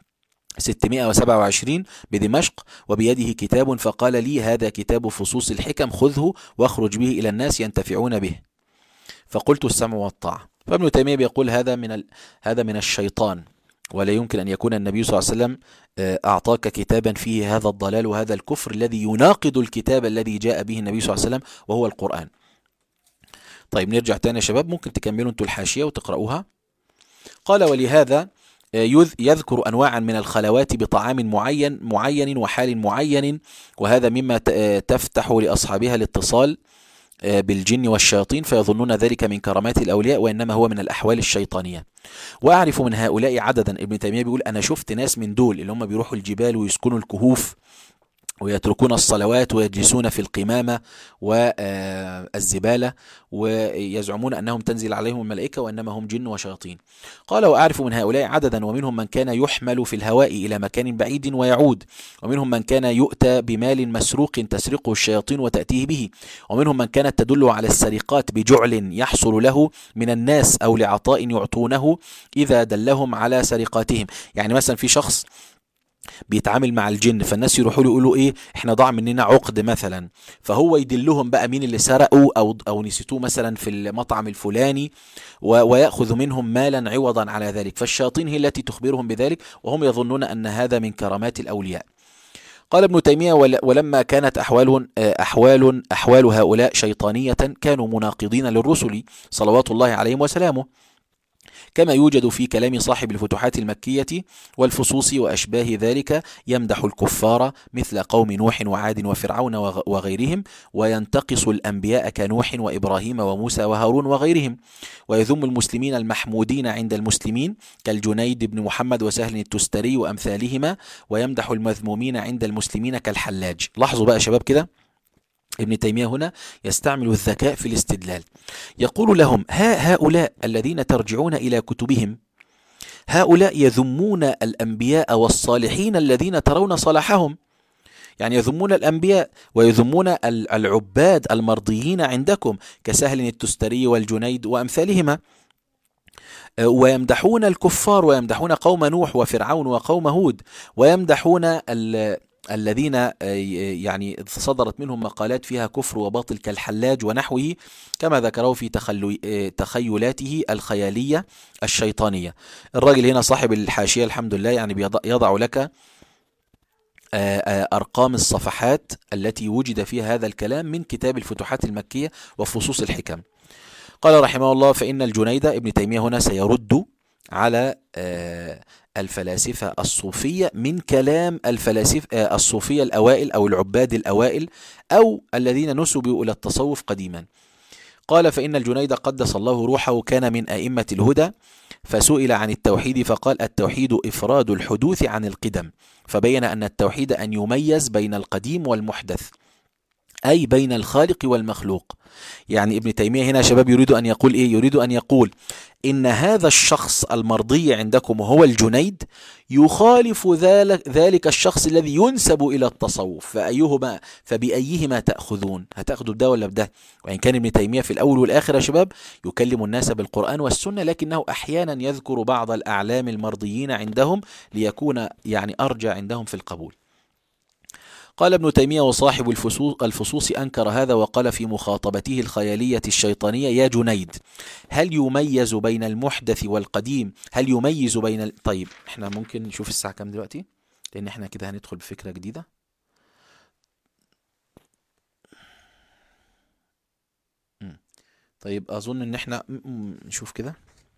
627 بدمشق وبيده كتاب فقال لي هذا كتاب فصوص الحكم خذه واخرج به إلى الناس ينتفعون به. فقلت السمع والطاعة. فابن تيمية بيقول هذا من الشيطان ولا يمكن أن يكون النبي صلى الله عليه وسلم أعطاك كتابا فيه هذا الضلال وهذا الكفر الذي يناقض الكتاب الذي جاء به النبي صلى الله عليه وسلم وهو القرآن. طيب نرجع تاني يا شباب ممكن تكملوا انتوا الحاشية وتقرأوها. قال ولهذا يذكر أنواعا من الخلوات بطعام معين وحال معين وهذا مما تفتح لأصحابها الاتصال بالجن والشياطين فيظنون ذلك من كرامات الأولياء وإنما هو من الأحوال الشيطانية. وأعرف من هؤلاء عددا. ابن تيمية بيقول أنا شفت ناس من دول اللي هم بيروحوا الجبال ويسكنوا الكهوف ويتركون الصلوات ويجلسون في القمامة والزبالة ويزعمون أنهم تنزل عليهم الملائكة وإنما هم جن وشياطين. قال وأعرف من هؤلاء عددا ومنهم من كان يحمل في الهواء إلى مكان بعيد ويعود ومنهم من كان يؤتى بمال مسروق تسرقه الشياطين وتأتيه به ومنهم من كانت تدل على السرقات بجعل يحصل له من الناس أو لعطاء يعطونه إذا دلهم على سرقاتهم. يعني مثلا في شخص بيتعامل مع الجن فالناس يروحوا له يقولوا ايه احنا ضاع مننا عقد مثلا فهو يدلهم بقى مين اللي سرقوا او نسيتوه مثلا في المطعم الفلاني ويأخذ منهم مالا عوضا على ذلك. فالشياطين هي التي تخبرهم بذلك وهم يظنون ان هذا من كرامات الأولياء. قال ابن تيمية ولما كانت أحوال هؤلاء شيطانية كانوا مناقضين للرسل صلوات الله عليهم وسلامه كما يوجد في كلام صاحب الفتوحات المكية والفصوص وأشباه ذلك يمدح الكفار مثل قوم نوح وعاد وفرعون وغيرهم، وينتقص الأنبياء كنوح وإبراهيم وموسى وهارون وغيرهم، ويذم المسلمين المحمودين عند المسلمين كالجنيد بن محمد وسهل التستري وأمثالهما، ويمدح المذمومين عند المسلمين كالحلاج. لاحظوا بقى شباب كده، ابن تيمية هنا يستعمل الذكاء في الاستدلال. يقول لهم: هؤلاء الذين ترجعون إلى كتبهم، هؤلاء يذمون الأنبياء والصالحين الذين ترون صلاحهم، يعني يذمون الأنبياء ويذمون العباد المرضيين عندكم كسهل التستري والجنيد وأمثالهما، ويمدحون الكفار ويمدحون قوم نوح وفرعون وقوم هود، ويمدحون الذين يعني صدرت منهم مقالات فيها كفر وباطل كالحلاج ونحوه، كما ذكره في تخيلاته الخيالية الشيطانية. الراجل هنا صاحب الحاشية الحمد لله يعني يضع لك أرقام الصفحات التي وجد فيها هذا الكلام من كتاب الفتوحات المكية وفصوص الحكم. قال رحمه الله: فإن الجنيد، ابن تيمية هنا سيرد على الفلاسفة الصوفية من كلام الفلاسفة الصوفية الأوائل أو العباد الأوائل أو الذين نسبوا إلى التصوف قديما. قال: فإن الجنيد قدس الله روحه كان من أئمة الهدى، فسئل عن التوحيد فقال: التوحيد إفراد الحدوث عن القدم، فبين أن التوحيد أن يميز بين القديم والمحدث، أي بين الخالق والمخلوق. يعني ابن تيمية هنا شباب يريد أن يقول إيه؟ يريد أن يقول إن هذا الشخص المرضي عندكم وهو الجنيد يخالف ذلك الشخص الذي ينسب إلى التصوف، فبأيهما تأخذون؟ هتأخذوا بده ولا بده؟ وإن كان ابن تيمية في الأول والآخر يا شباب يكلم الناس بالقرآن والسنة، لكنه أحيانا يذكر بعض الأعلام المرضيين عندهم ليكون يعني أرجع عندهم في القبول. قال ابن تيمية: وصاحب الفصوص أنكر هذا وقال في مخاطبته الخيالية الشيطانية: يا جنيد، هل يميز بين المحدث والقديم؟ هل يميز بين طيب احنا ممكن نشوف الساعة كام دلوقتي، لأن احنا كده هندخل بفكرة جديدة. طيب أظن إن احنا نشوف كده.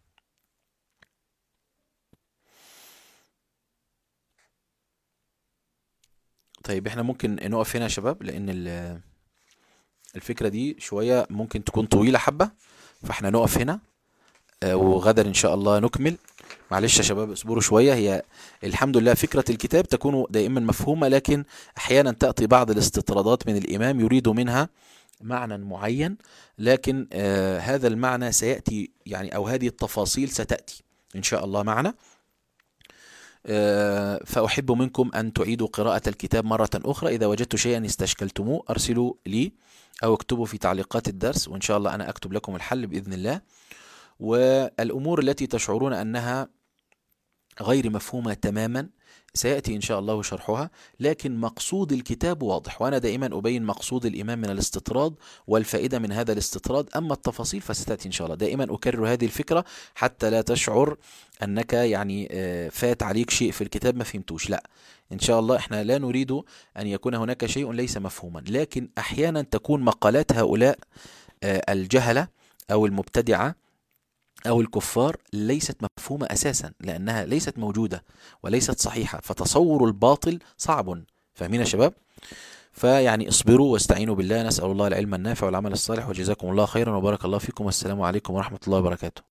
طيب احنا ممكن نقف هنا يا شباب، لأن الفكرة دي شوية ممكن تكون طويلة حبة، فاحنا نقف هنا وغدا إن شاء الله نكمل. معلش يا شباب اصبروا شوية. هي الحمد لله فكرة الكتاب تكون دائما مفهومة، لكن أحيانا تأتي بعض الاستطرادات من الإمام يريد منها معنى معين، لكن هذا المعنى سيأتي يعني، أو هذه التفاصيل ستأتي إن شاء الله معنا. فأحب منكم أن تعيدوا قراءة الكتاب مرة أخرى. إذا وجدت شيئا استشكلتموه أرسلوا لي أو اكتبوا في تعليقات الدرس، وإن شاء الله أنا أكتب لكم الحل بإذن الله. والأمور التي تشعرون أنها غير مفهومة تماما سيأتي إن شاء الله شرحها، لكن مقصود الكتاب واضح، وأنا دائما أبين مقصود الإمام من الاستطراد والفائدة من هذا الاستطراد. أما التفاصيل فستأتي إن شاء الله. دائما أكرر هذه الفكرة حتى لا تشعر أنك يعني فات عليك شيء في الكتاب ما فهمتوش. لا، إن شاء الله إحنا لا نريد أن يكون هناك شيء ليس مفهوما، لكن أحيانا تكون مقالات هؤلاء الجهلة أو المبتدعة أو الكفار ليست مفهومة أساسا، لأنها ليست موجودة وليست صحيحة، فتصور الباطل صعب. فاهمين يا شباب؟ فيعني اصبروا واستعينوا بالله. نسأل الله العلم النافع والعمل الصالح، وجزاكم الله خيرا وبارك الله فيكم، والسلام عليكم ورحمة الله وبركاته.